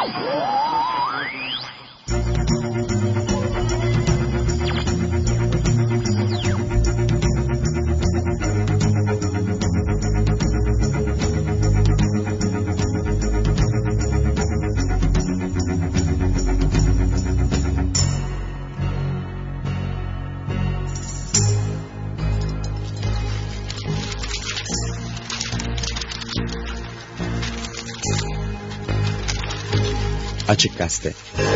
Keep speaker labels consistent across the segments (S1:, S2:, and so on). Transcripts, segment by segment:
S1: Açık Gazete.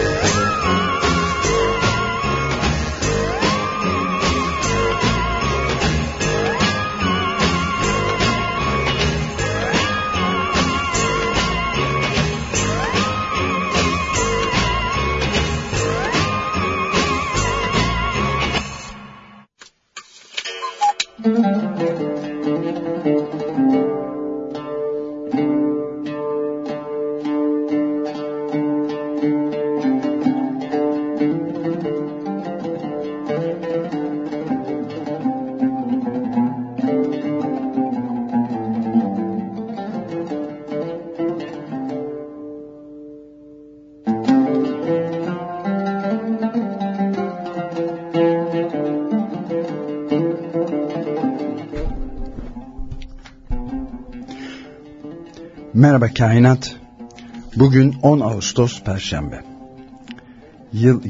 S2: Merhaba Kainat. Bugün 10 Ağustos Perşembe. Yıl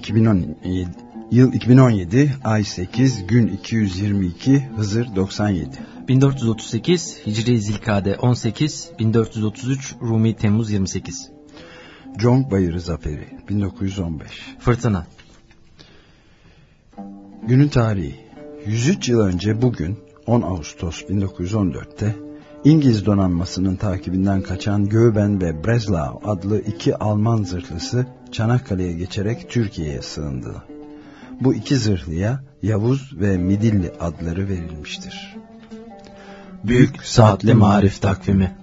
S2: 2017, ay 8, gün 222, Hızır 97.
S3: 1438 Hicri Zilkade 18, 1433 Rumi Temmuz 28.
S2: Conk Bayırı Zaferi 1915.
S3: Fırtına.
S2: Günün tarihi. 103 yıl önce bugün 10 Ağustos 1914'te İngiliz donanmasının takibinden kaçan Göben ve Breslau adlı iki Alman zırhlısı Çanakkale'ye geçerek Türkiye'ye sığındı. Bu iki zırhlıya Yavuz ve Midilli adları verilmiştir.
S3: Büyük Saatli Marif Takvimi.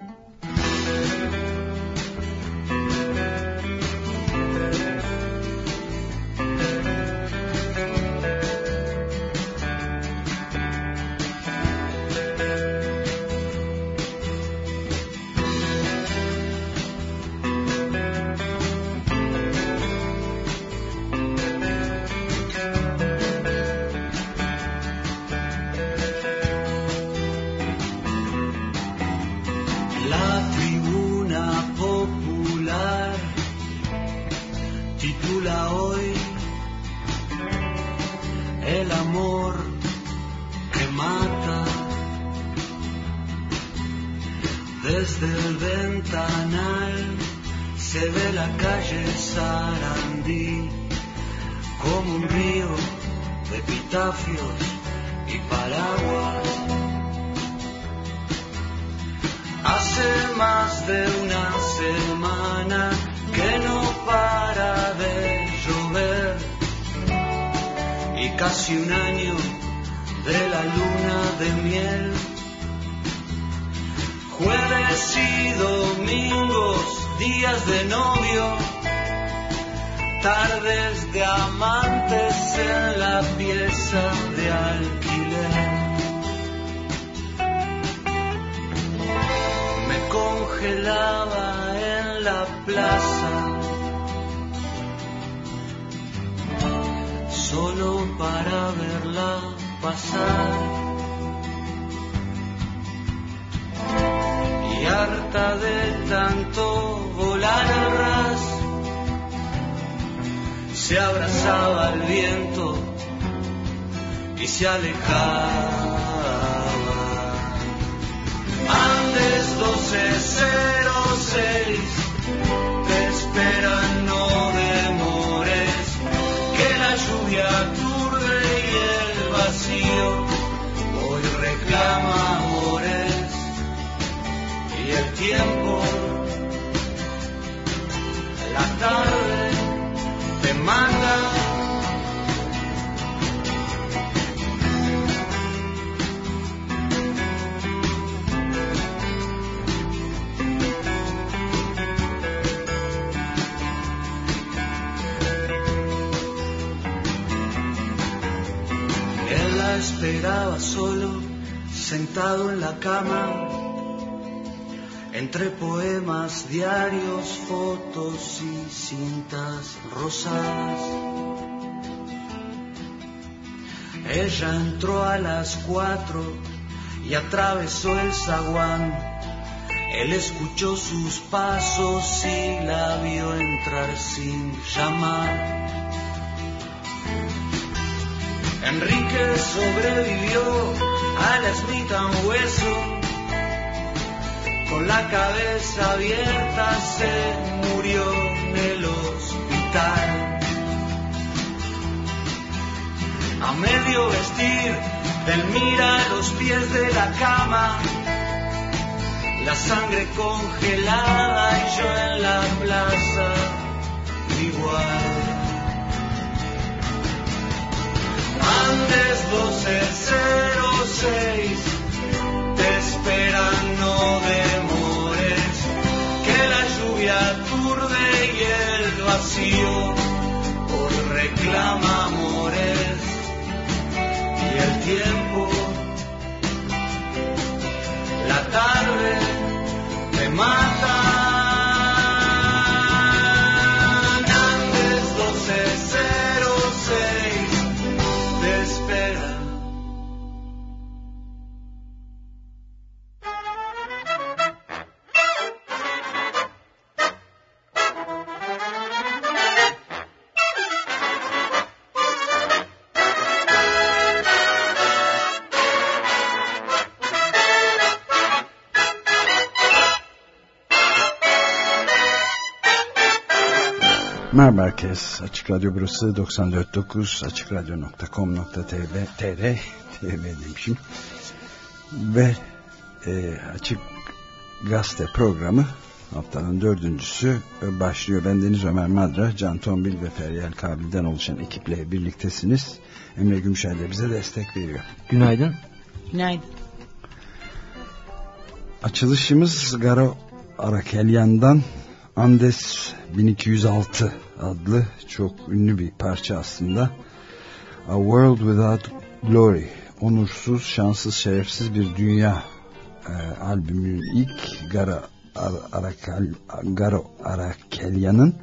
S4: entre poemas, diarios, fotos y cintas rosadas. Ella entró a las 4 y atravesó el zaguán. Él escuchó sus pasos y la vio entrar sin llamar. Enrique sobrevivió a la Smith & Wesson. Con la cabeza abierta se murió en el hospital. A medio vestir, Delmira a los pies de la cama, la sangre congelada y yo en la plaza igual. Andes 1206, te esperan, no demores, que la lluvia aturde y el vacío hoy reclama amores. Y el tiempo, la tarde, te mata. Andes 1206, te espera.
S2: Merhaba herkes. Açık Radyo burası 94.9 açıkradyo.com.tr demişim. Ve Açık Gazete programı haftanın 4.'sü başlıyor. Ben Deniz Ömer Madra, Can Tombil ve Feryal Kabil'den oluşan ekiple birliktesiniz. Emre Gümşer de bize destek veriyor.
S3: Günaydın.
S5: Günaydın.
S2: Açılışımız Garo Arakelyan'dan Andes 1206 adlı çok ünlü bir parça aslında. A World Without Glory, onursuz, şanssız, şerefsiz bir dünya albümünün ilk Garo Arakelyan'ın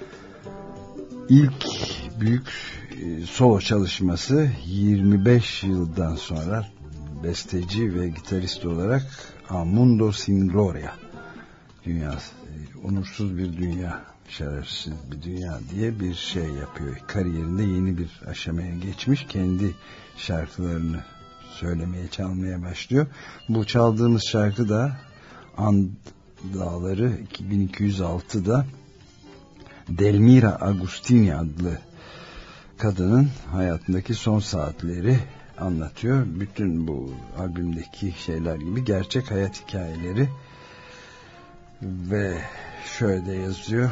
S2: ilk büyük solo çalışması. 25 yıldan sonra besteci ve gitarist olarak A Mundo Sin Gloria, dünya, onursuz bir dünya, şerefsiz bir dünya diye bir şey yapıyor. Kariyerinde yeni bir aşamaya geçmiş. Kendi şarkılarını söylemeye, çalmaya başlıyor. Bu çaldığımız şarkı da And Dağları 1206'da Delmira Agustini adlı kadının hayatındaki son saatleri anlatıyor. Bütün bu albümdeki şeyler gibi gerçek hayat hikayeleri. Ve şöyle de yazıyor.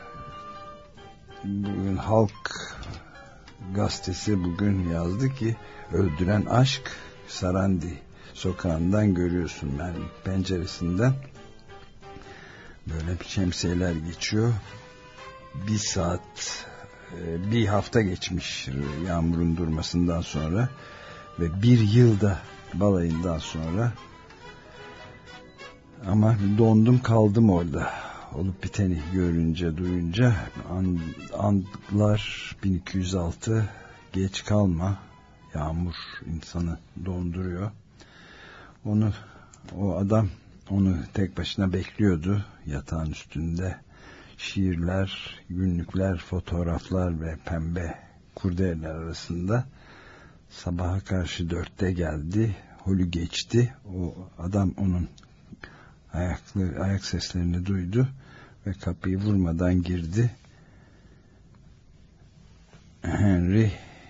S2: Bugün Halk gazetesi bugün yazdı ki öldüren aşk Sarandi sokağından görüyorsun, yani penceresinden böyle şemsiyeler geçiyor. Bir saat, bir hafta geçmiş yağmurun durmasından sonra ve bir yılda balayından sonra. Ama dondum kaldım orada, olup biteni görünce, duyunca. Andlar 1206, geç kalma, yağmur insanı donduruyor. O adam onu tek başına bekliyordu yatağın üstünde. Şiirler, günlükler, fotoğraflar ve pembe kurdeleler arasında. Sabaha karşı 4'te geldi, holü geçti. O adam onun ayak seslerini duydu ve kapıyı vurmadan girdi. Henry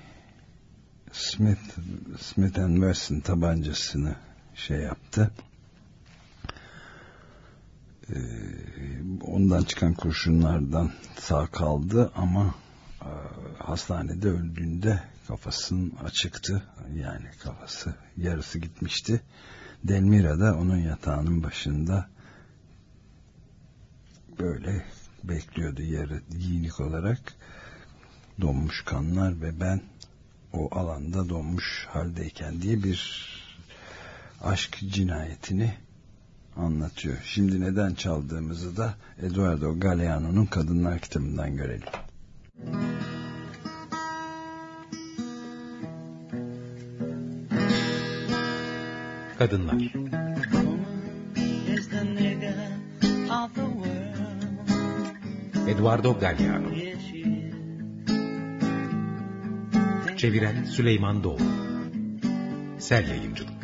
S2: Smith & Wesson tabancasını şey yaptı. Ondan çıkan kurşunlardan sağ kaldı ama hastanede öldüğünde kafasının açıktı. Yani kafası yarısı gitmişti. Delmira'da onun yatağının başında böyle bekliyordu, yarı giyinik olarak. Donmuş kanlar ve ben o alanda donmuş haldeyken diye bir aşk cinayetini anlatıyor. Şimdi neden çaldığımızı da Eduardo Galeano'nun Kadınlar kitabından görelim.
S5: Kadınlar. Eduardo Galeano. Çeviren Süleyman Doğru. Sel Yayıncılık.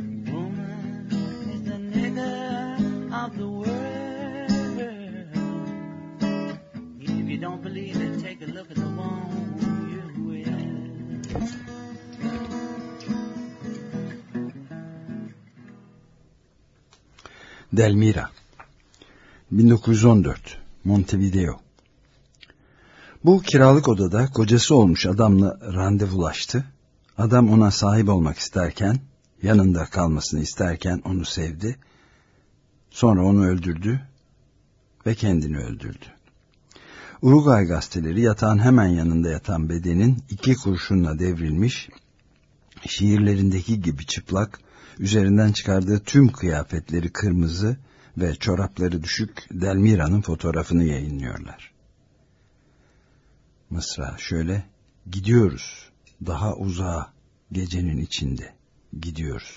S2: Delmira, 1914, Montevideo. Bu kiralık odada kocası olmuş adamla randevulaştı. Adam ona sahip olmak isterken, yanında kalmasını isterken onu sevdi. Sonra onu öldürdü ve kendini öldürdü. Uruguay gazeteleri yatağın hemen yanında yatan bedenin 2 kurşunla devrilmiş, şiirlerindeki gibi çıplak, üzerinden çıkardığı tüm kıyafetleri kırmızı ve çorapları düşük Delmira'nın fotoğrafını yayınlıyorlar. Mısra şöyle: gidiyoruz, daha uzağa, gecenin içinde, gidiyoruz.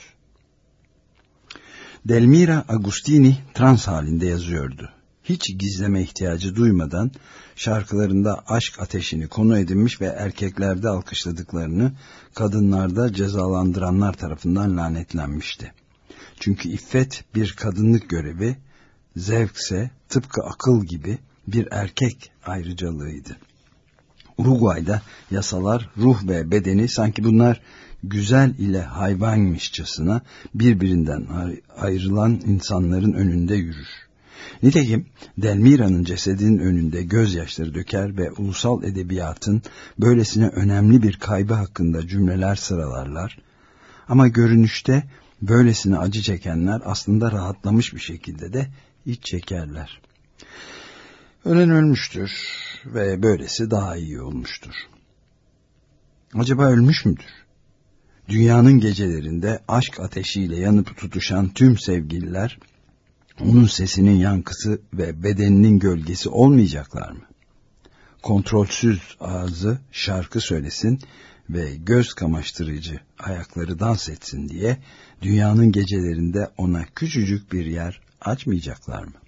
S2: Delmira Agustini trans halinde yazıyordu. Hiç gizleme ihtiyacı duymadan şarkılarında aşk ateşini konu edinmiş ve erkeklerde alkışladıklarını kadınlarda cezalandıranlar tarafından lanetlenmişti. Çünkü iffet bir kadınlık görevi, zevkse tıpkı akıl gibi bir erkek ayrıcalığıydı. Uruguay'da yasalar ruh ve bedeni sanki bunlar güzel ile hayvanmışçasına birbirinden ayrılan insanların önünde yürür. Nitekim Delmira'nın cesedinin önünde gözyaşları döker ve ulusal edebiyatın böylesine önemli bir kaybı hakkında cümleler sıralarlar. Ama görünüşte böylesine acı çekenler aslında rahatlamış bir şekilde de iç çekerler. Ölen ölmüştür ve böylesi daha iyi olmuştur. Acaba ölmüş müdür? Dünyanın gecelerinde aşk ateşiyle yanıp tutuşan tüm sevgililer, onun sesinin yankısı ve bedeninin gölgesi olmayacaklar mı? Kontrolsüz ağzı şarkı söylesin ve göz kamaştırıcı ayakları dans etsin diye dünyanın gecelerinde ona küçücük bir yer açmayacaklar mı?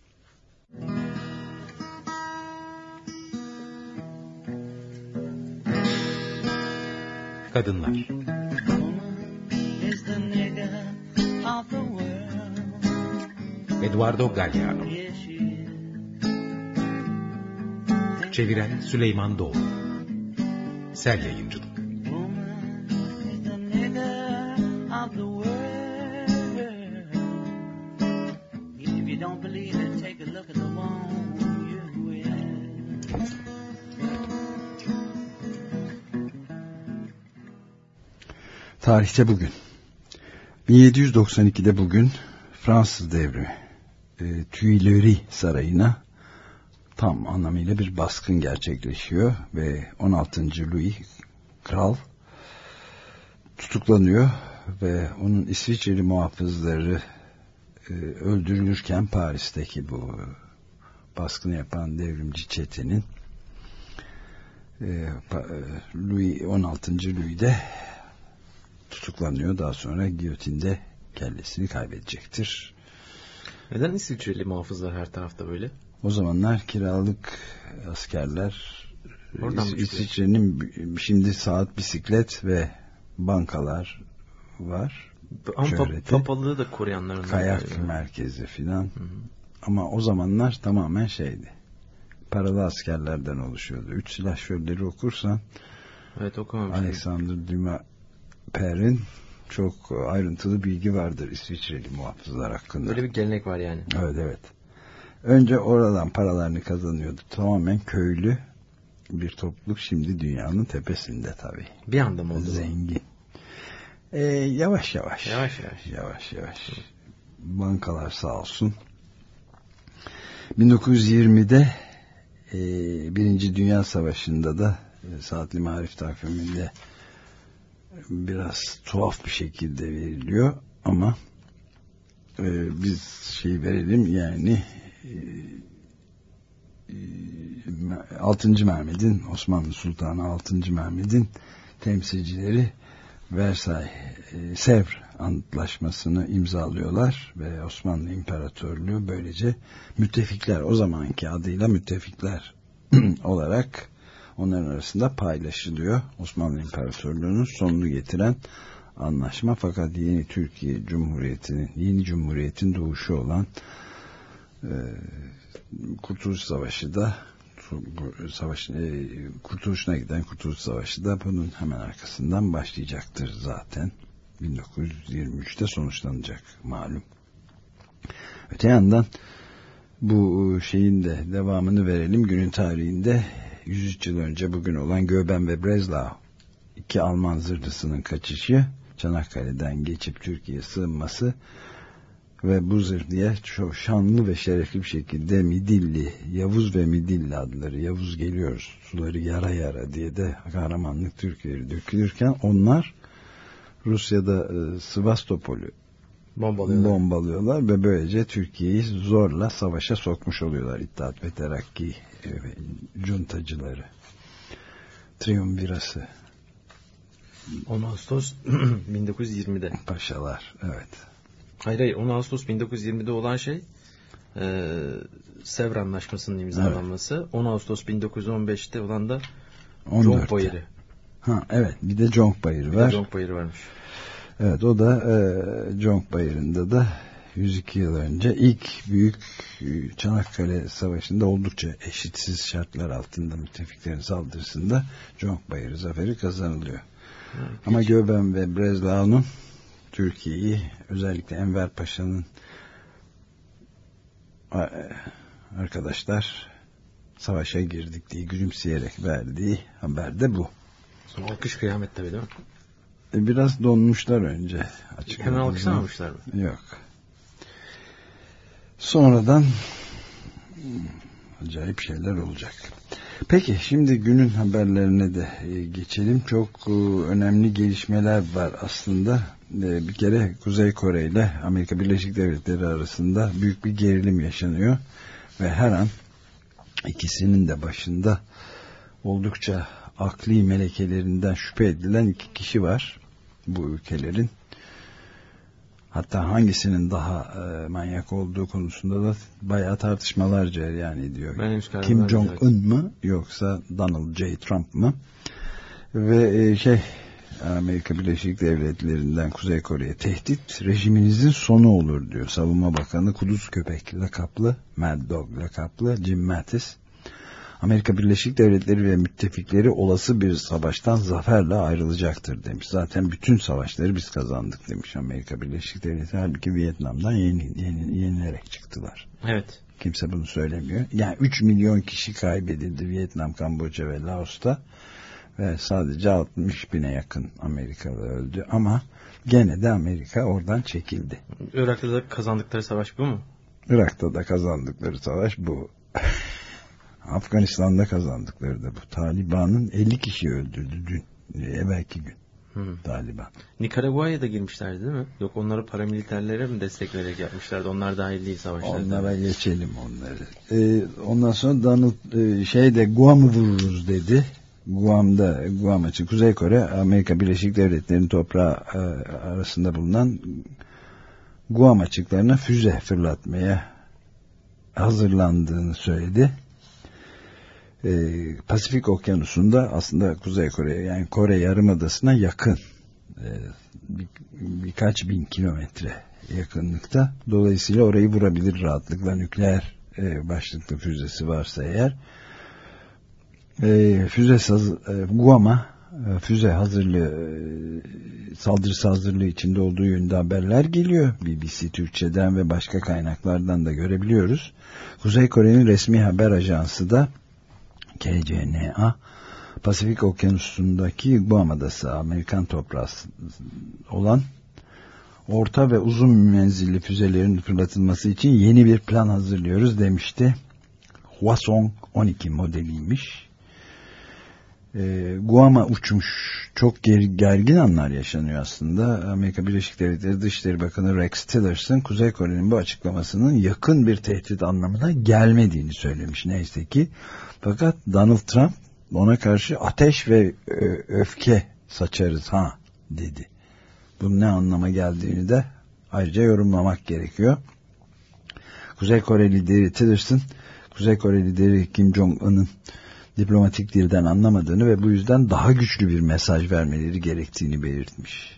S5: Kadınlar. Eduardo Galeano. Çeviren Süleyman Doğru. Sel Yayıncılık.
S2: Tarihte bugün 1792'de bugün Fransız devrimi Tuileries Sarayı'na tam anlamıyla bir baskın gerçekleşiyor ve 16. Louis kral tutuklanıyor ve onun İsviçreli muhafızları öldürülürken Paris'teki bu baskını yapan devrimci çetenin Louis 16. Louis de tutuklanıyor. Daha sonra giyotinde kellesini kaybedecektir.
S3: Neden İsviçreli muhafızlar her tarafta böyle?
S2: O zamanlar kiralık askerler İsviçre'nin şimdi saat, bisiklet ve bankalar var.
S3: Ama papalığı da koruyanların
S2: kayak merkezi filan. Ama o zamanlar tamamen şeydi. Paralı askerlerden oluşuyordu. 3 silahşörleri okursan
S3: evet, okumamıştım.
S2: Alexander Dumas Per'in çok ayrıntılı bilgi vardır İsviçreli muhafızlar hakkında.
S3: Böyle bir gelenek var yani.
S2: Evet, evet. Önce oradan paralarını kazanıyordu. Tamamen köylü bir topluluk, şimdi dünyanın tepesinde tabii.
S3: Bir anda mı oldu?
S2: Zengin. Yavaş yavaş.
S3: Yavaş yavaş.
S2: Bankalar sağ olsun. 1920'de Birinci Dünya Savaşı'nda da Saatli Marif takviminde biraz tuhaf bir şekilde veriliyor ama biz şey verelim yani 6. Mehmet'in, Osmanlı Sultanı 6. Mehmet'in temsilcileri Versailles Sevr Antlaşması'nı imzalıyorlar ve Osmanlı İmparatorluğu böylece müttefikler, o zamanki adıyla müttefikler olarak onların arasında paylaşılıyor. Osmanlı İmparatorluğu'nun sonunu getiren anlaşma, fakat yeni Türkiye Cumhuriyeti'nin, yeni Cumhuriyet'in doğuşu olan Kurtuluş Savaşı da Kurtuluş'una giden Kurtuluş Savaşı da bunun hemen arkasından başlayacaktır zaten. 1923'te sonuçlanacak malum. Öte yandan bu şeyin de devamını verelim. Günün tarihinde 103 yıl önce bugün olan Göben ve Breslau, 2 Alman zırhlısının kaçışı, Çanakkale'den geçip Türkiye'ye sığınması ve bu zırhlıya çok şanlı ve şerefli bir şekilde Midilli, Yavuz ve Midilli adları, Yavuz geliyoruz suları yara yara diye de kahramanlık Türkiye'ye dökülürken onlar Rusya'da Sivastopol'ü bombalıyorlar ve böylece Türkiye'yi zorla savaşa sokmuş oluyorlar İttihat ve Terakki cuntacıları. Triumvirası.
S3: 10 Ağustos 1920'de.
S2: Paşalar, evet.
S3: Hayır, 10 Ağustos 1920'de olan şey Sevr Anlaşması'nın imzalanması. Evet. 10 Ağustos 1915'te olan da Conk Bayırı.
S2: Ha, evet, bir de Conk Bayırı var.
S3: Conk Bayırı varmış.
S2: Evet, o da Conk Bayırı'nda da 102 yıl önce ilk büyük Çanakkale Savaşı'nda oldukça eşitsiz şartlar altında müttefiklerin saldırısında Conk Bayırı zaferi kazanılıyor. Evet, ama Göben ve Breslau'nun Türkiye'yi, özellikle Enver Paşa'nın arkadaşlar savaşa girdik diye gülümseyerek verdiği haber de bu.
S3: Sonra alkış kıyamet tabii, değil mi?
S2: Biraz donmuşlar önce.
S3: Hemen alkışlamamışlar mı?
S2: Yok. Sonradan acayip şeyler olacak. Peki şimdi günün haberlerine de geçelim. Çok önemli gelişmeler var aslında. Bir kere Kuzey Kore ile Amerika Birleşik Devletleri arasında büyük bir gerilim yaşanıyor. Ve her an ikisinin de başında oldukça akli melekelerinden şüphe edilen 2 kişi var bu ülkelerin. Hatta hangisinin daha manyak olduğu konusunda da bayağı tartışmalar cereyan ediyor. Kim Jong-un mu yoksa Donald J. Trump mı? Ve Amerika Birleşik Devletleri'nden Kuzey Kore'ye tehdit rejiminizin sonu olur diyor Savunma Bakanı Kuduz Köpek lakaplı, Mad Dog lakaplı Jim Mattis. Amerika Birleşik Devletleri ve müttefikleri olası bir savaştan zaferle ayrılacaktır demiş. Zaten bütün savaşları biz kazandık demiş Amerika Birleşik Devletleri. Halbuki Vietnam'dan yenilerek çıktılar.
S3: Evet.
S2: Kimse bunu söylemiyor. Yani 3 milyon kişi kaybedildi Vietnam, Kamboçya ve Laos'ta. Ve sadece 60 bine yakın Amerikalı öldü. Ama gene de Amerika oradan çekildi.
S3: Irak'ta da kazandıkları savaş bu mu?
S2: Irak'ta da kazandıkları savaş bu. Afganistan'da kazandıkları da bu. Taliban'ın 50 kişi öldürdü dün. Evvelki gün. Taliban.
S3: Nikaragua'ya da girmişlerdi değil mi? Yok, onları paramiliterlere mi destek vererek yapmışlardı? Onlar dahil değil savaşlarda.
S2: Onlara geçelim onları. Ondan sonra Donald Guam'ı vururuz dedi. Guam açık. Kuzey Kore, Amerika Birleşik Devletleri'nin toprağı arasında bulunan Guam açıklarına füze fırlatmaya hazırlandığını söyledi. Pasifik Okyanusu'nda aslında Kuzey Kore'ye, yani Kore Yarımadası'na yakın birkaç bin kilometre yakınlıkta. Dolayısıyla orayı vurabilir rahatlıkla, nükleer başlıklı füzesi varsa eğer. Guam'a füze hazırlığı, saldırısı hazırlığı içinde olduğu yönünde haberler geliyor. BBC Türkçe'den ve başka kaynaklardan da görebiliyoruz. Kuzey Kore'nin resmi haber ajansı da KCNA, Pasifik Okyanusu'ndaki Guam Adası, Amerikan toprağı olan orta ve uzun menzilli füzelerin fırlatılması için yeni bir plan hazırlıyoruz demişti. Hwasong 12 modeliymiş. Guam'a uçmuş. Çok gergin anlar yaşanıyor aslında. Amerika Birleşik Devletleri Dışişleri Bakanı Rex Tillerson, Kuzey Kore'nin bu açıklamasının yakın bir tehdit anlamına gelmediğini söylemiş neyse ki. Fakat Donald Trump ona karşı ateş ve öfke saçarız dedi. Bunun ne anlama geldiğini de ayrıca yorumlamak gerekiyor. Kuzey Kore lideri Tillerson, Kuzey Kore lideri Kim Jong-un'un diplomatik dilden anlamadığını ve bu yüzden daha güçlü bir mesaj vermeleri gerektiğini belirtmiş.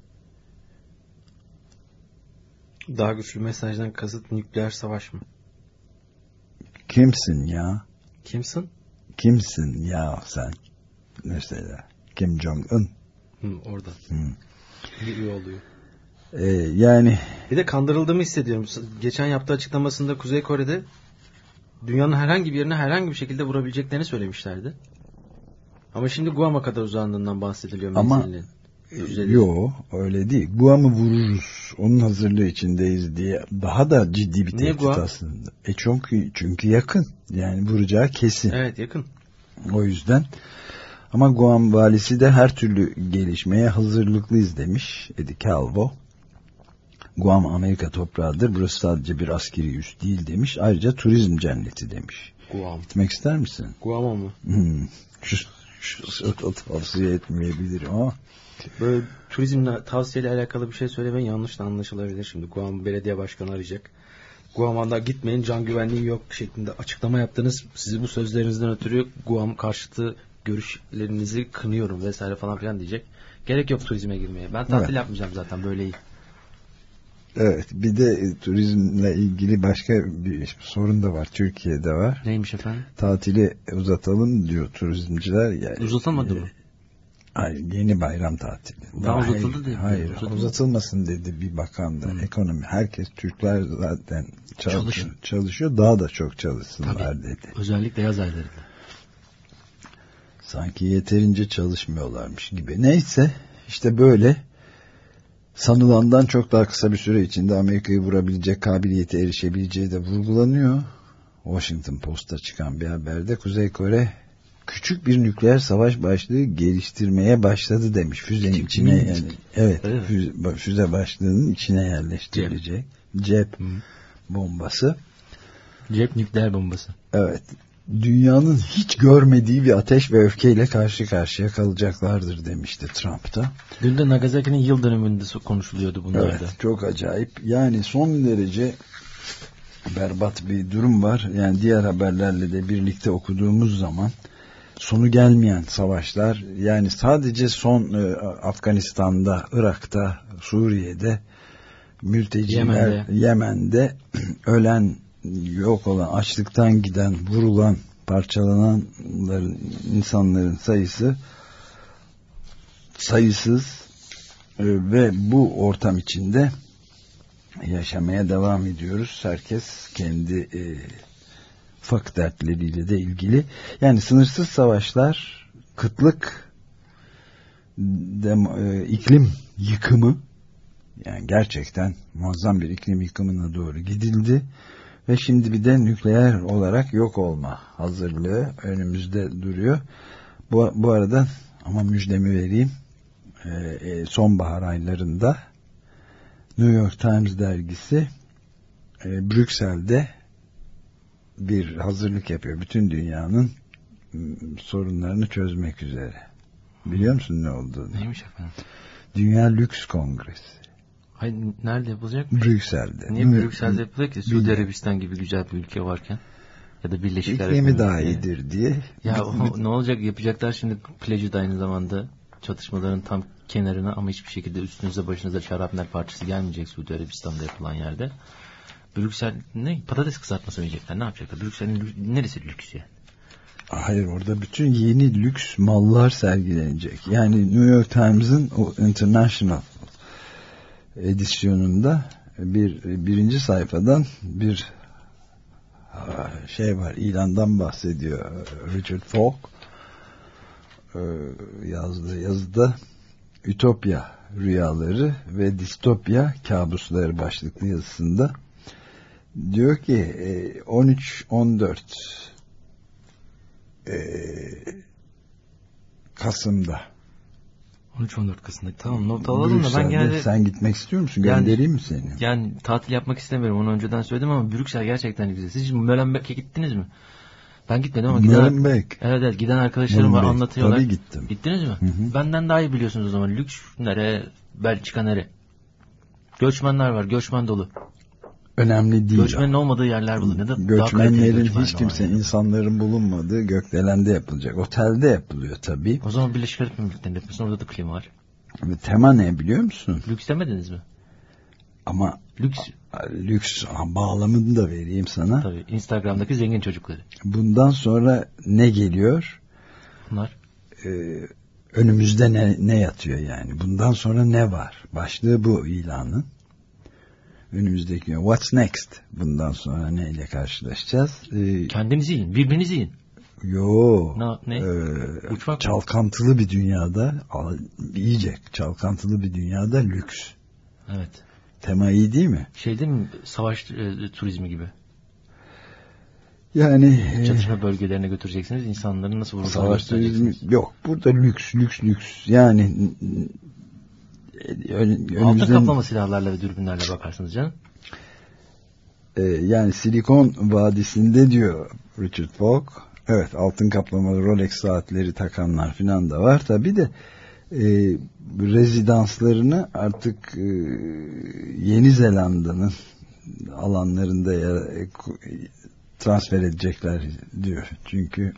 S3: Daha güçlü mesajdan kasıt nükleer savaş mı?
S2: Kimsin ya?
S3: Kimsin
S2: ya sen? Mesela Kim Jong-un.
S3: Orada. İyi oluyor.
S2: Yani
S3: bir de kandırıldığımı hissediyorum. Geçen yaptığı açıklamasında Kuzey Kore'de dünyanın herhangi bir yerine herhangi bir şekilde vurabileceklerini söylemişlerdi. Ama şimdi Guam'a kadar uzandığından bahsediliyor.
S2: Ama yok öyle değil. Guam'ı vururuz. Onun hazırlığı içindeyiz diye daha da ciddi bir tehdit aslında. Çünkü yakın. Yani vuracağı kesin.
S3: Evet, yakın.
S2: O yüzden ama Guam valisi de her türlü gelişmeye hazırlıklıyız demiş Eddie Calvo. Guam Amerika toprağıdır. Burası sadece bir askeri üs değil demiş. Ayrıca turizm cenneti demiş.
S3: Guam.
S2: Gitmek ister misin?
S3: Guam'a mı?
S2: Şu tavsiye etmeyebilirim ama.
S3: Böyle turizmle tavsiyeyle alakalı bir şey söylemeyin, yanlış da anlaşılabilir. Şimdi Guam Belediye Başkanı arayacak. Guam'a gitmeyin, can güvenliği yok şeklinde açıklama yaptınız. Sizi bu sözlerinizden ötürü Guam karşıtı görüşlerinizi kınıyorum vesaire falan filan diyecek. Gerek yok turizme girmeye. Ben tatil yapmayacağım zaten, böyle iyi.
S2: Evet, bir de turizmle ilgili başka bir sorun da var. Türkiye'de var.
S3: Neymiş efendim?
S2: Tatili uzatalım diyor turizmciler. Yani,
S3: uzatılmadı mı?
S2: Hayır, yeni bayram tatili.
S3: Daha uzatıldı değil mi?
S2: Hayır, uzatılmasın dedi bir bakan da. Ekonomi, herkes, Türkler zaten çalışıyor. Daha da çok çalışsınlar dedi.
S3: Özellikle yaz aylarında.
S2: Sanki yeterince çalışmıyorlarmış gibi. Neyse, işte böyle sanılandan çok daha kısa bir süre içinde Amerika'yı vurabilecek kabiliyete erişebileceği de vurgulanıyor. Washington Post'ta çıkan bir haberde Kuzey Kore küçük bir nükleer savaş başlığı geliştirmeye başladı demiş. Füzenin içine yani, evet, füze başlığının içine yerleştirilecek cep bombası.
S3: Cep nükleer bombası.
S2: Evet. Dünyanın hiç görmediği bir ateş ve öfkeyle karşı karşıya kalacaklardır demişti Trump da.
S3: Dün de Nagasaki'nin yıl dönümünde konuşuluyordu bunlarda.
S2: Evet, çok acayip. Yani son derece berbat bir durum var. Yani diğer haberlerle de birlikte okuduğumuz zaman sonu gelmeyen savaşlar, yani sadece son Afganistan'da, Irak'ta, Suriye'de, mülteciler, Yemen'de ölen, yok olan, açlıktan giden, vurulan, parçalanan insanların sayısı sayısız ve bu ortam içinde yaşamaya devam ediyoruz. Herkes kendi ufak dertleriyle de ilgili. Yani sınırsız savaşlar, kıtlık, iklim yıkımı, yani gerçekten muazzam bir iklim yıkımına doğru gidildi. Ve şimdi bir de nükleer olarak yok olma hazırlığı önümüzde duruyor. Bu arada ama müjdemi vereyim. Sonbahar aylarında New York Times dergisi Brüksel'de bir hazırlık yapıyor. Bütün dünyanın sorunlarını çözmek üzere. Biliyor musun ne olduğunu?
S3: Neymiş efendim?
S2: Dünya Lüks Kongresi.
S3: Hayır, nerede yapılacak?
S2: Brüksel'de.
S3: Niye Brüksel'de yapılacak ki? Suudi Arabistan gibi güzel bir ülke varken. Ya da Birleşik Arap
S2: İklimi daha iyidir diye.
S3: Ya ne olacak, yapacaklar şimdi plajı da aynı zamanda çatışmaların tam kenarına, ama hiçbir şekilde üstünüze başınıza şarapnel parçası gelmeyecek Suudi Arabistan'da yapılan yerde. Brüksel ne? Patates kızartması yiyecekler. Ne yapacaklar? Brüksel'in neresi lüks ya?
S2: Hayır, orada bütün yeni lüks mallar sergilenecek. Yani New York Times'ın o International edisyonunda birinci sayfadan bir şey var, ilandan bahsediyor Richard Falk yazdığı yazıda. Ütopya rüyaları ve distopya kabusları başlıklı yazısında diyor ki 13-14 Kasım'da.
S3: 13-14 Kasım'da. Tamam, not alalım da ben genelde...
S2: Sen gitmek istiyor musun? Göndereyim mi seni?
S3: Yani tatil yapmak istemiyorum. Onu önceden söyledim ama Brüksel gerçekten güzel. Siz Mölenbeek'e gittiniz mi? Ben gitmedim ama
S2: Mölenbeek.
S3: Evet, giden arkadaşlarım var, anlatıyorlar.
S2: Tabii gittim.
S3: Gittiniz mi?
S2: Hı.
S3: Benden daha iyi biliyorsunuz o zaman. Lüks nere, Belçika nere? Göçmenler var, göçmen dolu.
S2: Önemli değil.
S3: Göçmenin olmadığı yerler bulun.
S2: Göçmenlerin hiç kimse, insanların bulunmadığı gökdelende yapılacak. Otelde yapılıyor tabii.
S3: O zaman Birleşik Arap Emirlikleri'nde yapıyorsun. Orada da klima var.
S2: Tema ne biliyor musun?
S3: Lüks demediniz mi?
S2: Ama
S3: lüks
S2: bağlamını da vereyim sana.
S3: Tabii, Instagram'daki zengin çocukları.
S2: Bundan sonra ne geliyor?
S3: Bunlar?
S2: Önümüzde ne yatıyor yani? Bundan sonra ne var? Başlığı bu ilanın. Önümüzdeki what's next? Bundan sonra neyle karşılaşacağız?
S3: Kendinizi yiyin, birbirinizi yiyin.
S2: Yo.
S3: Ne?
S2: Çalkantılı bir dünyada, iyice çalkantılı bir dünyada lüks.
S3: Evet.
S2: Tema iyi değil mi?
S3: Şey değil mi? Savaş turizmi gibi.
S2: Yani
S3: çatışma bölgelerine götüreceksiniz. İnsanların nasıl vurulduğunu
S2: savaş turizmi yok. Burada lüks. Yani
S3: altın kaplama silahlarla ve dürbünlerle bakarsınız canım.
S2: Yani Silikon Vadisi'nde diyor Richard Falk. Evet, altın kaplamalı Rolex saatleri takanlar falan da var. Tabii de rezidanslarını artık Yeni Zelanda'nın alanlarında transfer edecekler diyor. Çünkü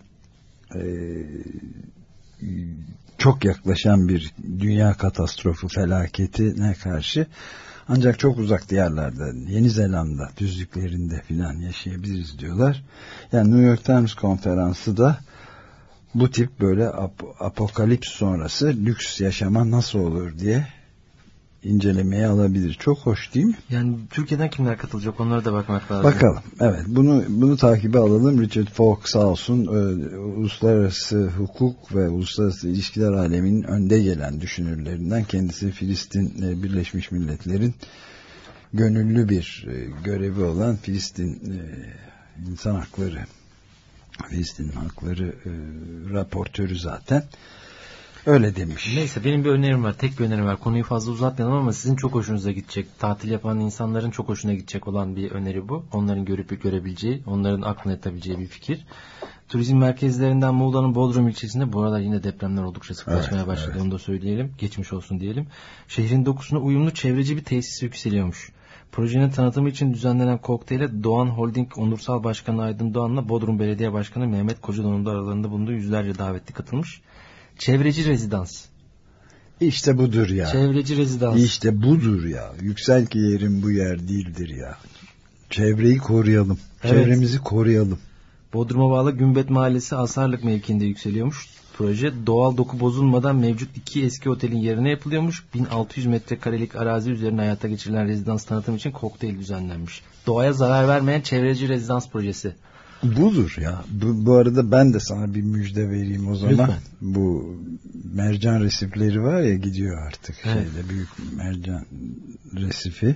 S2: çok yaklaşan bir dünya katastrofu felaketine karşı ancak çok uzak yerlerde, Yeni Zelanda düzlüklerinde filan yaşayabiliriz diyorlar. Yani New York Times konferansı da bu tip böyle apokalips sonrası lüks yaşama nasıl olur diye incelemeye alabilir. Çok hoş değil mi?
S3: Yani Türkiye'den kimler katılacak, onlara da bakmak lazım.
S2: Bakalım. Evet, bunu takibe alalım. Richard Falk sağ olsun uluslararası hukuk ve uluslararası ilişkiler aleminin önde gelen düşünürlerinden. Kendisi Filistin Birleşmiş Milletler'in gönüllü bir görevi olan Filistin insan hakları, Filistin hakları raportörü zaten. Öyle demiş.
S3: Neyse, benim bir önerim var. Tek bir önerim var. Konuyu fazla uzatmayalım ama sizin çok hoşunuza gidecek. Tatil yapan insanların çok hoşuna gidecek olan bir öneri bu. Onların görüp görebileceği, onların aklına yatabileceği bir fikir. Turizm merkezlerinden Muğla'nın Bodrum ilçesinde bu aralar yine depremler oldukça sıklaşmaya başladı. Evet. Onu da söyleyelim. Geçmiş olsun diyelim. Şehrin dokusuna uyumlu çevreci bir tesis yükseliyormuş. Projenin tanıtımı için düzenlenen kokteyle Doğan Holding Onursal Başkanı Aydın Doğan'la Bodrum Belediye Başkanı Mehmet Kocadon'un da aralarında bulunduğu yüzlerce davetli katılmış. Çevreci rezidans.
S2: İşte budur ya.
S3: Çevreci rezidans.
S2: İşte budur ya. Yüksel ki yerin bu yer değildir ya. Çevreyi koruyalım. Evet. Çevremizi koruyalım.
S3: Bodrum'a bağlı Gümbet Mahallesi Asarlık mevkiinde yükseliyormuş. Proje doğal doku bozulmadan mevcut 2 eski otelin yerine yapılıyormuş. 1600 metrekarelik arazi üzerine hayata geçirilen rezidans tanıtım için kokteyl düzenlenmiş. Doğaya zarar vermeyen çevreci rezidans projesi.
S2: Budur ya. Bu arada ben de sana bir müjde vereyim o zaman. Lütfen. Bu mercan resifleri var ya, gidiyor artık. Evet. Büyük mercan resifi.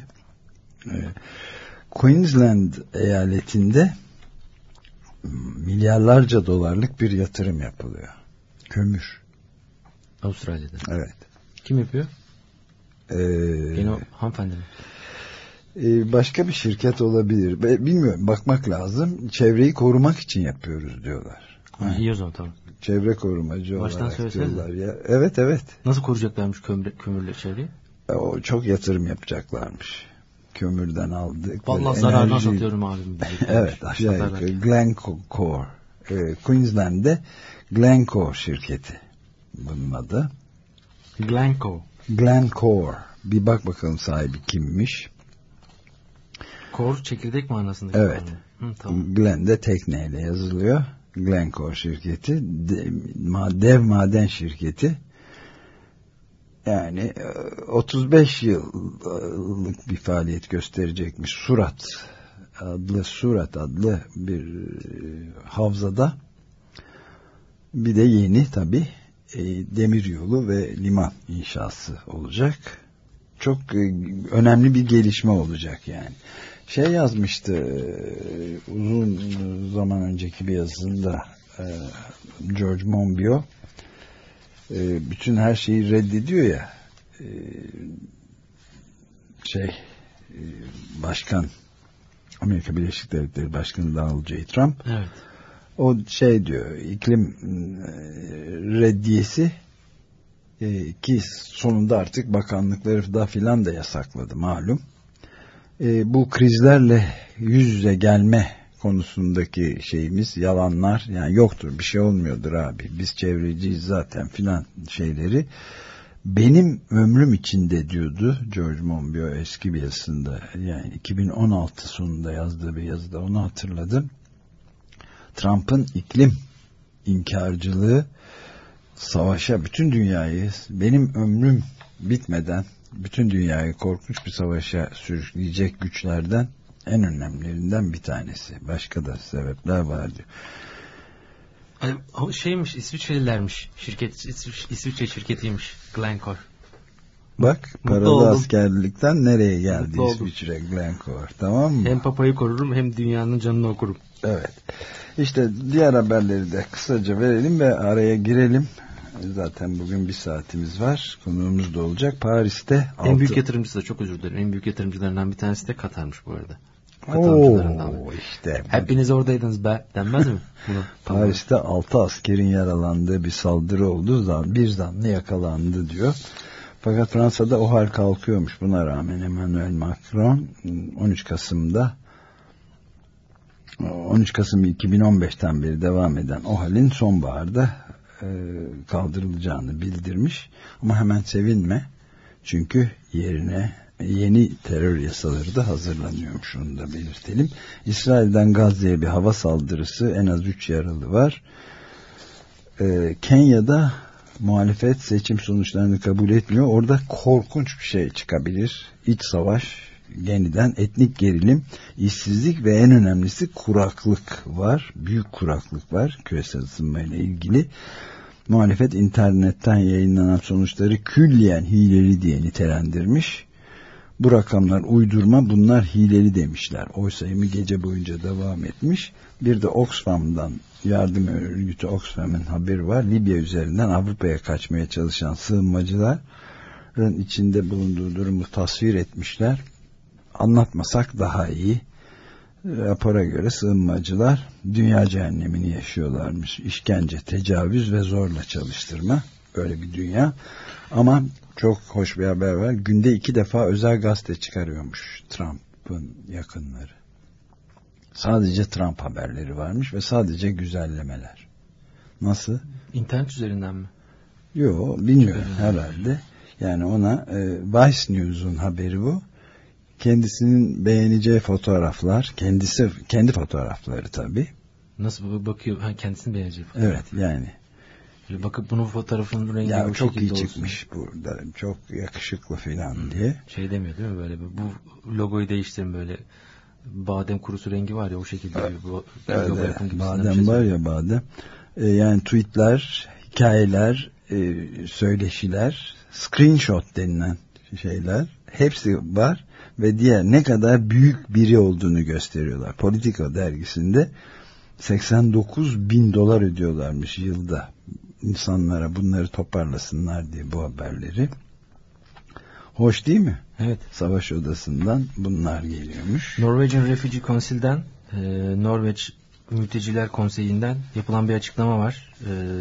S2: Queensland eyaletinde milyarlarca dolarlık bir yatırım yapılıyor. Kömür.
S3: Avustralya'da.
S2: Evet.
S3: Kim yapıyor? Yine o hanımefendi mi?
S2: Başka bir şirket olabilir. Bilmiyorum, bakmak lazım. Çevreyi korumak için yapıyoruz diyorlar.
S3: İyi o zaman, tamam.
S2: Çevre korumacı
S3: baştan
S2: olarak diyorlar ya. Evet.
S3: Nasıl koruyacaklarmış kömürle çevreyi?
S2: O çok yatırım yapacaklarmış. Kömürden aldık.
S3: Vallahi zarardan satıyorum abim.
S2: Evet, aşağı yukarı. Glencore. Queensland'de Glencore şirketi. Bunun adı. Glencore. Bir bak bakalım sahibi kimmiş.
S3: Core çekirdek manasındaki.
S2: Evet.
S3: Tamam.
S2: Glen'de tekneyle yazılıyor. Glencore şirketi. Dev maden şirketi. Yani 35 yıllık bir faaliyet gösterecekmiş. Surat adlı bir havzada. Bir de yeni tabii demiryolu ve liman inşası olacak. Çok önemli bir gelişme olacak yani. Yazmıştı uzun zaman önceki bir yazısında George Monbiot, bütün her şeyi reddediyor ya, başkan, Amerika Birleşik Devletleri Başkanı Donald J. Trump,
S3: evet.
S2: O diyor, iklim reddiyesi ki sonunda artık bakanlıkları da filan da yasakladı malum. Bu krizlerle yüz yüze gelme konusundaki şeyimiz, yalanlar, yani yoktur, bir şey olmuyordur abi, biz çevreciyiz zaten filan şeyleri benim ömrüm içinde diyordu George Monbiot eski bir yazısında, yani 2016 sonunda yazdığı bir yazıda onu hatırladım. Trump'ın iklim inkarcılığı savaşa, bütün dünyayı, benim ömrüm bitmeden bütün dünyayı korkunç bir savaşa sürükleyecek güçlerden en önemlilerinden bir tanesi. Başka da sebepler var diyor.
S3: O şeymiş, İsviçrelilermiş. İsviçre şirketiymiş. Glencore.
S2: Bak, paralı askerlikten nereye geldi İsviçre, Glencore, tamam mı?
S3: Hem papayı korurum hem dünyanın canını okurum.
S2: Evet. İşte diğer haberleri de kısaca verelim ve araya girelim. Zaten bugün bir saatimiz var. Konuğumuz da olacak. Paris'te
S3: en büyük yatırımcısı da, çok özür dilerim, en büyük yatırımcılarından bir tanesi de Katar'mış bu arada.
S2: İşte
S3: hepiniz oradaydınız be denmez mi?
S2: Paris'te 6 askerin yaralandığı bir saldırı oldu. Bir zanlı yakalandı diyor. Fakat Fransa'da o hal kalkıyormuş. Buna rağmen Emmanuel Macron 13 Kasım 2015'ten beri devam eden o halin sonbaharda kaldırılacağını bildirmiş. Ama hemen sevinme. Çünkü yerine yeni terör yasaları da hazırlanıyormuş, onu da belirtelim. İsrail'den Gazze'ye bir hava saldırısı, en az 3 yaralı var. Kenya'da muhalefet seçim sonuçlarını kabul etmiyor. Orada korkunç bir şey çıkabilir. İç savaş, yeniden etnik gerilim, işsizlik ve en önemlisi kuraklık var. Büyük kuraklık var küresel ısınmayla ilgili. Muhalefet internetten yayınlanan sonuçları külliyen hileli diye nitelendirmiş. Bu rakamlar uydurma, bunlar hileli demişler. Oy sayımı gece boyunca devam etmiş. Bir de Oxfam'dan, yardım örgütü Oxfam'ın haberi var. Libya üzerinden Avrupa'ya kaçmaya çalışan sığınmacıların içinde bulunduğu durumu tasvir etmişler. Anlatmasak daha iyi. Rapora göre sığınmacılar dünya cehennemini yaşıyorlarmış. İşkence, tecavüz ve zorla çalıştırma. Böyle bir dünya. Ama çok hoş bir haber var. Günde 2 defa özel gazete çıkarıyormuş Trump'ın yakınları. Sadece Trump haberleri varmış ve sadece güzellemeler. Nasıl?
S3: İnternet üzerinden mi?
S2: Yok, bilmiyorum herhalde. Yani ona Vice News'un haberi bu. Kendisinin beğeneceği fotoğraflar, kendi fotoğrafları tabii.
S3: Nasıl bakıyor? Kendisini beğeneceği
S2: fotoğraf. Evet, yani.
S3: Bakıp bunun fotoğrafının rengi
S2: ya
S3: bu
S2: çok iyi
S3: olsun.
S2: Çıkmış burada, çok yakışıklı falan diye.
S3: Şey demiyor değil mi böyle, bu logoyu değiştirin, böyle badem kurusu rengi var ya, o şekilde.
S2: Evet, badem var ya, badem. Yani tweetler, hikayeler, söyleşiler, screenshot denilen şeyler, hepsi var ve diğer ne kadar büyük biri olduğunu gösteriyorlar. Politika dergisinde $89.000 ödüyorlarmış yılda insanlara, bunları toparlasınlar diye bu haberleri. Hoş değil mi?
S3: Evet.
S2: Savaş odasından bunlar geliyormuş.
S3: Norwegian Refugee Council'den, Norveç Mülteciler Konseyi'nden yapılan bir açıklama var.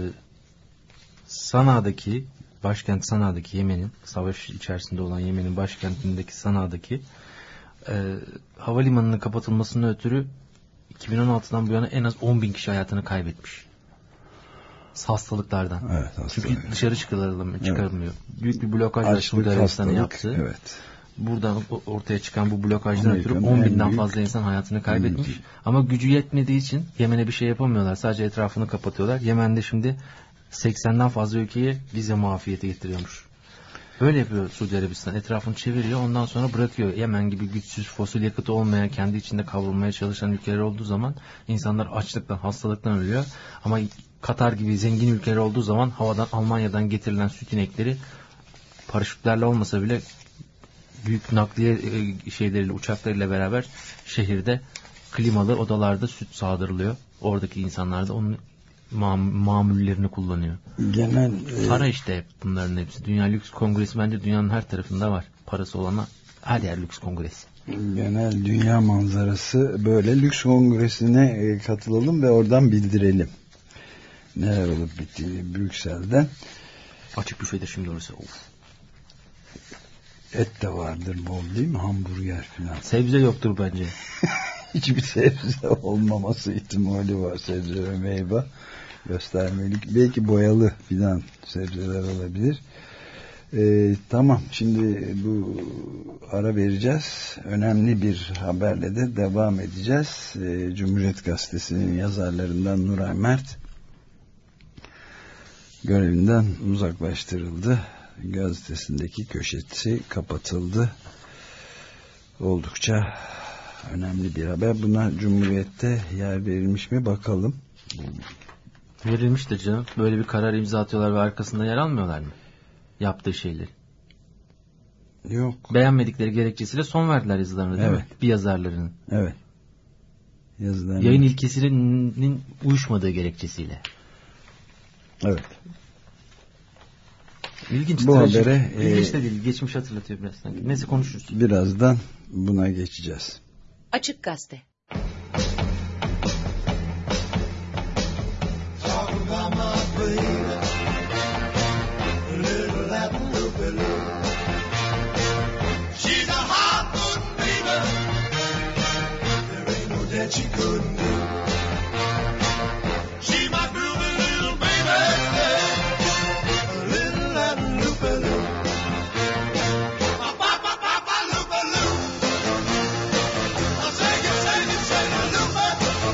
S3: Sana'daki, başkent Sana'daki, Yemen'in, savaş içerisinde olan Yemen'in başkentindeki Sana'daki havalimanının kapatılmasının ötürü 2016'dan bu yana en az 10.000 kişi hayatını kaybetmiş. Hastalıklardan.
S2: Evet, hastalık.
S3: Çünkü dışarı çıkarılmıyor. Evet. Büyük bir blokaj Suudi Arabistan'ı yaptı.
S2: Evet.
S3: Buradan ortaya çıkan bu blokajdan ötürü 10.000'den fazla insan hayatını kaybetmiş. Ama gücü yetmediği için Yemen'e bir şey yapamıyorlar. Sadece etrafını kapatıyorlar. Yemen'de şimdi 80'den fazla ülkeye vize muafiyeti getiriyormuş. Böyle yapıyor Suudi Arabistan. Etrafını çeviriyor, ondan sonra bırakıyor. Yemen gibi güçsüz, fosil yakıtı olmayan, kendi içinde kavrulmaya çalışan ülkeler olduğu zaman insanlar açlıktan, hastalıktan ölüyor. Ama Katar gibi zengin ülkeler olduğu zaman havadan, Almanya'dan getirilen süt inekleri paraşütlerle olmasa bile büyük nakliye şeyleriyle, uçaklarıyla beraber şehirde klimalı odalarda süt sağdırılıyor. Oradaki insanlar da onu mamullerini kullanıyor.
S2: Genel
S3: para işte hep bunların hepsi. Dünya Lüks Kongresi bence dünyanın her tarafında var. Parası olana her yer lüks kongresi.
S2: Genel dünya manzarası böyle. Lüks kongresine katılalım ve oradan bildirelim neler olup bittiğini Brüksel'den.
S3: Açık büfede şimdi orası. Of.
S2: Et de vardır bol değil mi? Hamburger falan.
S3: Sebze yoktur bence.
S2: Hiçbir sebze olmaması ihtimali var. Sebze ve meyve göstermelik. Belki boyalı filan sebzeler olabilir. Tamam, şimdi bu ara vereceğiz. Önemli bir haberle de devam edeceğiz. Cumhuriyet Gazetesi'nin yazarlarından Nuray Mert görevinden uzaklaştırıldı. Gazetesindeki köşesi kapatıldı. Oldukça önemli bir haber. Buna Cumhuriyet'te yer verilmiş mi bakalım.
S3: Verilmiştir canım. Böyle bir karar imza atıyorlar ve arkasında yer almıyorlar mı? Yaptığı şeyleri.
S2: Yok.
S3: Beğenmedikleri gerekçesiyle son verdiler yazılarını değil mi? Bir yazarlarının.
S2: Evet. Yazılarını.
S3: Yayın ilkesinin uyuşmadığı gerekçesiyle.
S2: Evet.
S3: İlginç.
S2: Bu habere
S3: İlginç de değil. Geçmiş hatırlatıyor biraz sanki. Neyse konuşuruz.
S2: Birazdan buna geçeceğiz.
S6: Açık Gazete.
S7: She couldn't do. She my groovy little baby, a little Latin loop-a-loo. A pa-pa-pa-pa loop-a-loo. I sing it, loop-a.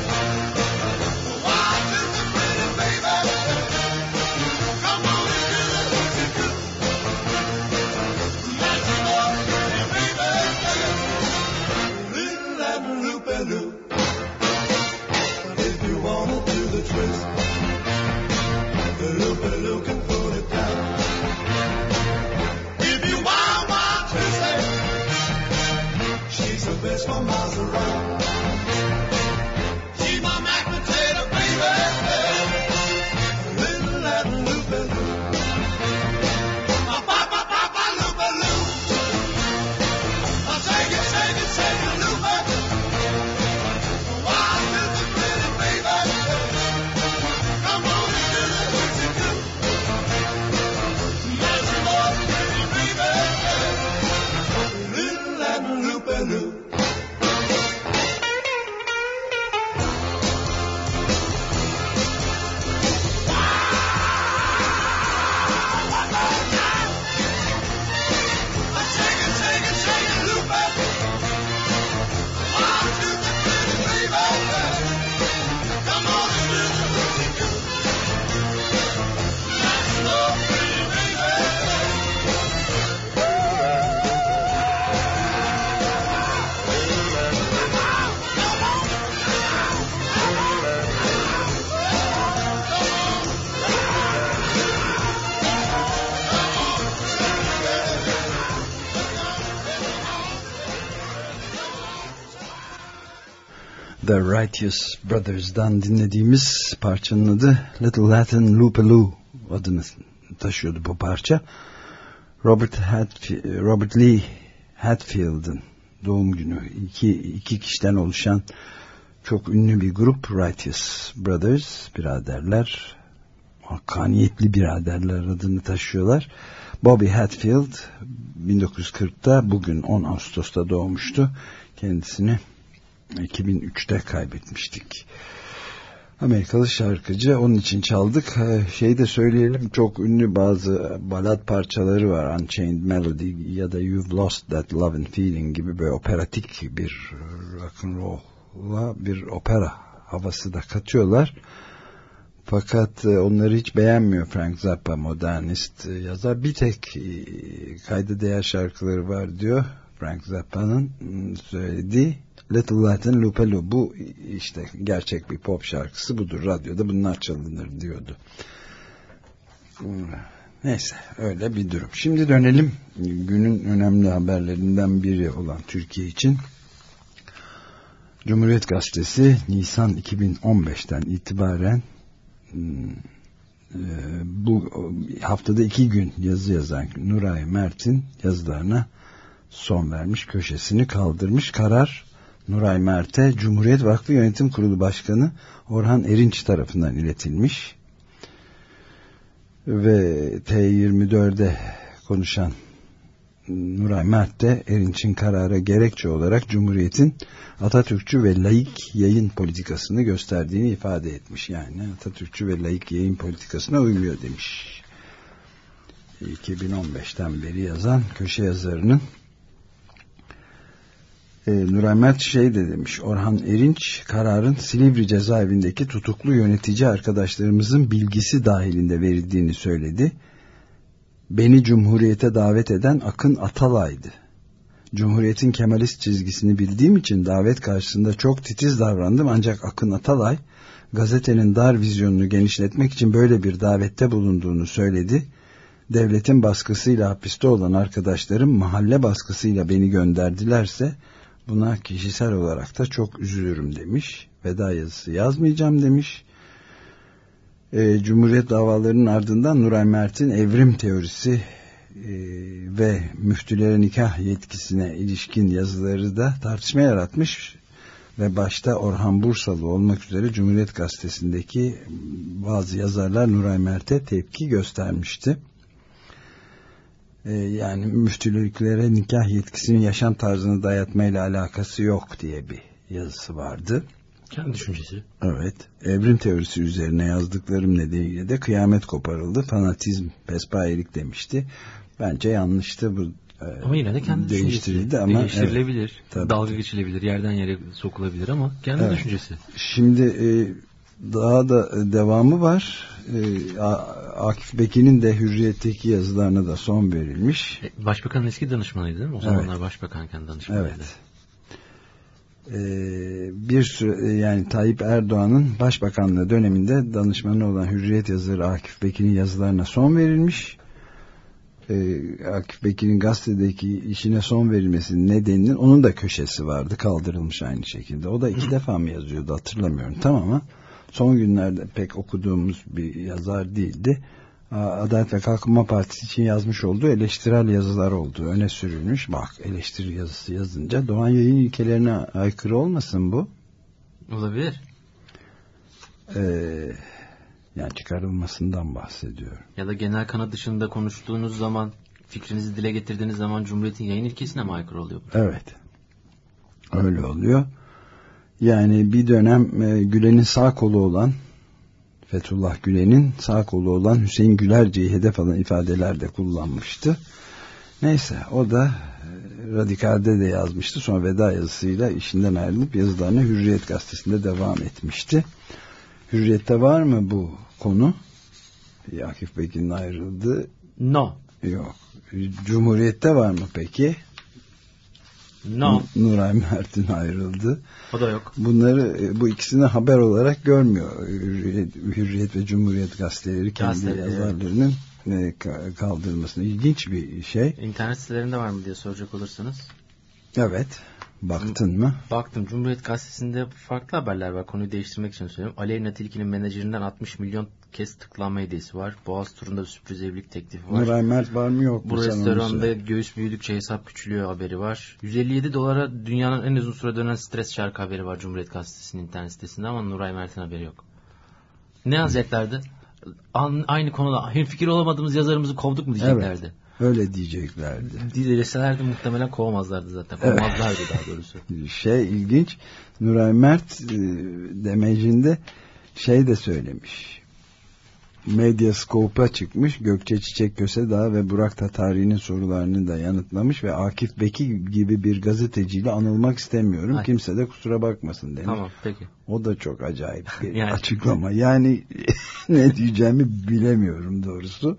S7: Why do the pretty baby? Come on and do the hoochie-coo. Let's go, pretty baby, little Latin loop-a-loo. Twist. The loop-a-loo can put it down. If you want twist it, she's the best for miles around. She's my mashed potato baby, little Latin loop-a-loo. My pa-pa-pa-pa loop-a-loo. I shake it, loop-a. Why do the pretty baby? Come on and do the hoochie-coo. Let's go, pretty baby, little Latin loop-a-loo.
S2: The Righteous Brothers'dan dinlediğimiz parçanın adı Little Latin Loop-a-loo adını taşıyordu bu parça. Robert Lee Hatfield'ın doğum günü. İki kişiden oluşan çok ünlü bir grup, Righteous Brothers, biraderler, hakkaniyetli biraderler adını taşıyorlar. Bobby Hatfield 1940'ta, bugün 10 Ağustos'ta doğmuştu. Kendisini 2003'te kaybetmiştik. Amerikalı şarkıcı, onun için çaldık. Şey de söyleyelim, çok ünlü bazı balad parçaları var. Unchained Melody ya da You've Lost That Love and Feeling gibi böyle operatik bir rock'n'roll'a bir opera havası da katıyorlar. Fakat onları hiç beğenmiyor Frank Zappa, modernist yazar. Bir tek kayda değer şarkıları var diyor Frank Zappa'nın söylediği Little Latin Loop-a-loo. Bu işte gerçek bir pop şarkısı budur. Radyoda bunlar çalınır diyordu. Neyse, öyle bir durum. Şimdi dönelim günün önemli haberlerinden biri olan Türkiye için. Cumhuriyet Gazetesi Nisan 2015'ten itibaren bu haftada 2 gün yazı yazan Nuray Mert'in yazılarına son vermiş, köşesini kaldırmış. Karar Nuray Mert'e Cumhuriyet Vakfı Yönetim Kurulu Başkanı Orhan Erinç tarafından iletilmiş ve T24'de konuşan Nuray Mert de Erinç'in karara gerekçe olarak Cumhuriyet'in Atatürkçü ve laik yayın politikasını gösterdiğini ifade etmiş. Yani Atatürkçü ve laik yayın politikasına uymuyor demiş. 2015'ten beri yazan köşe yazarının Nuray Mert de demiş. Orhan Erinç kararın Silivri cezaevindeki tutuklu yönetici arkadaşlarımızın bilgisi dahilinde verildiğini söyledi. Beni Cumhuriyet'e davet eden Akın Atalay'dı. Cumhuriyet'in Kemalist çizgisini bildiğim için davet karşısında çok titiz davrandım, ancak Akın Atalay gazetenin dar vizyonunu genişletmek için böyle bir davette bulunduğunu söyledi. Devletin baskısıyla hapiste olan arkadaşlarım mahalle baskısıyla beni gönderdilerse buna kişisel olarak da çok üzülürüm demiş. Veda yazısı yazmayacağım demiş. Cumhuriyet davalarının ardından Nuray Mert'in evrim teorisi ve müftülere nikah yetkisine ilişkin yazıları da tartışma yaratmış ve başta Orhan Bursalı olmak üzere Cumhuriyet Gazetesi'ndeki bazı yazarlar Nuray Mert'e tepki göstermişti. Yani müftülüklere nikah yetkisinin yaşam tarzını dayatmayla alakası yok diye bir yazısı vardı.
S3: Kendi düşüncesi.
S2: Evet. Evrim teorisi üzerine yazdıklarım nedeniyle de kıyamet koparıldı. Fanatizm pespayelik demişti. Bence yanlıştı bu.
S3: Ama yine de kendi
S2: değiştirildi ama
S3: değiştirilebilir.
S2: Evet,
S3: dalga geçilebilir. Yerden yere sokulabilir ama kendi düşüncesi.
S2: Şimdi daha da devamı var. Akif Beki'nin de Hürriyet'teki yazılarına da son verilmiş.
S3: Başbakanın eski danışmanıydı değil mi? O zamanlar başbakanken danışmanıydı.
S2: Evet. Bir süre, yani Tayyip Erdoğan'ın başbakanlığı döneminde danışmanı olan Hürriyet yazarı Akif Beki'nin yazılarına son verilmiş. Akif Beki'nin gazetedeki işine son verilmesinin nedeninin onun da köşesi vardı, kaldırılmış aynı şekilde. O da 2 defa mı yazıyordu hatırlamıyorum tam, ama son günlerde pek okuduğumuz bir yazar değildi. Adalet ve Kalkınma Partisi için yazmış olduğu eleştirel yazılar olduğu öne sürülmüş. Bak, eleştiri yazısı yazınca Doğan yayın ilkelerine aykırı olmasın bu?
S3: Olabilir.
S2: Yani çıkarılmasından bahsediyorum.
S3: Ya da genel kanı dışında konuştuğunuz zaman, fikrinizi dile getirdiğiniz zaman Cumhuriyet'in yayın ilkesine mi aykırı oluyor bu?
S2: Evet. Öyle oluyor. Yani bir dönem Gülen'in sağ kolu olan, Fethullah Gülen'in sağ kolu olan Hüseyin Gülerci'yi hedef alan ifadeler de kullanmıştı. Neyse, o da Radikal'de de yazmıştı. Sonra veda yazısıyla işinden ayrılıp yazılarına Hürriyet Gazetesi'nde devam etmişti. Hürriyet'te var mı bu konu? Akif Beki'nin ayrıldığı?
S3: No.
S2: Yok. Cumhuriyet'te var mü peki?
S3: No.
S2: Nuray Mert'in ayrıldı.
S3: O da yok.
S2: Bunları, bu ikisini haber olarak görmüyor. Hürriyet ve Cumhuriyet gazeteleri kendi yazarlarının kaldırılmasına. İlginç bir şey.
S3: İnternet sitelerinde var mı diye soracak olursanız.
S2: Evet. Baktın mı?
S3: Baktım. Cumhuriyet Gazetesi'nde farklı haberler var. Konuyu değiştirmek için söylüyorum. Aleyna Tilki'nin menajerinden 60 milyon kez tıklanma hediyesi var. Boğaz turunda sürpriz evlilik teklifi var.
S2: Nuray Mert var mı yok mu?
S3: Bu restoranda göğüs büyüdükçe hesap küçülüyor haberi var. 157 dolara dünyanın en uzun süre dönen stres şarkı haberi var Cumhuriyet Gazetesi'nin internet sitesinde, ama Nuray Mert'in haberi yok. Ne yazacaklardı? Aynı konuda hemfikir olamadığımız yazarımızı kovduk mu diyeceklerdi. Evet.
S2: Öyle diyeceklerdi.
S3: Dileselerdi muhtemelen kovamazlardı zaten. Kovmazlardı daha doğrusu.
S2: İlginç. Nuray Mert demecinde de söylemiş. Medyascope'a çıkmış. Gökçe Çiçek Kösedağ ve Burak Tatari'nin sorularını da yanıtlamış ve Akif Beki gibi bir gazeteciyle anılmak istemiyorum. Hayır. Kimse de kusura bakmasın demiş.
S3: Tamam, peki.
S2: O da çok acayip bir açıklama. Yani ne diyeceğimi bilemiyorum doğrusu.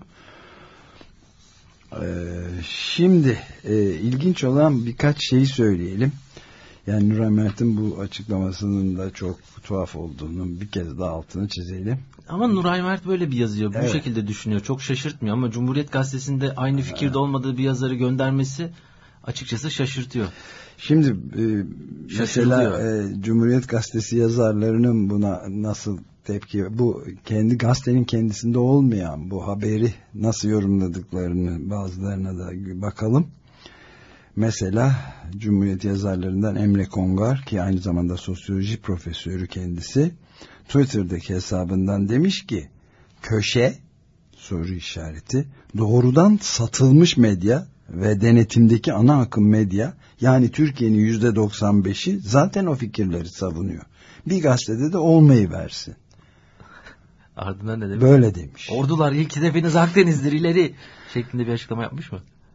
S2: Şimdi ilginç olan birkaç şeyi söyleyelim. Yani Nuray Mert'in bu açıklamasının da çok tuhaf olduğunu bir kez daha altını çizelim.
S3: Ama Nuray Mert böyle bir yazıyor. Bu şekilde düşünüyor. Çok şaşırtmıyor ama Cumhuriyet Gazetesi'nde aynı fikirde olmadığı bir yazarı göndermesi açıkçası şaşırtıyor.
S2: Şimdi mesela Cumhuriyet Gazetesi yazarlarının buna nasıl tepki. Bu kendi gazetenin kendisinde olmayan bu haberi nasıl yorumladıklarını bazılarına da bakalım. Mesela Cumhuriyet yazarlarından Emre Kongar, ki aynı zamanda sosyoloji profesörü kendisi, Twitter'daki hesabından demiş ki köşe soru işareti doğrudan satılmış medya ve denetimdeki ana akım medya, yani Türkiye'nin %95'i zaten o fikirleri savunuyor. Bir gazetede de olmayı versin.
S3: Ardından ne demiş?
S2: Böyle demiş.
S3: Ordular ilk hedefiniz Akdeniz'dir, ileri şeklinde bir açıklama yapmış mı?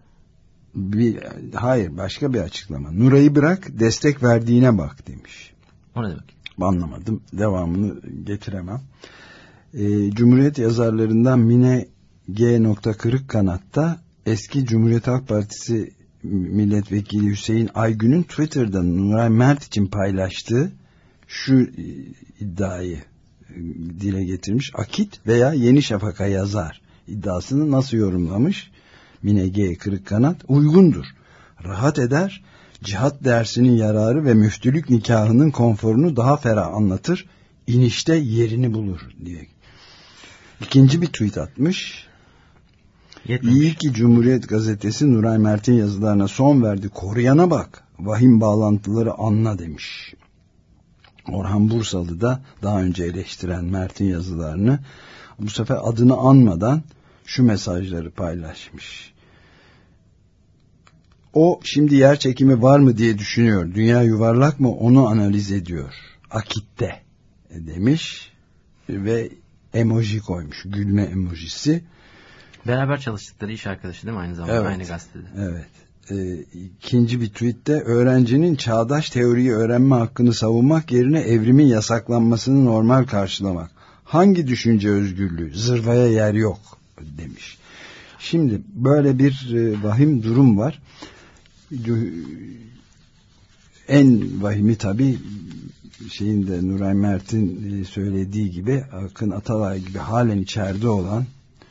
S2: Hayır, başka bir açıklama. Nuray'ı bırak, destek verdiğine bak demiş.
S3: O ne demek?
S2: Anlamadım. Devamını getiremem. Cumhuriyet yazarlarından Mine G. Kırıkkanat'ta eski Cumhuriyet Halk Partisi milletvekili Hüseyin Aygün'ün Twitter'da Nuray Mert için paylaştığı şu iddiayı dile getirmiş. Akit veya Yeni Şafak'a yazar iddiasını nasıl yorumlamış? Mine G. Kırıkkanat, uygundur, rahat eder, cihat dersinin yararı ve müftülük nikahının konforunu daha ferah anlatır, inişte yerini bulur diye. İkinci bir tweet atmış. İyi ki Cumhuriyet Gazetesi Nuray Mert'in yazılarına son verdi, koruyana bak, vahim bağlantıları anla demiş. Orhan Bursalı da daha önce eleştiren Mert'in yazılarını bu sefer adını anmadan şu mesajları paylaşmış. O şimdi yer çekimi var mı diye düşünüyor. Dünya yuvarlak mı onu analiz ediyor. Akit'te demiş ve emoji koymuş. Gülme emojisi.
S3: Beraber çalıştıkları iş arkadaşı değil mi aynı zamanda? Evet. Aynı gazetede.
S2: Evet. İkinci bir tweette öğrencinin çağdaş teoriyi öğrenme hakkını savunmak yerine evrimin yasaklanmasını normal karşılamak. Hangi düşünce özgürlüğü? Zırvaya yer yok demiş. Şimdi böyle bir vahim durum var. En vahimi tabii Nuray Mert'in söylediği gibi, Akın Atalay gibi halen içeride olan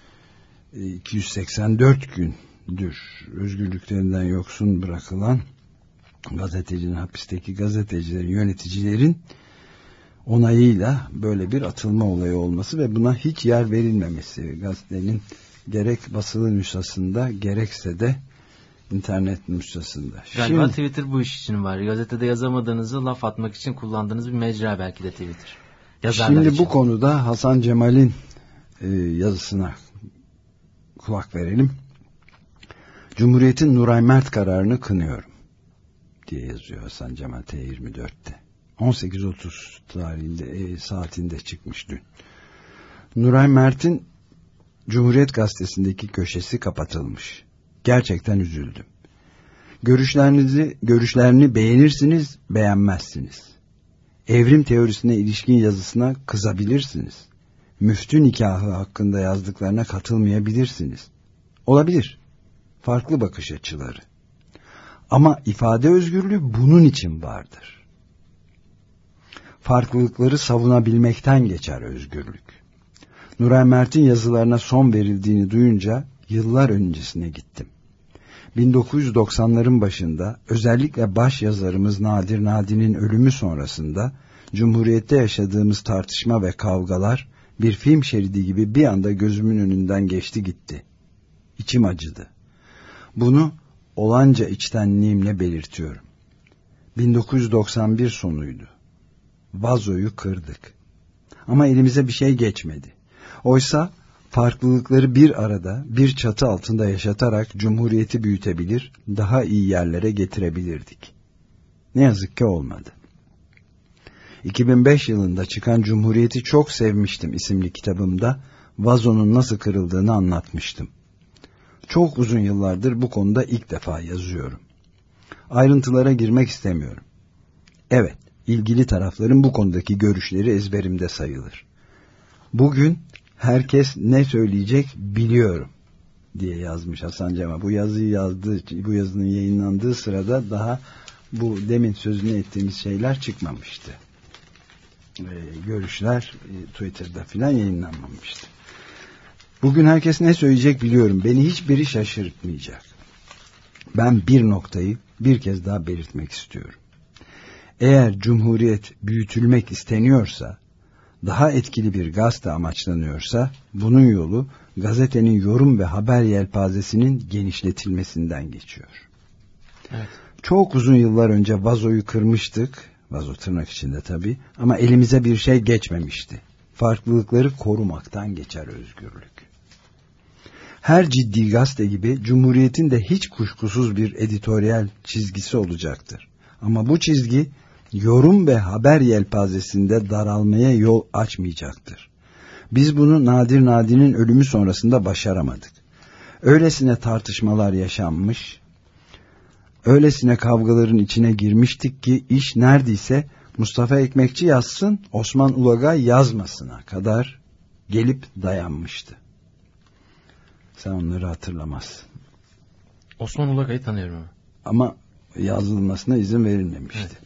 S2: 284 gündür özgürlüklerinden yoksun bırakılan gazetecinin, hapisteki gazetecilerin, yöneticilerin onayıyla böyle bir atılma olayı olması ve buna hiç yer verilmemesi, gazetenin gerek basılı nüshasında gerekse de internet nüshasında.
S3: Galiba şimdi, Twitter bu iş için var. Gazetede yazamadığınızı laf atmak için kullandığınız bir mecra belki de Twitter. Yazarlar
S2: şimdi
S3: için.
S2: Bu konuda Hasan Cemal'in yazısına kulak verelim. Cumhuriyet'in Nuray Mert kararını kınıyorum diye yazıyor Hasan Cemal T24'te. 18.30 tarihinde saatinde çıkmış dün. Nuray Mert'in Cumhuriyet Gazetesi'ndeki köşesi kapatılmış. Gerçekten üzüldüm. Görüşlerini beğenirsiniz, beğenmezsiniz. Evrim teorisine ilişkin yazısına kızabilirsiniz. Müftü nikahı hakkında yazdıklarına katılmayabilirsiniz. Olabilir. Farklı bakış açıları. Ama ifade özgürlüğü bunun için vardır. Farklılıkları savunabilmekten geçer özgürlük. Nuray Mert'in yazılarına son verildiğini duyunca yıllar öncesine gittim. 1990'ların başında özellikle baş yazarımız Nadir Nadi'nin ölümü sonrasında Cumhuriyet'te yaşadığımız tartışma ve kavgalar bir film şeridi gibi bir anda gözümün önünden geçti gitti. İçim acıdı. Bunu olanca içtenliğimle belirtiyorum. 1991 sonuydu. Vazoyu kırdık. Ama elimize bir şey geçmedi. Oysa farklılıkları bir arada, bir çatı altında yaşatarak Cumhuriyeti büyütebilir, daha iyi yerlere getirebilirdik. Ne yazık ki olmadı. 2005 yılında çıkan Cumhuriyeti Çok Sevmiştim isimli kitabımda vazonun nasıl kırıldığını anlatmıştım. Çok uzun yıllardır bu konuda ilk defa yazıyorum. Ayrıntılara girmek istemiyorum. Evet, ilgili tarafların bu konudaki görüşleri ezberimde sayılır. Bugün herkes ne söyleyecek biliyorum diye yazmış Hasan Cemal. Bu yazıyı yazdığı, bu yazının yayınlandığı sırada daha bu demin sözünü ettiğimiz şeyler çıkmamıştı. Görüşler Twitter'da filan yayınlanmamıştı. Bugün herkes ne söyleyecek biliyorum. Beni hiçbiri şaşırtmayacak. Ben bir noktayı bir kez daha belirtmek istiyorum. Eğer Cumhuriyet büyütülmek isteniyorsa, daha etkili bir gazete amaçlanıyorsa bunun yolu gazetenin yorum ve haber yelpazesinin genişletilmesinden geçiyor.
S3: Evet.
S2: Çok uzun yıllar önce vazoyu kırmıştık. Vazo tırnak içinde tabii. Ama elimize bir şey geçmemişti. Farklılıkları korumaktan geçer özgürlük. Her ciddi gazete gibi Cumhuriyet'in de hiç kuşkusuz bir editoryal çizgisi olacaktır. Ama bu çizgi yorum ve haber yelpazesinde daralmaya yol açmayacaktır. Biz bunu Nadir Nadi'nin ölümü sonrasında başaramadık. Öylesine tartışmalar yaşanmış, öylesine kavgaların içine girmiştik ki iş neredeyse Mustafa Ekmekçi yazsın, Osman Ulagay yazmasına kadar gelip dayanmıştı. Sen onları hatırlamazsın.
S3: Osman Ulagay'ı tanıyorum.
S2: Ama yazılmasına izin verilmemişti. Evet.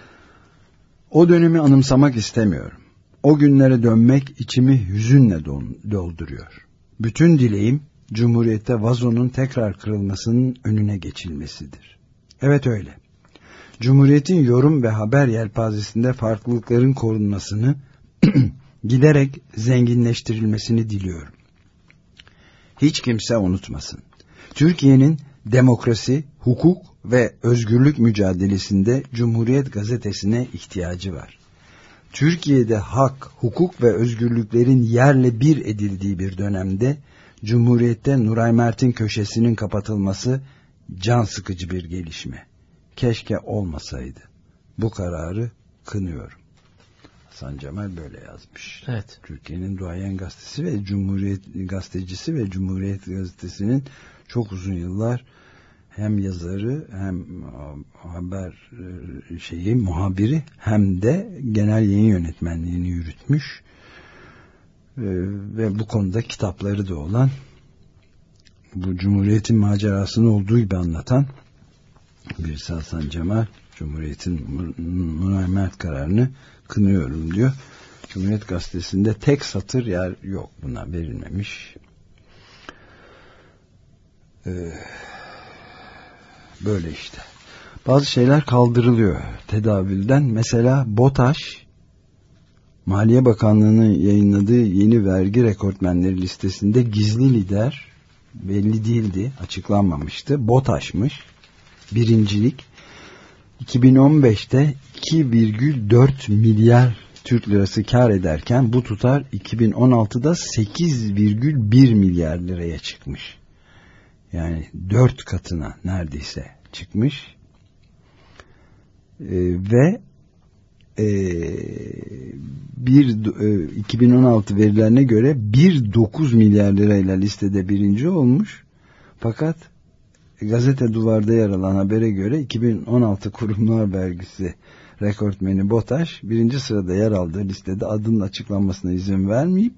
S2: O dönemi anımsamak istemiyorum. O günlere dönmek içimi hüzünle dolduruyor. Bütün dileğim Cumhuriyet'te vazonun tekrar kırılmasının önüne geçilmesidir. Evet öyle. Cumhuriyet'in yorum ve haber yelpazesinde farklılıkların korunmasını, giderek zenginleştirilmesini diliyorum. Hiç kimse unutmasın. Türkiye'nin demokrasi, hukuk ve özgürlük mücadelesinde Cumhuriyet gazetesine ihtiyacı var. Türkiye'de hak, hukuk ve özgürlüklerin yerle bir edildiği bir dönemde Cumhuriyet'te Nuray Mert'in köşesinin kapatılması can sıkıcı bir gelişme. Keşke olmasaydı. Bu kararı kınıyorum. Hasan Cemal böyle yazmış.
S3: Evet.
S2: Türkiye'nin duayen gazetesi ve Cumhuriyet gazetecisi ve Cumhuriyet gazetesinin çok uzun yıllar hem yazarı hem haber muhabiri hem de genel yayın yönetmenliğini yürütmüş ve bu konuda kitapları da olan, bu Cumhuriyet'in macerasını olduğu gibi anlatan birisi Hasan Cemal, Cumhuriyet'in Nuray Mert kararını kınıyorum diyor. Cumhuriyet gazetesinde tek satır yer yok, buna verilmemiş. Böyle işte. Bazı şeyler kaldırılıyor tedavülden. Mesela BOTAŞ, Maliye Bakanlığı'nın yayınladığı yeni vergi rekortmenleri listesinde gizli lider belli değildi, açıklanmamıştı. BOTAŞ'mış. Birincilik. 2015'te 2,4 milyar Türk lirası kar ederken bu tutar 2016'da 8,1 milyar liraya çıkmış. Yani 4 katına neredeyse çıkmış. Ve 2016 verilerine göre 1,9 milyar lirayla listede birinci olmuş. Fakat Gazete Duvar'da yer alan habere göre 2016 Kurumlar Vergisi rekortmeni BOTAŞ birinci sırada yer aldığı listede adının açıklanmasına izin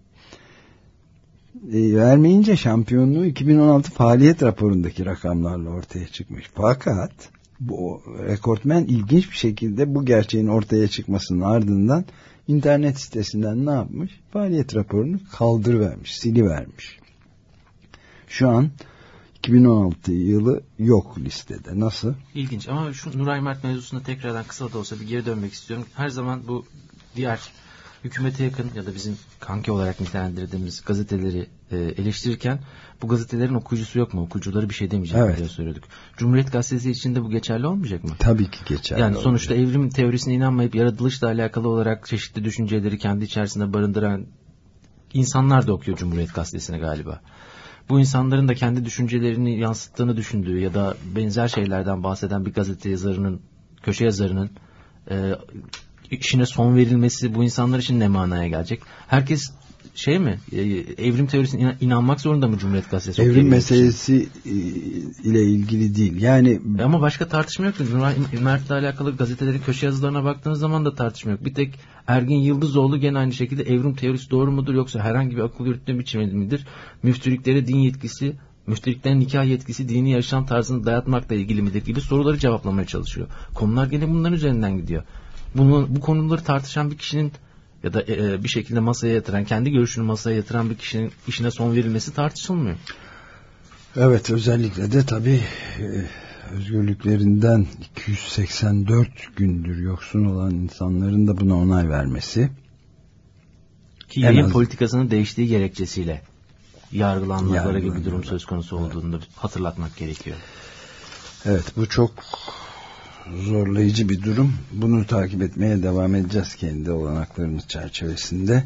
S2: vermeyince şampiyonluğu 2016 faaliyet raporundaki rakamlarla ortaya çıkmış. Fakat bu rekortmen ilginç bir şekilde bu gerçeğin ortaya çıkmasının ardından internet sitesinden ne yapmış? Faaliyet raporunu kaldırıvermiş, silivermiş. Şu an 2016 yılı yok listede. Nasıl?
S3: İlginç ama şu Nuray Mert mevzusunda tekrardan kısa da olsa bir geri dönmek istiyorum. Her zaman bu diğer hükümete yakın ya da bizim kanki olarak nitelendirdiğimiz gazeteleri eleştirirken bu gazetelerin okuyucusu yok mu? Okuyucuları bir şey demeyecek mi diye söyledik. Cumhuriyet Gazetesi için de bu geçerli olmayacak mı?
S2: Tabii ki geçerli.
S3: Yani sonuçta evrim teorisine inanmayıp yaratılışla alakalı olarak çeşitli düşünceleri kendi içerisinde barındıran insanlar da okuyor Cumhuriyet Gazetesi'ne galiba. Bu insanların da kendi düşüncelerini yansıttığını düşündüğü ya da benzer şeylerden bahseden bir gazete yazarının, köşe yazarının işine son verilmesi bu insanlar için ne manaya gelecek? Herkes evrim teorisine inanmak zorunda mı Cumhuriyet Gazetesi?
S2: Evrim meselesi ile ilgili değil. Yani
S3: ama başka tartışma yok. Nuray Mert'le alakalı gazetelerin köşe yazılarına baktığınız zaman da tartışma yok. Bir tek Ergin Yıldızoğlu gene aynı şekilde evrim teorisi doğru mudur yoksa herhangi bir akıl yürütme biçimi midir? Müftülüklerin nikah yetkisi dini yaşam tarzını dayatmakla ilgili midir gibi soruları cevaplamaya çalışıyor. Konular gene bunların üzerinden gidiyor. Bu konuları tartışan bir kişinin ya da bir şekilde masaya yatıran, kendi görüşünü masaya yatıran bir kişinin işine son verilmesi tartışılmıyor.
S2: Evet, özellikle de tabii özgürlüklerinden 284 gündür yoksun olan insanların da buna onay vermesi
S3: Ki yayın politikasının değiştiği gerekçesiyle yargılanmaları gibi bir durum söz konusu olduğunu da hatırlatmak gerekiyor.
S2: Evet, bu çok zorlayıcı bir durum. Bunu takip etmeye devam edeceğiz kendi olanaklarımız çerçevesinde.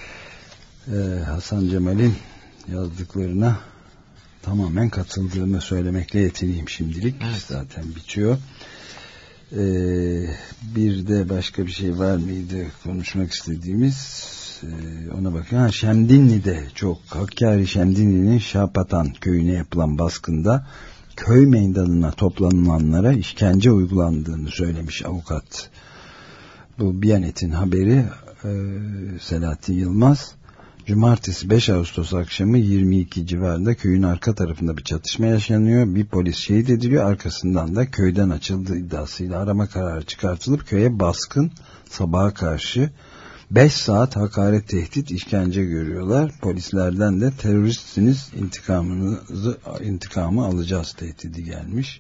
S2: Hasan Cemal'in yazdıklarına tamamen katıldığımı söylemekle yetineyim şimdilik. Evet. Zaten bitiyor. Bir de başka bir şey var mıydı konuşmak istediğimiz? Ona bakın. Şemdinli'de çok Hakkari Şemdinli'nin Şapatan köyüne yapılan baskında köy meydanına toplanılanlara işkence uygulandığını söylemiş avukat. Bu Biyanet'in haberi. Selahattin Yılmaz. Cumartesi 5 Ağustos akşamı 22 civarında köyün arka tarafında bir çatışma yaşanıyor. Bir polis şehit ediliyor. Arkasından da köyden açıldığı iddiasıyla arama kararı çıkartılıp köye baskın, sabaha karşı 5 saat hakaret, tehdit, işkence görüyorlar. Polislerden de teröristsiniz, intikamı alacağız tehdidi gelmiş.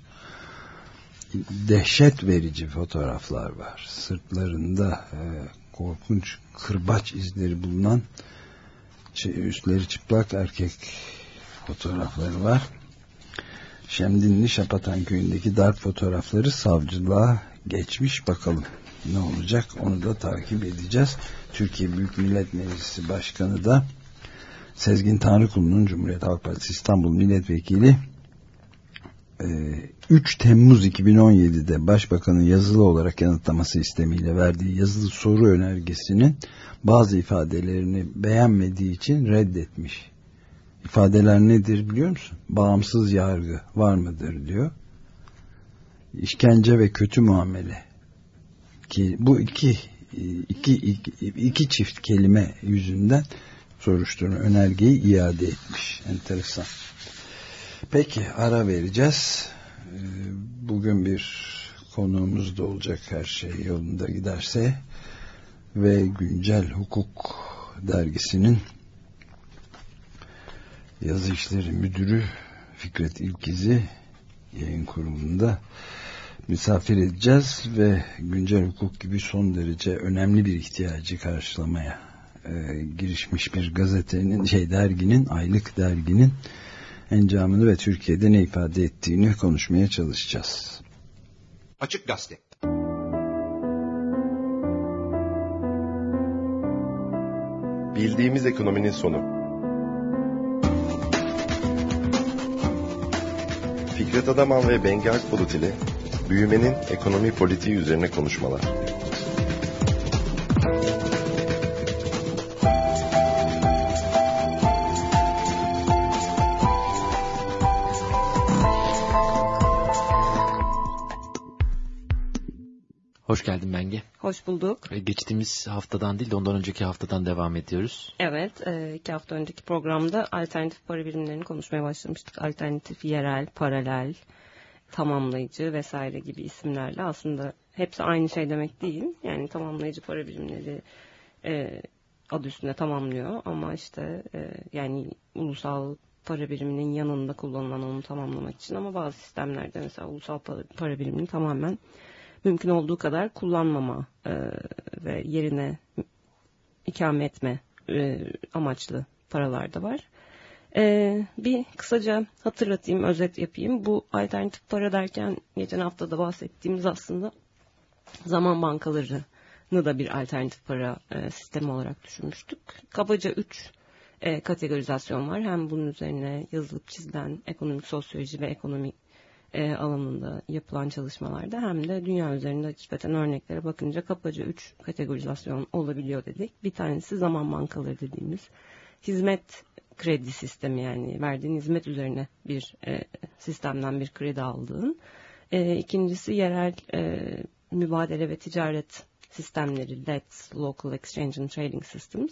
S2: Dehşet verici fotoğraflar var. Sırtlarında korkunç kırbaç izleri bulunan, üstleri çıplak erkek fotoğrafları var. Şemdinli Şapatan köyündeki darp fotoğrafları savcılığa geçmiş. Bakalım ne olacak, onu da takip edeceğiz. Türkiye Büyük Millet Meclisi Başkanı da Sezgin Tanrıkulu'nun Cumhuriyet Halk Partisi İstanbul Milletvekili 3 Temmuz 2017'de Başbakanın yazılı olarak yanıtlaması istemiyle verdiği yazılı soru önergesinin bazı ifadelerini beğenmediği için reddetmiş. İfadeler nedir biliyor musun? Bağımsız yargı var mıdır diyor. İşkence ve kötü muamele. Ki bu iki çift kelime yüzünden soruşturma önergeyi iade etmiş. Enteresan. Peki, ara vereceğiz. Bugün bir konuğumuz da olacak, her şey yolunda giderse, ve Güncel Hukuk dergisinin yazı işleri müdürü Fikret İlkiz'i yayın kurumunda misafir edeceğiz ve Güncel Hukuk gibi son derece önemli bir ihtiyacı karşılamaya girişmiş bir gazetenin, derginin, aylık derginin encamını ve Türkiye'de ne ifade ettiğini konuşmaya çalışacağız.
S1: Açık Gazete.
S6: Bildiğimiz ekonominin sonu. Fikret Adaman ve Bengi Akbulut ile büyümenin ekonomi politiği üzerine konuşmalar.
S3: Hoş geldin Bengi.
S8: Hoş bulduk.
S3: Geçtiğimiz haftadan değil de ondan önceki haftadan devam ediyoruz.
S8: Evet, 2 hafta önceki programda alternatif para birimlerini konuşmaya başlamıştık. Alternatif, yerel, paralel, tamamlayıcı vesaire gibi isimlerle. Aslında hepsi aynı şey demek değil. Yani tamamlayıcı para birimleri adı üstünde tamamlıyor. Ama işte yani ulusal para biriminin yanında kullanılan onu tamamlamak için. Ama bazı sistemlerde mesela ulusal para birimini tamamen mümkün olduğu kadar kullanmama ve yerine ikame etme amaçlı paralar da var. Bir kısaca hatırlatayım, özet yapayım. Bu alternatif para derken geçen hafta da bahsettiğimiz aslında zaman bankalarını da bir alternatif para sistemi olarak düşünmüştük. Kabaca 3 kategorizasyon var. Hem bunun üzerine yazılıp çizilen ekonomik sosyoloji ve ekonomik alanında yapılan çalışmalarda hem de dünya üzerinde hakikaten örneklere bakınca kabaca 3 kategorizasyon olabiliyor dedik. Bir tanesi zaman bankaları dediğimiz hizmet kredi sistemi, yani verdiğin hizmet üzerine bir sistemden bir kredi aldığın. İkincisi yerel mübadele ve ticaret sistemleri, LETS, Local Exchange and Trading Systems.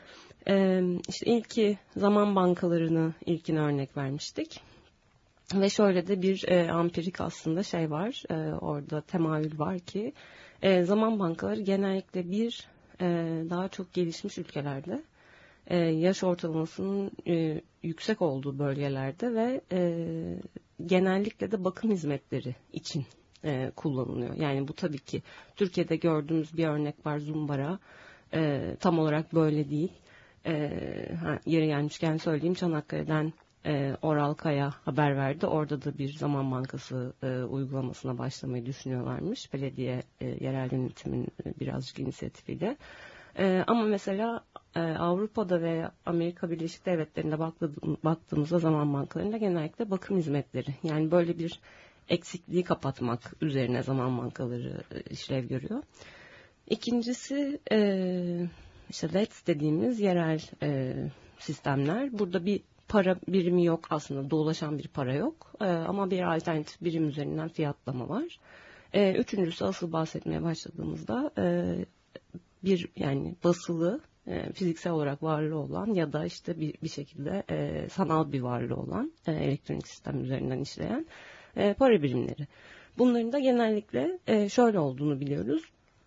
S8: İşte ilki zaman bankalarını ilkine örnek vermiştik. Ve şöyle de bir ampirik aslında şey var, orada temayül var ki zaman bankaları genellikle daha çok gelişmiş ülkelerde, yaş ortalamasının yüksek olduğu bölgelerde ve genellikle de bakım hizmetleri için kullanılıyor. Yani bu tabii ki Türkiye'de gördüğümüz bir örnek var, Zumbara, tam olarak böyle değil. Yeri gelmişken söyleyeyim, Çanakkale'den Oral Kaya haber verdi. Orada da bir zaman bankası uygulamasına başlamayı düşünüyorlarmış. Belediye yerel yönetimin birazcık inisiyatifiyle. Ama mesela Avrupa'da ve Amerika Birleşik Devletleri'nde baktığımızda zaman bankalarında genellikle bakım hizmetleri, yani böyle bir eksikliği kapatmak üzerine zaman bankaları işlev görüyor. İkincisi işte LEDS dediğimiz yerel sistemler. Burada bir para birimi yok aslında, dolaşan bir para yok ama bir alternatif birim üzerinden fiyatlama var. Üçüncüsü, asıl bahsetmeye başladığımızda bir, yani basılı, fiziksel olarak varlığı olan ya da işte bir şekilde sanal bir varlığı olan elektronik sistem üzerinden işleyen para birimleri. Bunların da genellikle şöyle olduğunu biliyoruz.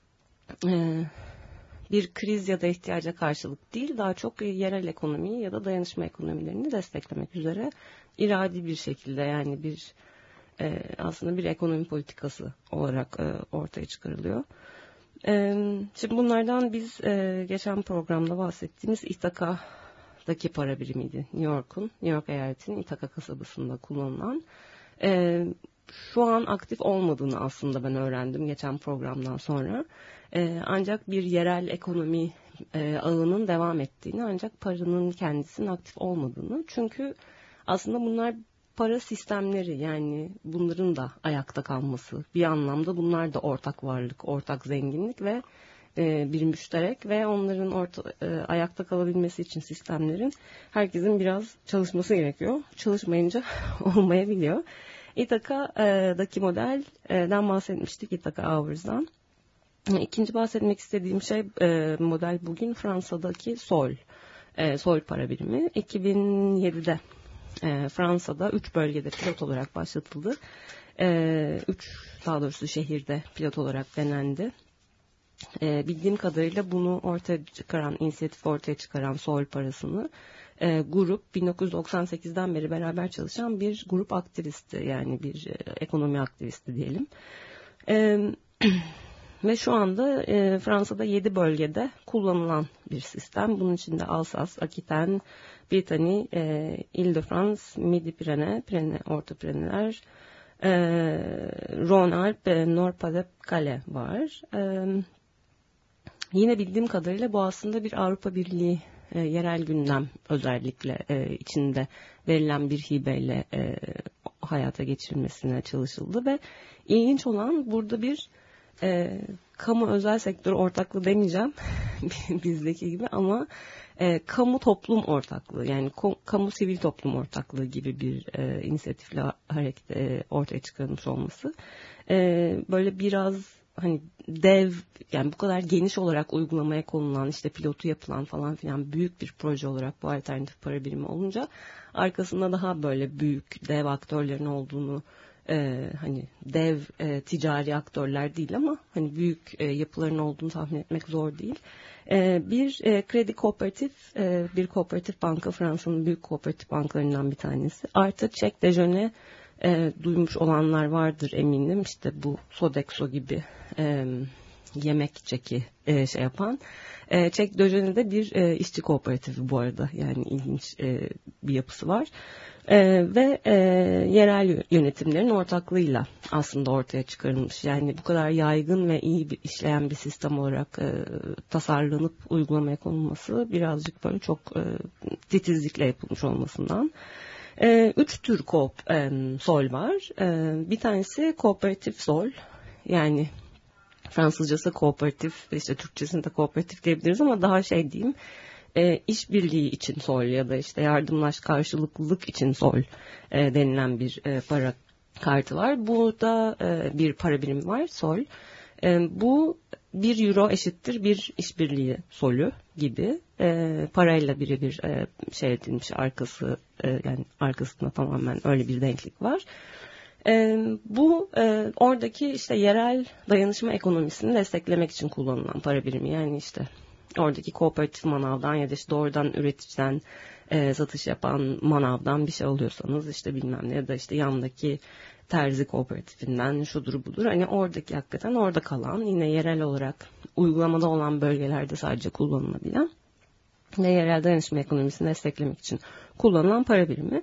S8: Bir kriz ya da ihtiyaca karşılık değil, daha çok yerel ekonomiyi ya da dayanışma ekonomilerini desteklemek üzere iradi bir şekilde, yani bir aslında bir ekonomi politikası olarak ortaya çıkarılıyor. Şimdi bunlardan biz geçen programda bahsettiğimiz İTHK'daki para birimiydi. New York eyaletinin İTHK kasabasında kullanılan. Şu an aktif olmadığını aslında ben öğrendim geçen programdan sonra. Ancak bir yerel ekonomi ağının devam ettiğini, ancak paranın kendisinin aktif olmadığını. Çünkü aslında bunlar para sistemleri, yani bunların da ayakta kalması. Bir anlamda bunlar da ortak varlık, ortak zenginlik ve bir müşterek ve onların ayakta kalabilmesi için sistemlerin herkesin biraz çalışması gerekiyor. Çalışmayınca olmayabiliyor. İTHK'daki modelden bahsetmiştik, İTHK Hours'dan. İkinci bahsetmek istediğim şey model bugün Fransa'daki Sol para birimi. 2007'de Fransa'da 3 bölgede pilot olarak başlatıldı. 3 daha doğrusu şehirde pilot olarak denendi. Bildiğim kadarıyla bunu inisiyatifi ortaya çıkaran Sol parasını grup 1998'den beri beraber çalışan bir grup aktivisti, yani bir ekonomi aktivisti diyelim. Ve şu anda Fransa'da 7 bölgede kullanılan bir sistem. Bunun içinde Alsace, Aquitaine, Brittany, Ile-de-France, Midi-Pirene, Orta Pireneler, Rhône-Alpes, Nord-Pas-de-Calais var. Yine bildiğim kadarıyla bu aslında bir Avrupa Birliği yerel gündem özellikle içinde verilen bir hibeyle hayata geçirilmesine çalışıldı ve ilginç olan burada bir kamu özel sektör ortaklığı demeyeceğim bizdeki gibi ama kamu toplum ortaklığı, yani kamu sivil toplum ortaklığı gibi bir inisiyatifle hareket ortaya çıkarılmış olması böyle biraz hani dev, yani bu kadar geniş olarak uygulamaya konulan, işte pilotu yapılan falan filan büyük bir proje olarak bu alternatif para birimi olunca arkasında daha böyle büyük dev aktörlerin olduğunu, hani dev ticari aktörler değil ama hani büyük yapıların olduğunu tahmin etmek zor değil. Bir kredi kooperatif, bir kooperatif banka, Fransa'nın büyük kooperatif bankalarından bir tanesi. Artı Çek Dejeuner duymuş olanlar vardır eminim. İşte bu Sodexo gibi yemek çeki şey yapan. Çek Dejeuner'de bir işçi kooperatifi bu arada. Yani ilginç bir yapısı var. Ve yerel yönetimlerin ortaklığıyla aslında ortaya çıkarılmış. Yani bu kadar yaygın ve iyi işleyen bir sistem olarak tasarlanıp uygulamaya konulması birazcık böyle çok titizlikle yapılmış olmasından. 3 tür sol var. Bir tanesi kooperatif sol. Yani Fransızcası kooperatif, işte Türkçesinde kooperatif diyebiliriz ama daha şey diyeyim, işbirliği için sol ya da işte yardımlaş, karşılıklılık için sol denilen bir para kartı var. Burada bir para birimi var, sol. Bu 1 euro eşittir bir işbirliği solü gibi parayla birebir şey edilmiş, yani arkasında tamamen öyle bir denklik var. Bu oradaki işte yerel dayanışma ekonomisini desteklemek için kullanılan para birimi, yani işte oradaki kooperatif manavdan ya da işte doğrudan üreticiden satış yapan manavdan bir şey alıyorsanız işte bilmem ne ya da işte yandaki terzi kooperatifinden şudur budur. Hani oradaki hakikaten orada kalan, yine yerel olarak uygulamada olan bölgelerde sadece kullanılabilen ve yerel dayanışma ekonomisini desteklemek için kullanılan para birimi.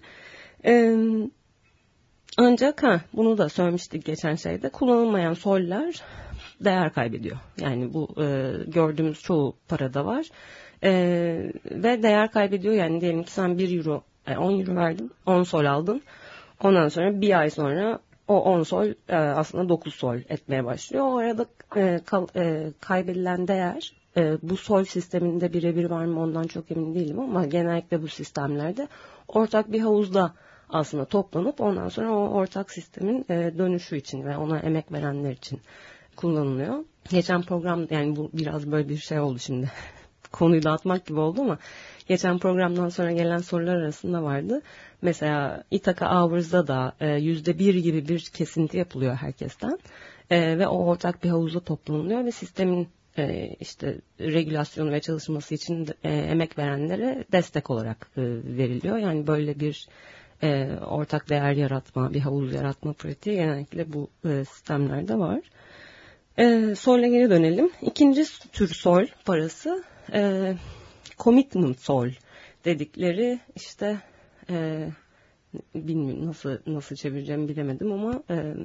S8: Ancak bunu da söylemiştik geçen şeyde, kullanılmayan soller değer kaybediyor. Yani bu gördüğümüz çoğu parada var. Ve değer kaybediyor. Yani diyelim ki sen 1 euro, 10 euro verdin, 10 sol aldın. Ondan sonra bir ay sonra o 10 sol aslında 9 sol etmeye başlıyor. O arada kaybedilen değer, bu sol sisteminde birebir var mı ondan çok emin değilim ama genellikle bu sistemlerde ortak bir havuzda aslında toplanıp ondan sonra o ortak sistemin dönüşü için ve ona emek verenler için kullanılıyor. Geçen program, yani bu biraz böyle bir şey oldu şimdi. Konuyu dağıtmak gibi oldu ama geçen programdan sonra gelen sorular arasında vardı. Mesela Ithaca Hours'da da %1 gibi bir kesinti yapılıyor herkesten. Ve o ortak bir havuzda toplanılıyor ve sistemin işte regülasyonu ve çalışması için emek verenlere destek olarak veriliyor. Yani böyle bir ortak değer yaratma, bir havuz yaratma pratiği genellikle bu sistemlerde var. Sol'e geri dönelim. İkinci tür sol parası commitment sol dedikleri, işte bilmiyorum nasıl çevireceğimi bilemedim ama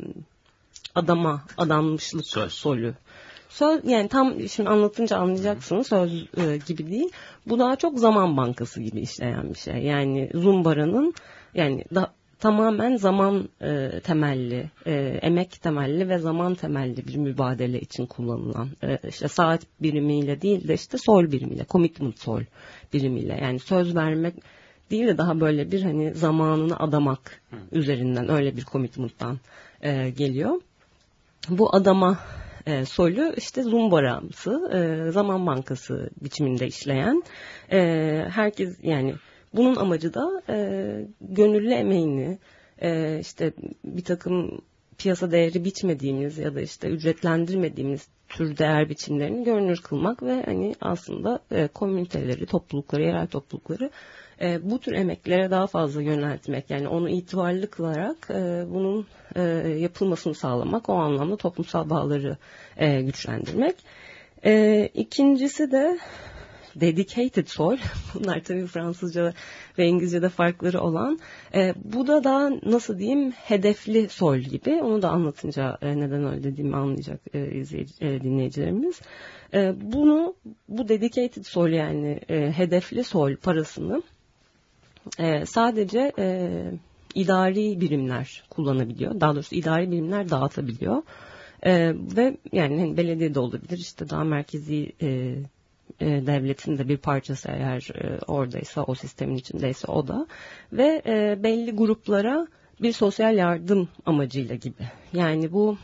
S8: adanmışlık solü. Söz, yani tam şimdi anlatınca anlayacaksınız, söz gibi değil. Bu daha çok zaman bankası gibi işleyen bir şey. Yani Zumbara'nın yani tamamen zaman temelli, emek temelli ve zaman temelli bir mübadele için kullanılan, işte saat birimiyle değil de işte sol birimiyle, commitment sol birimiyle, yani söz vermek değil de daha böyle bir hani zamanını adamak üzerinden, öyle bir commitment'tan geliyor. Bu adama solü işte Zumbara'sı, zaman bankası biçiminde işleyen, herkes yani bunun amacı da gönüllü emeğini, işte bir takım piyasa değeri biçmediğimiz ya da işte ücretlendirmediğimiz tür değer biçimlerini görünür kılmak ve hani aslında komüniteleri, toplulukları, yerel toplulukları bu tür emeklere daha fazla yöneltmek, yani onu itibarlı kılarak bunun yapılmasını sağlamak, o anlamda toplumsal bağları güçlendirmek. İkincisi de dedicated sol. Bunlar tabii Fransızca ve İngilizce'de farkları olan. Bu da daha nasıl diyeyim, hedefli sol gibi. Onu da anlatınca neden öyle dediğimi anlayacak dinleyicilerimiz. Bu dedicated sol, yani hedefli sol parasını sadece idari birimler kullanabiliyor. Daha doğrusu idari birimler dağıtabiliyor. Ve yani belediye de olabilir, işte daha merkezi devletin de bir parçası eğer oradaysa, o sistemin içindeyse o da, ve belli gruplara bir sosyal yardım amacıyla gibi. Yani bu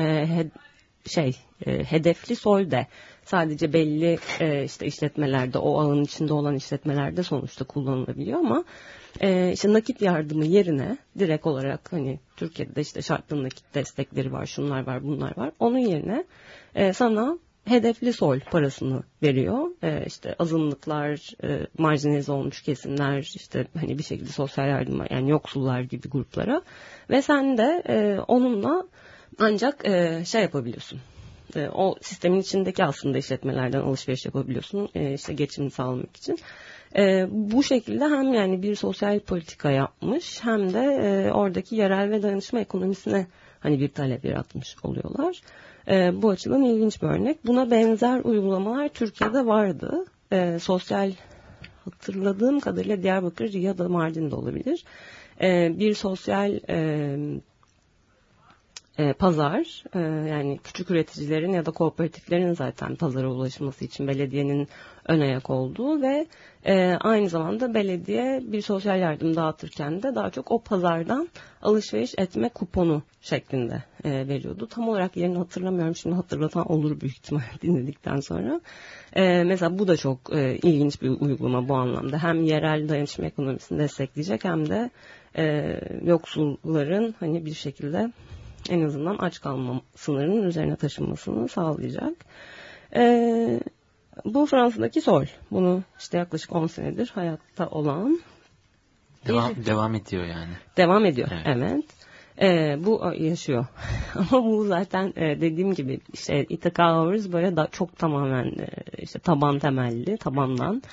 S8: hedefli sol de sadece belli işte işletmelerde, o ağın içinde olan işletmelerde sonuçta kullanılabiliyor ama işte nakit yardımı yerine direkt olarak, hani Türkiye'de işte şartlı nakit destekleri var, şunlar var, bunlar var. Onun yerine sana hedefli sol parasını veriyor. İşte azınlıklar, marjinalize olmuş kesimler, işte hani bir şekilde sosyal yardıma, yani yoksullar gibi gruplara, ve sen de onunla ancak şey yapabiliyorsun. O sistemin içindeki aslında işletmelerden alışveriş yapabiliyorsun, işte geçimini sağlamak için. Bu şekilde hem yani bir sosyal politika yapmış, hem de oradaki yerel ve dayanışma ekonomisine hani bir talep yaratmış oluyorlar. Bu açıdan ilginç bir örnek. Buna benzer uygulamalar Türkiye'de vardı. Sosyal, hatırladığım kadarıyla Diyarbakır ya da Mardin'de olabilir. Bir sosyal pazar, yani küçük üreticilerin ya da kooperatiflerin zaten pazara ulaşması için belediyenin ön ayak olduğu ve aynı zamanda belediye bir sosyal yardım dağıtırken de daha çok o pazardan alışveriş etme kuponu şeklinde veriyordu. Tam olarak yerini hatırlamıyorum, şimdi hatırlatan olur büyük ihtimal dinledikten sonra. Mesela bu da çok ilginç bir uygulama bu anlamda. Hem yerel dayanışma ekonomisini destekleyecek, hem de yoksulların hani bir şekilde en azından aç kalma sınırının üzerine taşınmasını sağlayacak. Bu Fransa'daki sol. Bunu işte yaklaşık 10 senedir hayatta olan.
S3: Devam ediyor yani.
S8: Devam ediyor, evet. Bu yaşıyor. Ama bu zaten dediğim gibi işte Ithaca Hours böyle çok tamamen işte taban temelli, tabandan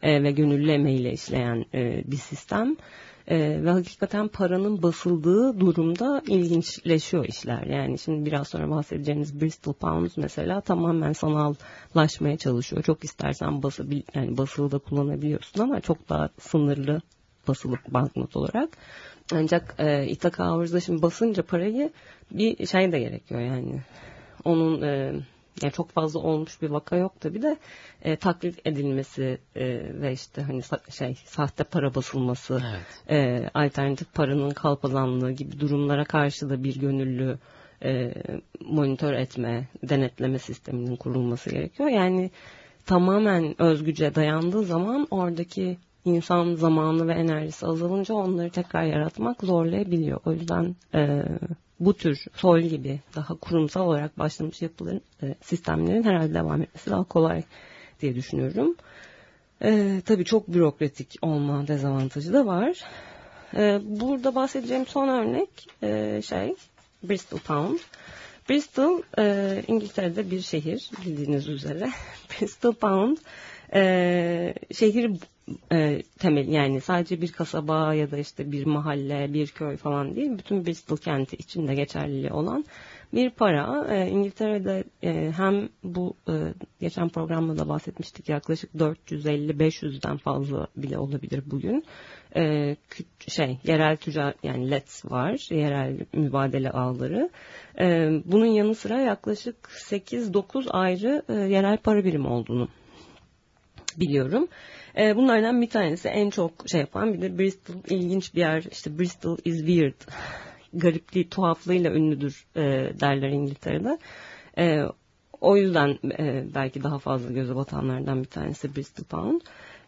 S8: ve gönüllü emeğiyle işleyen bir sistem. Ve hakikaten paranın basıldığı durumda ilginçleşiyor işler. Yani şimdi biraz sonra bahsedeceğimiz Bristol Pound mesela tamamen sanallaşmaya çalışıyor. Çok istersen yani basılı da kullanabiliyorsun ama çok daha sınırlı basılı banknot olarak. Ancak Ithaca Hours'da şimdi basınca parayı bir şey de gerekiyor yani. Onun yani çok fazla olmuş bir vaka yok tabii de taklit edilmesi ve işte hani sahte para basılması, evet. Alternatif paranın kalpazanlığı gibi durumlara karşı da bir gönüllü monitör etme, denetleme sisteminin kurulması gerekiyor. Yani tamamen özgüce dayandığı zaman oradaki insan zamanı ve enerjisi azalınca onları tekrar yaratmak zorlayabiliyor. O yüzden bu tür Sol gibi daha kurumsal olarak başlamış yapıların, sistemlerin herhalde devam etmesi daha kolay diye düşünüyorum. Tabii çok bürokratik olma dezavantajı da var. Burada bahsedeceğim son örnek Bristol Pound. Bristol İngiltere'de bir şehir bildiğiniz üzere. Bristol Pound şehir temel yani sadece bir kasaba ya da işte bir mahalle, bir köy falan değil. Bütün Bristol kenti içinde geçerliliği olan bir para. İngiltere'de hem bu geçen programda da bahsetmiştik yaklaşık 450-500'den fazla bile olabilir bugün. Yerel tüccar yani LETS var. Yerel mübadele ağları. Bunun yanı sıra yaklaşık 8-9 ayrı yerel para birimi olduğunu biliyorum. Bunlardan bir tanesi en çok yapan bir de Bristol ilginç bir yer. İşte Bristol is weird. Garipliği, tuhaflığıyla ünlüdür derler İngiltere'de. O yüzden belki daha fazla göze batanlardan bir tanesi Bristol Pound.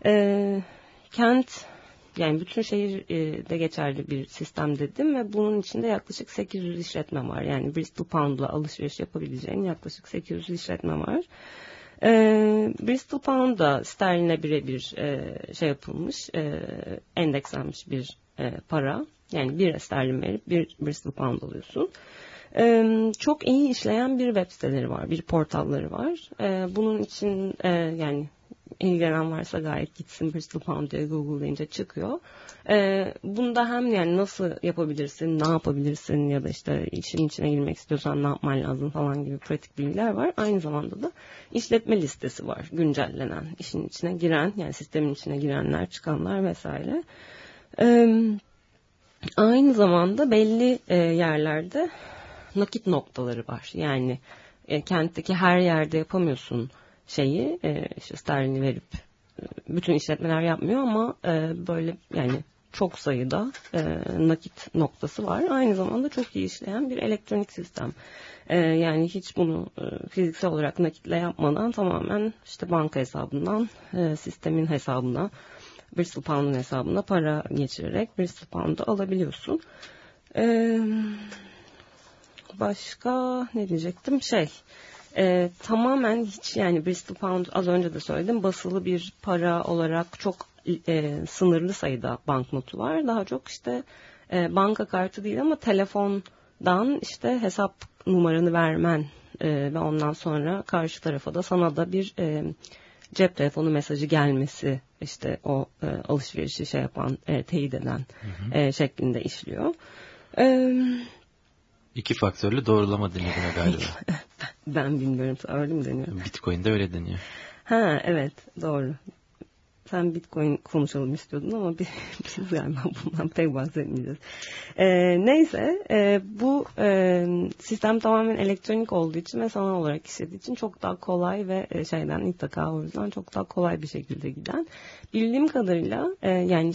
S8: Kent yani bütün şehirde geçerli bir sistem dedim ve bunun içinde yaklaşık 800 işletme var. Yani Bristol Pound'la alışveriş yapabileceğin yaklaşık 800 işletme var. Bristol Pound da sterline birebir yapılmış, endekslenmiş bir para. Yani bir sterlin verip bir Bristol Pound alıyorsun. Çok iyi işleyen bir web siteleri var, bir portalları var. Bunun için yani ilgilenen varsa gayet gitsin Bristol Pound diye Google'layınca çıkıyor. Bunda hem yani nasıl yapabilirsin, ne yapabilirsin ya da işte işin içine girmek istiyorsan ne yapman lazım falan gibi pratik bilgiler var. Aynı zamanda da işletme listesi var, güncellenen, işin içine giren yani sistemin içine girenler, çıkanlar vesaire. Aynı zamanda belli yerlerde nakit noktaları var. Yani kentteki her yerde yapamıyorsun işte sterlini verip bütün işletmeler yapmıyor ama böyle yani çok sayıda nakit noktası var. Aynı zamanda çok iyi işleyen bir elektronik sistem. Yani hiç bunu fiziksel olarak nakitle yapmadan tamamen işte banka hesabından sistemin hesabına, Bristol Pound'un hesabına para geçirerek Bristol Pound'u alabiliyorsun. Başka ne diyecektim? Tamamen hiç yani Bristol Pound az önce de söyledim basılı bir para olarak çok sınırlı sayıda banknotu var. Daha çok işte banka kartı değil ama telefondan işte hesap numaranı vermen ve ondan sonra karşı tarafa da sana da bir cep telefonu mesajı gelmesi işte o alışverişi yapan teyit eden şeklinde işliyor.
S3: 2 faktörlü doğrulama deniyor buna galiba.
S8: Ben bilmiyorum. Öyle mi deniyor?
S3: Bitcoin'de öyle deniyor.
S8: Ha evet doğru. Sen Bitcoin konuşalım istiyordun ama biz galiba bundan pek bahsetmeyeceğiz. Neyse bu sistem tamamen elektronik olduğu için ve sanal olarak işlediği için çok daha kolay ve Ithaca Hours'dan çok daha kolay bir şekilde giden. Bildiğim kadarıyla yani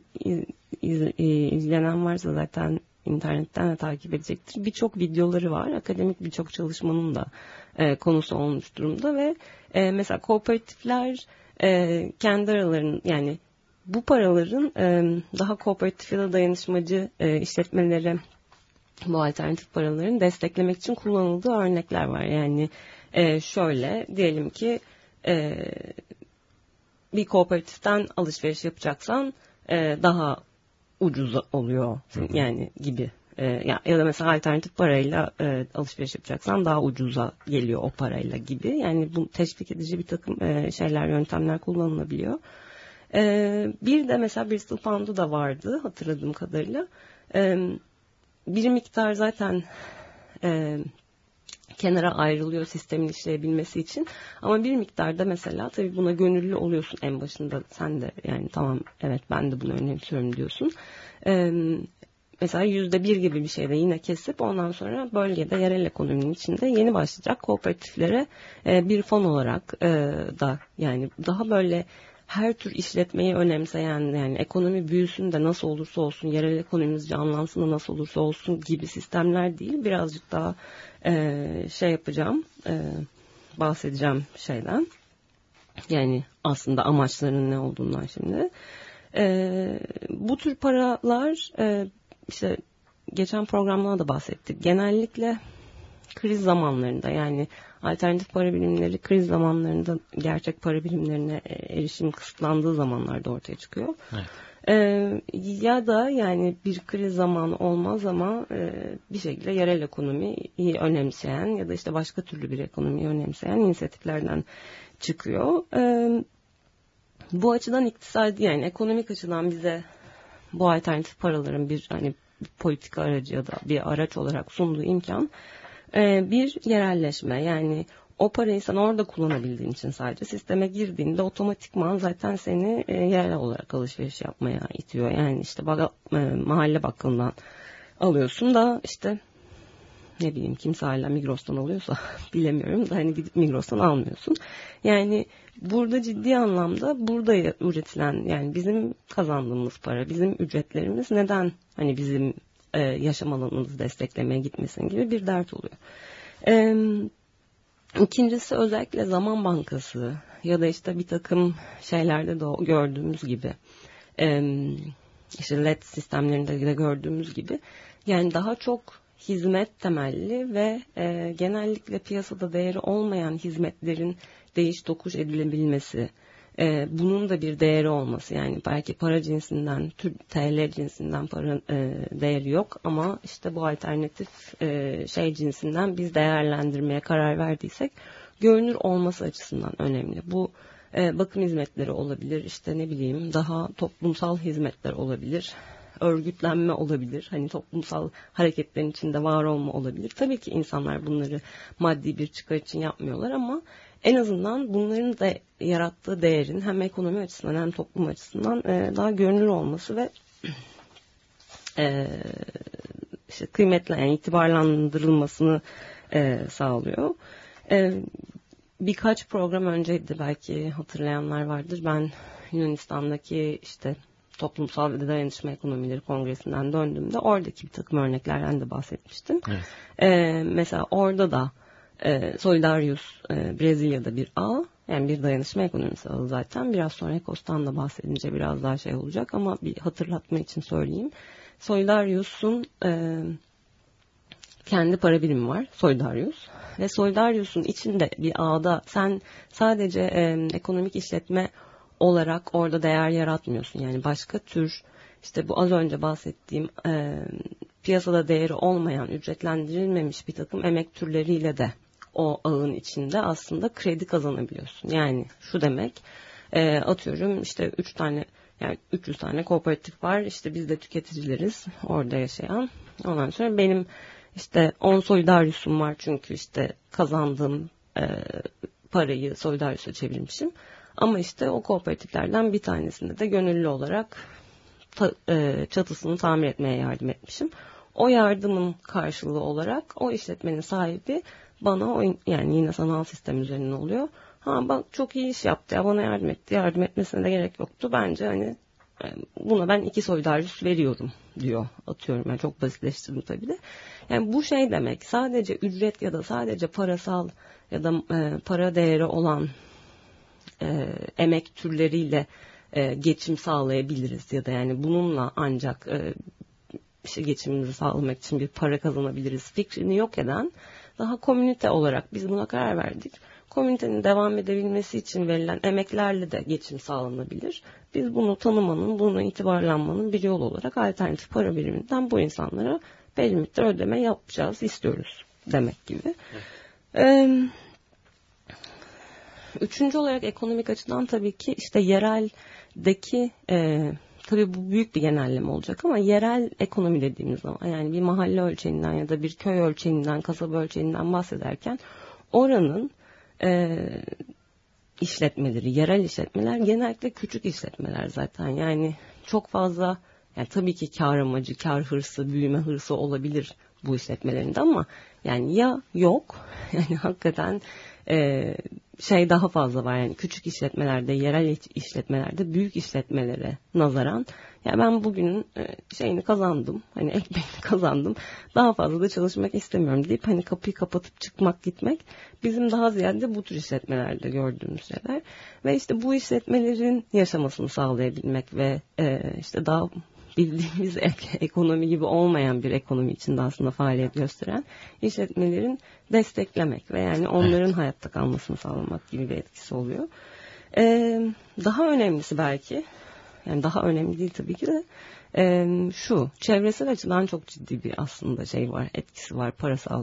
S8: izlenen varsa zaten internetten de takip edecektir. Birçok videoları var. Akademik birçok çalışmanın da konusu olmuş durumda ve mesela kooperatifler kendi aralarının yani bu paraların daha kooperatif ya da dayanışmacı işletmelere bu alternatif paraların desteklemek için kullanıldığı örnekler var. Yani şöyle diyelim ki bir kooperatiften alışveriş yapacaksan daha ucuz oluyor yani gibi. Ya da mesela alternatif parayla alışveriş yapacaksan daha ucuza geliyor o parayla gibi. Yani bu teşvik edici bir takım yöntemler kullanılabiliyor. Bir de mesela Bristol Pound'u da vardı hatırladığım kadarıyla. Bir miktar zaten kenara ayrılıyor sistemin işleyebilmesi için. Ama bir miktarda mesela tabii buna gönüllü oluyorsun en başında. Sen de yani tamam evet ben de bunu önemsiyorum diyorsun. Mesela %1 gibi bir şeyde yine kesip ondan sonra bölgede yerel ekonominin içinde yeni başlayacak kooperatiflere bir fon olarak da yani daha böyle her tür işletmeyi önemseyen yani ekonomi büyüsün de nasıl olursa olsun yerel ekonomimiz canlansın da nasıl olursa olsun gibi sistemler değil birazcık daha şey yapacağım bahsedeceğim şeyden yani aslında amaçlarının ne olduğundan şimdi bu tür paralar işte geçen programlarda da bahsettik genellikle kriz zamanlarında yani alternatif para birimleri kriz zamanlarında gerçek para birimlerine erişim kısıtlandığı zamanlarda ortaya çıkıyor. Evet. Ya da yani bir kriz zamanı olmaz ama bir şekilde yerel ekonomiyi önemseyen ya da işte başka türlü bir ekonomiyi önemseyen inisiyatiflerden çıkıyor. Bu açıdan iktisadi yani ekonomik açıdan bize bu alternatif paraların bir hani politika aracı ya da bir araç olarak sunduğu imkan bir yerelleşme yani o parayı sen orada kullanabildiğin için sadece sisteme girdiğinde otomatikman zaten seni yerel olarak alışveriş yapmaya itiyor. Yani işte mahalle bakkalından alıyorsun da işte ne bileyim kimse hala Migros'tan alıyorsa bilemiyorum da hani gidip Migros'tan almıyorsun. Yani burada ciddi anlamda burada üretilen yani bizim kazandığımız para, bizim ücretlerimiz neden hani bizim yaşam alanımızı desteklemeye gitmesin gibi bir dert oluyor. İkincisi özellikle zaman bankası ya da işte bir takım şeylerde de gördüğümüz gibi işte LED sistemlerinde de gördüğümüz gibi yani daha çok hizmet temelli ve genellikle piyasada değeri olmayan hizmetlerin değiş tokuş edilebilmesi bunun da bir değeri olması yani belki para cinsinden TL cinsinden para değeri yok ama işte bu alternatif şey cinsinden biz değerlendirmeye karar verdiysek görünür olması açısından önemli. Bu bakım hizmetleri olabilir işte ne bileyim daha toplumsal hizmetler olabilir. Örgütlenme olabilir. Hani toplumsal hareketlerin içinde var olma olabilir. Tabii ki insanlar bunları maddi bir çıkar için yapmıyorlar ama en azından bunların da yarattığı değerin hem ekonomi açısından hem toplum açısından daha görünür olması ve işte kıymetli yani itibarlandırılmasını sağlıyor. Birkaç program önceydi belki hatırlayanlar vardır. Ben Yunanistan'daki işte Toplumsal ve Dayanışma Ekonomileri Kongresi'nden döndüğümde oradaki bir takım örneklerden de bahsetmiştim. Evet. Mesela orada da Solidarius Brezilya'da bir ağ yani bir dayanışma ekonomisi ağı zaten biraz sonra Ekos'tan da bahsedince biraz daha şey olacak ama bir hatırlatma için söyleyeyim. Solidarius'un kendi para birimi var Solidarius ve Solidarius'un içinde bir ağda sen sadece ekonomik işletme olarak orada değer yaratmıyorsun. Yani başka tür işte bu az önce bahsettiğim piyasada değeri olmayan, ücretlendirilmemiş bir takım emek türleriyle de o ağın içinde aslında kredi kazanabiliyorsun. Yani şu demek atıyorum işte 300 tane kooperatif var. İşte biz de tüketicileriz orada yaşayan. Ondan sonra benim işte 10 Solidarius'um var çünkü işte kazandığım parayı Solidarius'a çevirmişim. Ama işte o kooperatiflerden bir tanesinde de gönüllü olarak çatısını tamir etmeye yardım etmişim. O yardımın karşılığı olarak o işletmenin sahibi bana yani yine sanal sistem üzerinden oluyor. Ha bak çok iyi iş yaptı ya bana yardım etti. Yardım etmesine de gerek yoktu. Bence hani buna ben 2 Solidarius veriyorum diyor. Atıyorum yani çok basitleştirdim tabii de. Yani bu şey demek sadece ücret ya da sadece parasal ya da para değeri olan emek türleriyle geçim sağlayabiliriz ya da yani bununla ancak işte geçimimizi sağlamak için bir para kazanabiliriz fikrini yok eden daha komünite olarak biz buna karar verdik. Komünitenin devam edebilmesi için verilen emeklerle de geçim sağlanabilir. Biz bunu tanımanın, buna itibarlanmanın bir yol olarak alternatif para biriminden bu insanlara belli miktar ödeme yapacağız, istiyoruz demek gibi. Evet. Üçüncü olarak ekonomik açıdan tabii ki işte yereldeki tabii bu büyük bir genelleme olacak ama yerel ekonomi dediğimiz zaman yani bir mahalle ölçeğinden ya da bir köy ölçeğinden, kasaba ölçeğinden bahsederken oranın işletmeleri, yerel işletmeler genellikle küçük işletmeler zaten. Yani çok fazla yani tabii ki kar amacı, kar hırsı, büyüme hırsı olabilir bu işletmelerinde ama yani ya yok yani hakikaten şey daha fazla var yani küçük işletmelerde, yerel işletmelerde büyük işletmelere nazaran ya ben bugünün şeyini kazandım, hani ekmeğini kazandım, daha fazla da çalışmak istemiyorum deyip hani kapıyı kapatıp çıkmak gitmek bizim daha ziyade bu tür işletmelerde gördüğümüz şeyler ve işte bu işletmelerin yaşamasını sağlayabilmek ve işte daha bildiğimiz ekonomi gibi olmayan bir ekonomi içinde aslında faaliyet gösteren işletmelerin desteklemek ve yani onların hayatta kalmasını sağlamak gibi bir etkisi oluyor. Daha önemlisi belki, yani daha önemli değil tabii ki de şu, çevresel açıdan çok ciddi bir aslında şey var, etkisi var parasal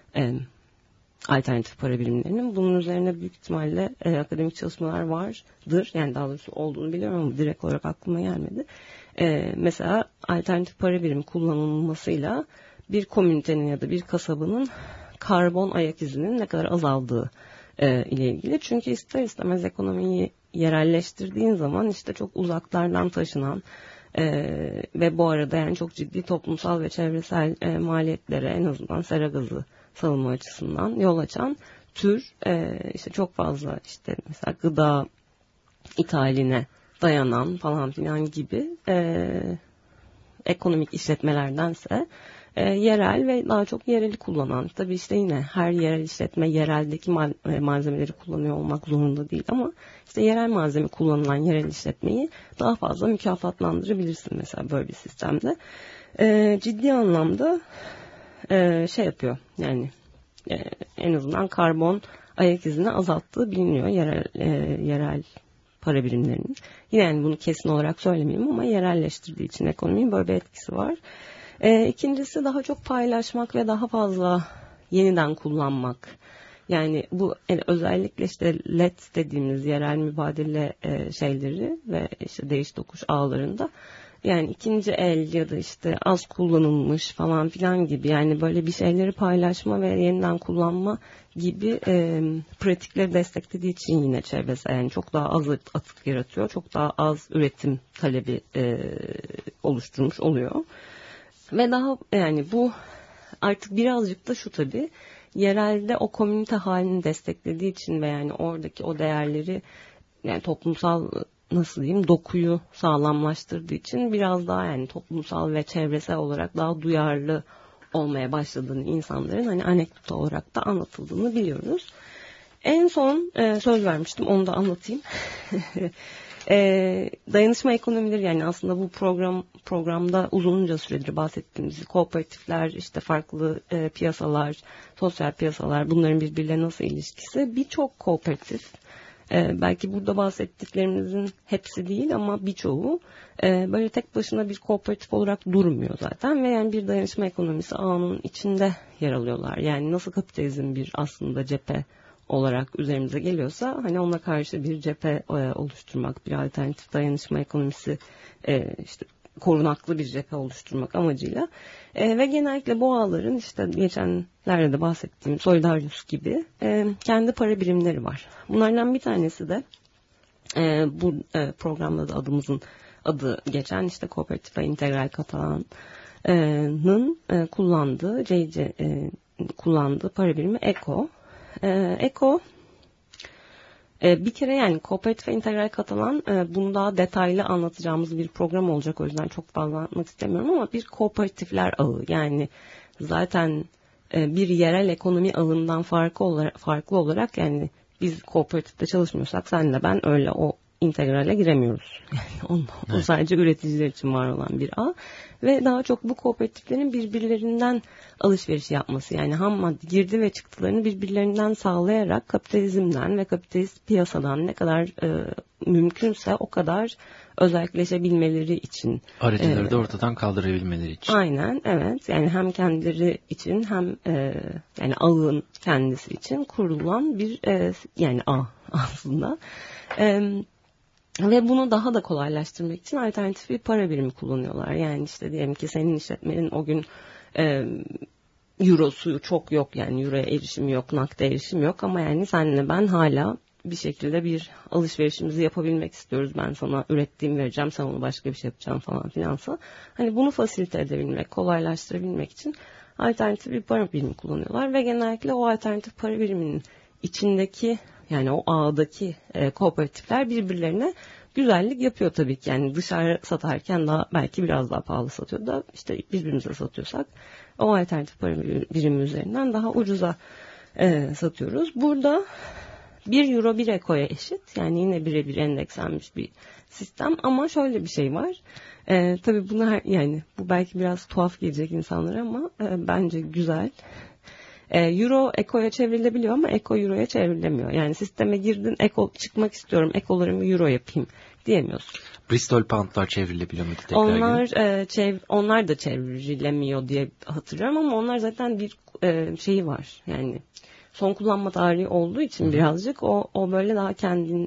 S8: alternatif para birimlerinin. Bunun üzerine büyük ihtimalle akademik çalışmalar vardır. Yani daha doğrusu olduğunu biliyorum ama direkt olarak aklıma gelmedi. Mesela alternatif para birimi kullanılmasıyla bir komünitenin ya da bir kasabanın karbon ayak izinin ne kadar azaldığı ile ilgili. Çünkü ister istemez ekonomiyi yerelleştirdiğin zaman işte çok uzaklardan taşınan ve bu arada yani çok ciddi toplumsal ve çevresel maliyetlere en azından sera gazı salımı açısından yol açan tür işte çok fazla işte mesela gıda ithaline dayanan falan filan gibi ekonomik işletmelerdense yerel ve daha çok yereli kullanan, tabii işte yine her yerel işletme yereldeki malzemeleri kullanıyor olmak zorunda değil ama işte yerel malzeme kullanılan yerel işletmeyi daha fazla mükafatlandırabilirsin mesela böyle bir sistemde. Ciddi anlamda şey yapıyor yani en azından karbon ayak izini azalttığı biliniyor yerel para birimlerinin. Yine yani bunu kesin olarak söylemeyeyim ama yerelleştirdiği için ekonominin böyle bir etkisi var. İkincisi daha çok paylaşmak ve daha fazla yeniden kullanmak. Yani bu özellikle işte LED dediğimiz yerel mübadele şeyleri ve işte değiş tokuş ağlarında yani ikinci el ya da işte az kullanılmış falan filan gibi yani böyle bir şeyleri paylaşma ve yeniden kullanma gibi pratikleri desteklediği için yine çevresel yani çok daha az atık yaratıyor. Çok daha az üretim talebi oluşturmuş oluyor. Ve daha yani bu artık birazcık da şu tabii yerelde o komünite halini desteklediği için ve yani oradaki o değerleri yani toplumsal nasıl diyeyim dokuyu sağlamlaştırdığı için biraz daha yani toplumsal ve çevresel olarak daha duyarlı olmaya başladığını insanların hani anekdot olarak da anlatıldığını biliyoruz. En son söz vermiştim onu da anlatayım. Dayanışma ekonomileri yani aslında bu programda uzunca süredir bahsettiğimiz kooperatifler işte farklı piyasalar, sosyal piyasalar bunların birbirlerine nasıl ilişkisi birçok kooperatif belki burada bahsettiklerimizin hepsi değil ama birçoğu böyle tek başına bir kooperatif olarak durmuyor zaten ve yani bir dayanışma ekonomisi ağının içinde yer alıyorlar. Yani nasıl kapitalizm bir aslında cephe olarak üzerimize geliyorsa hani ona karşı bir cephe oluşturmak, bir alternatif dayanışma ekonomisi işte korunaklı bir cephe oluşturmak amacıyla ve genellikle bu ağların işte geçenlerde de bahsettiğim Solidarius gibi kendi para birimleri var. Bunlardan bir tanesi de bu programda da adı geçen işte Cooperativa Integral Catalan'ın kullandığı para birimi ECO. ECO bir kere yani Cooperativa Integral Catalan bunu daha detaylı anlatacağımız bir program olacak o yüzden çok fazla anlatmak istemiyorum ama bir kooperatifler ağı yani zaten bir yerel ekonomi ağından farklı olarak yani biz kooperatifte çalışmıyorsak senle ben öyle o integrale giremiyoruz. Yani o sadece üreticiler için var olan bir ağ ve daha çok bu kooperatiflerin birbirlerinden alışveriş yapması yani ham madde girdi ve çıktılarını birbirlerinden sağlayarak kapitalizmden ve kapitalist piyasadan ne kadar mümkünse o kadar özelleşebilmeleri için.
S3: Aracıları da ortadan kaldırabilmeleri için.
S8: Aynen evet yani hem kendileri için hem yani ağın kendisi için kurulan bir yani ağ aslında. Ve bunu daha da kolaylaştırmak için alternatif bir para birimi kullanıyorlar. Yani işte diyelim ki senin işletmenin o gün eurosu çok yok, yani euroya erişim yok, nakde erişim yok ama yani senle ben hala bir şekilde bir alışverişimizi yapabilmek istiyoruz. Ben sana ürettiğimi vereceğim, sen onu başka bir şey yapacaksın falan filansa. Hani bunu fasilite edebilmek, kolaylaştırabilmek için alternatif bir para birimi kullanıyorlar ve genellikle o alternatif para biriminin içindeki, yani o ağdaki kooperatifler birbirlerine güzellik yapıyor tabii ki. Yani dışarı satarken daha belki biraz daha pahalı satıyor da işte birbirimize satıyorsak o alternatif para birimi üzerinden daha ucuza satıyoruz. Burada 1 euro 1 ekoya eşit. Yani yine birebir endekslenmiş bir sistem ama şöyle bir şey var. Tabii bunu yani bu belki biraz tuhaf gelecek insanlara ama bence güzel. Euro ekoya çevrilebiliyor ama eko euroya çevrilemiyor. Yani sisteme girdin, eko çıkmak istiyorum, ekolarımı euro yapayım diyemiyorsun.
S3: Bristol poundlar çevrilebiliyor mu tekrar?
S8: Onlar da çevrilemiyor diye hatırlıyorum ama onlar zaten bir şeyi var. Yani son kullanma tarihi olduğu için birazcık o böyle daha kendi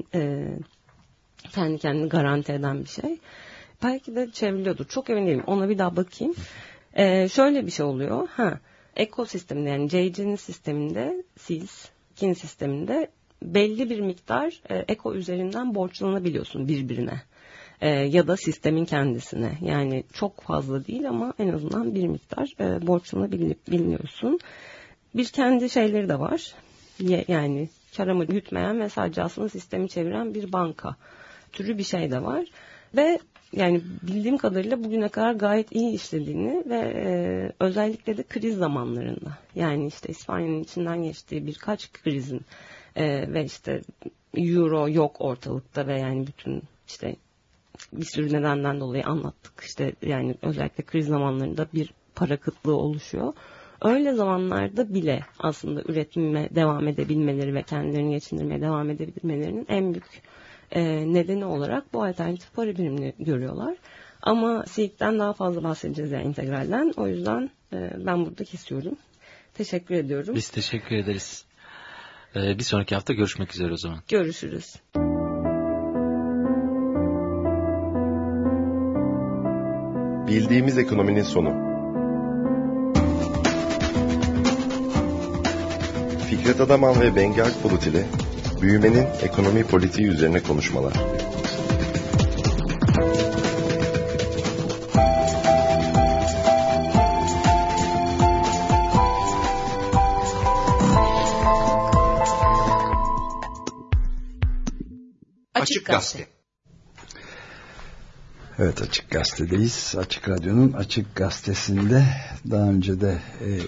S8: kendini garanti eden bir şey. Belki de çevriliyordur. Çok emin değilim. Ona bir daha bakayım. Şöyle bir şey oluyor. Ekosisteminde, yani JC'nin sisteminde, SEALS'in sisteminde belli bir miktar eko üzerinden borçlanabiliyorsun birbirine. Ya da sistemin kendisine. Yani çok fazla değil ama en azından bir miktar borçlanabiliyorsun. Bir kendi şeyleri de var. Yani karımı gütmeyen ve sadece aslında sistemi çeviren bir banka türü bir şey de var. Ve yani bildiğim kadarıyla bugüne kadar gayet iyi işlediğini ve özellikle de kriz zamanlarında, yani işte İspanya'nın içinden geçtiği birkaç krizin ve işte euro yok ortalıkta ve yani bütün işte bir sürü nedenden dolayı anlattık, işte yani özellikle kriz zamanlarında bir para kıtlığı oluşuyor. Öyle zamanlarda bile aslında üretime devam edebilmeleri ve kendilerini geçindirmeye devam edebilmelerinin en büyük nedeni olarak bu alternatif para birimini görüyorlar. Ama SİİK'ten daha fazla bahsedeceğiz yani integralden. O yüzden ben burada kesiyorum. Teşekkür ediyorum.
S3: Biz teşekkür ederiz. Bir sonraki hafta görüşmek üzere o zaman.
S8: Görüşürüz.
S6: Bildiğimiz ekonominin sonu. Fikret Adaman ve Bengi Akbulut ile büyümenin ekonomi politiği üzerine konuşmalar.
S1: Açık Gazete.
S2: Evet, Açık Gazete'deyiz. Açık Radyo'nun Açık Gazetesi'nde daha önce de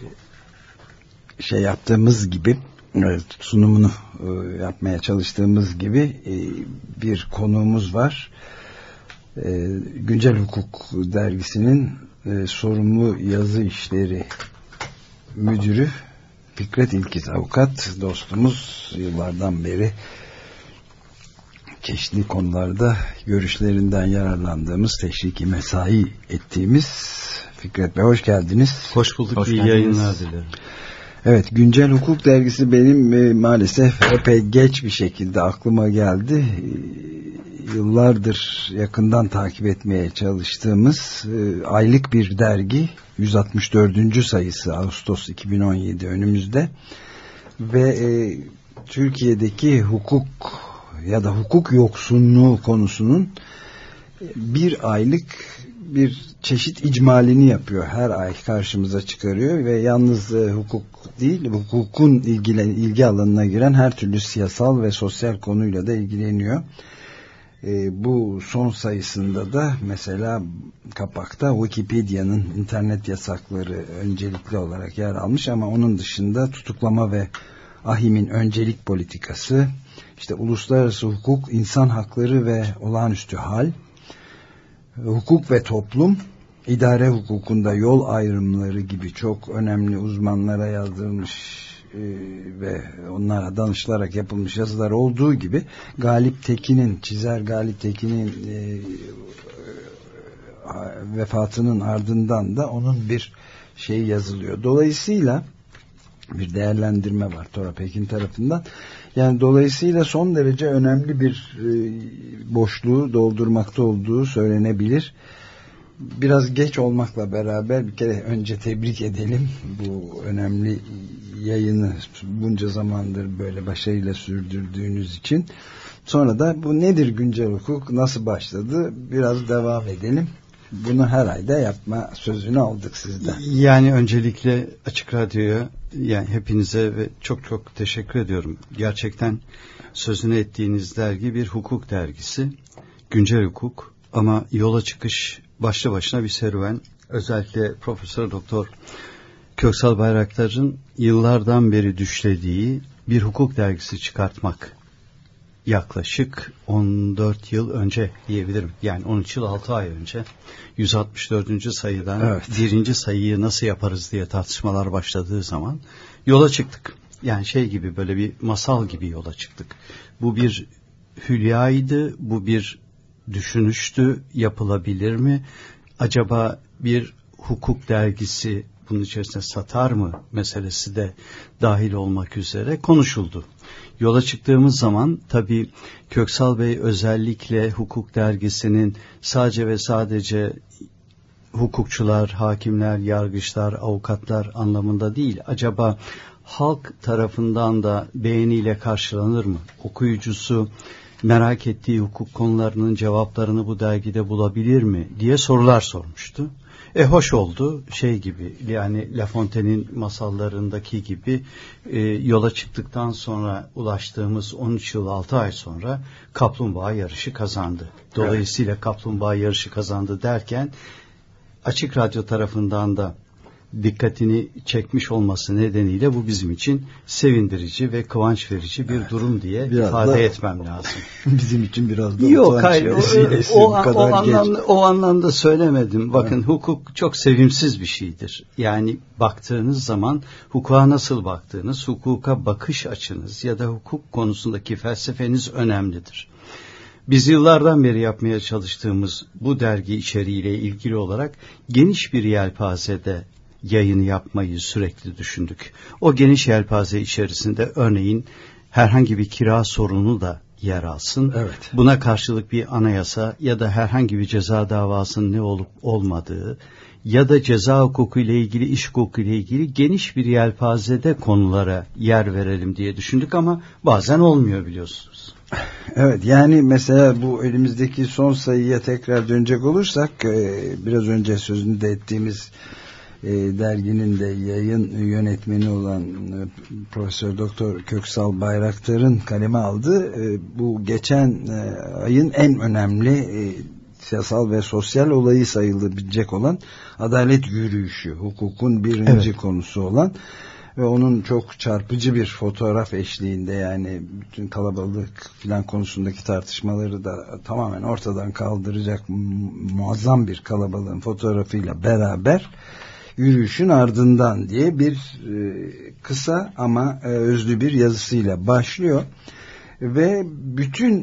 S2: yaptığımız gibi, sunumunu yapmaya çalıştığımız gibi bir konuğumuz var. Güncel Hukuk Dergisi'nin sorumlu yazı işleri müdürü Fikret İlkiz avukat dostumuz, yıllardan beri çeşitli konularda görüşlerinden yararlandığımız, teşriki mesai ettiğimiz Fikret Bey, hoş geldiniz.
S3: Hoş bulduk.
S2: Hoş iyi yayınlar dilerim. Evet, Güncel Hukuk Dergisi benim maalesef epey geç bir şekilde aklıma geldi. Yıllardır yakından takip etmeye çalıştığımız aylık bir dergi, 164. sayısı, Ağustos 2017 önümüzde ve Türkiye'deki hukuk ya da hukuk yoksunluğu konusunun bir aylık bir çeşit icmalini yapıyor. Her ay karşımıza çıkarıyor ve yalnız hukuk değil, hukukun ilgi alanına giren her türlü siyasal ve sosyal konuyla da ilgileniyor. Bu son sayısında da mesela kapakta Wikipedia'nın internet yasakları öncelikli olarak yer almış ama onun dışında tutuklama ve AHİM'in öncelik politikası, işte uluslararası hukuk, insan hakları ve olağanüstü hal, hukuk ve toplum, idare hukukunda yol ayrımları gibi çok önemli uzmanlara yazdırılmış ve onlara danışılarak yapılmış yazılar olduğu gibi Galip Tekin'in vefatının ardından da onun bir şey yazılıyor. Dolayısıyla bir değerlendirme var Tora Pekin tarafından. Yani dolayısıyla son derece önemli bir boşluğu doldurmakta olduğu söylenebilir. Biraz geç olmakla beraber bir kere önce tebrik edelim bu önemli yayını bunca zamandır böyle başarıyla sürdürdüğünüz için. Sonra da bu nedir güncel hukuk, nasıl başladı biraz devam edelim. Bunu her ayda yapma sözünü aldık sizden.
S9: Yani öncelikle Açık Radyo'ya, yani hepinize ve çok çok teşekkür ediyorum. Gerçekten sözünü ettiğiniz dergi bir hukuk dergisi. Güncel hukuk ama yola çıkış başlı başına bir serüven. Özellikle Profesör Doktor Köksal Bayraktar'ın yıllardan beri düşlediği bir hukuk dergisi çıkartmak. Yaklaşık 14 yıl önce diyebilirim. Yani 13 yıl 6 ay önce 164. sayıdan birinci sayıyı nasıl yaparız diye tartışmalar başladığı zaman yola çıktık. Yani şey gibi, böyle bir masal gibi yola çıktık. Bu bir hülyaydı, bu bir düşünüştü, yapılabilir mi? Acaba bir hukuk dergisi bunun içerisine satar mı meselesi de dahil olmak üzere konuşuldu. Yola çıktığımız zaman tabii Köksal Bey özellikle hukuk dergisinin sadece ve sadece hukukçular, hakimler, yargıçlar, avukatlar anlamında değil, acaba halk tarafından da beğeniyle karşılanır mı? Okuyucusu merak ettiği hukuk konularının cevaplarını bu dergide bulabilir mi diye sorular sormuştu. Hoş oldu, şey gibi, yani La Fontaine'in masallarındaki gibi yola çıktıktan sonra ulaştığımız 13 yıl 6 ay sonra kaplumbağa yarışı kazandı. Dolayısıyla kaplumbağa yarışı kazandı derken Açık Radyo tarafından da dikkatini çekmiş olması nedeniyle bu bizim için sevindirici ve kıvanç verici bir durum diye biraz ifade etmem lazım.
S2: Bizim için biraz da
S9: yok, hayır, o anlamda söylemedim. Bakın, hukuk çok sevimsiz bir şeydir. Yani baktığınız zaman hukuka nasıl baktığınız, hukuka bakış açınız ya da hukuk konusundaki felsefeniz önemlidir. Biz yıllardan beri yapmaya çalıştığımız bu dergi içeriğiyle ilgili olarak geniş bir yelpazede yayın yapmayı sürekli düşündük. O geniş yelpaze içerisinde örneğin herhangi bir kira sorunu da yer alsın.
S2: Evet.
S9: Buna karşılık bir anayasa ya da herhangi bir ceza davasının ne olup olmadığı ya da ceza hukuku ile ilgili, iş hukuku ile ilgili geniş bir yelpazede konulara yer verelim diye düşündük ama bazen olmuyor, biliyorsunuz.
S2: Evet, yani mesela bu elimizdeki son sayıya tekrar dönecek olursak biraz önce sözünü de ettiğimiz derginin de yayın yönetmeni olan Profesör Doktor Köksal Bayraktar'ın kaleme aldığı bu geçen ayın en önemli siyasal ve sosyal olayı sayılabilecek olan adalet yürüyüşü, hukukun birinci konusu olan ve onun çok çarpıcı bir fotoğraf eşliğinde, yani bütün kalabalık filan konusundaki tartışmaları da tamamen ortadan kaldıracak muazzam bir kalabalığın fotoğrafıyla beraber yürüyüşün ardından diye bir kısa ama özlü bir yazısıyla başlıyor ve bütün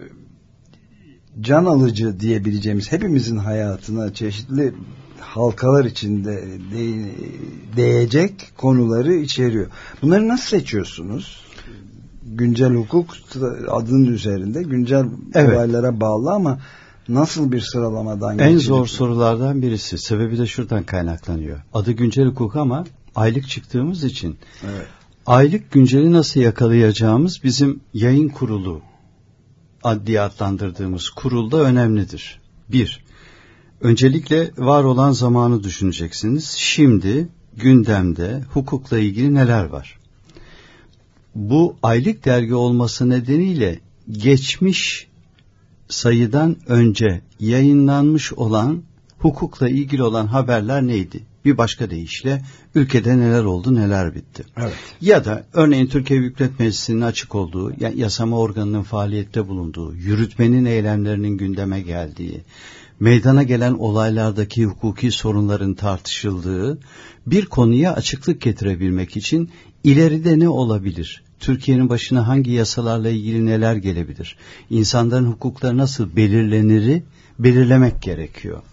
S2: can alıcı diyebileceğimiz hepimizin hayatına çeşitli halkalar içinde değecek konuları içeriyor. Bunları nasıl seçiyorsunuz? Güncel hukuk adının üzerinde güncel olaylara bağlı ama nasıl bir sıralamadan geçiyor?
S9: En zor sorulardan birisi. Sebebi de şuradan kaynaklanıyor. Adı güncel hukuk ama aylık çıktığımız için aylık günceli nasıl yakalayacağımız bizim yayın kurulu diye adlandırdığımız kurulda önemlidir. Öncelikle var olan zamanı düşüneceksiniz. Şimdi gündemde hukukla ilgili neler var? Bu aylık dergi olması nedeniyle geçmiş sayıdan önce yayınlanmış olan hukukla ilgili olan haberler neydi? Bir başka deyişle ülkede neler oldu, neler bitti?
S2: Evet.
S9: Ya da örneğin Türkiye Büyük Millet Meclisi'nin açık olduğu, yani yasama organının faaliyette bulunduğu, yürütmenin eylemlerinin gündeme geldiği, meydana gelen olaylardaki hukuki sorunların tartışıldığı bir konuya açıklık getirebilmek için ileride ne olabilir? Türkiye'nin başına hangi yasalarla ilgili neler gelebilir? İnsanların hukukları nasıl belirleniri belirlemek gerekiyor.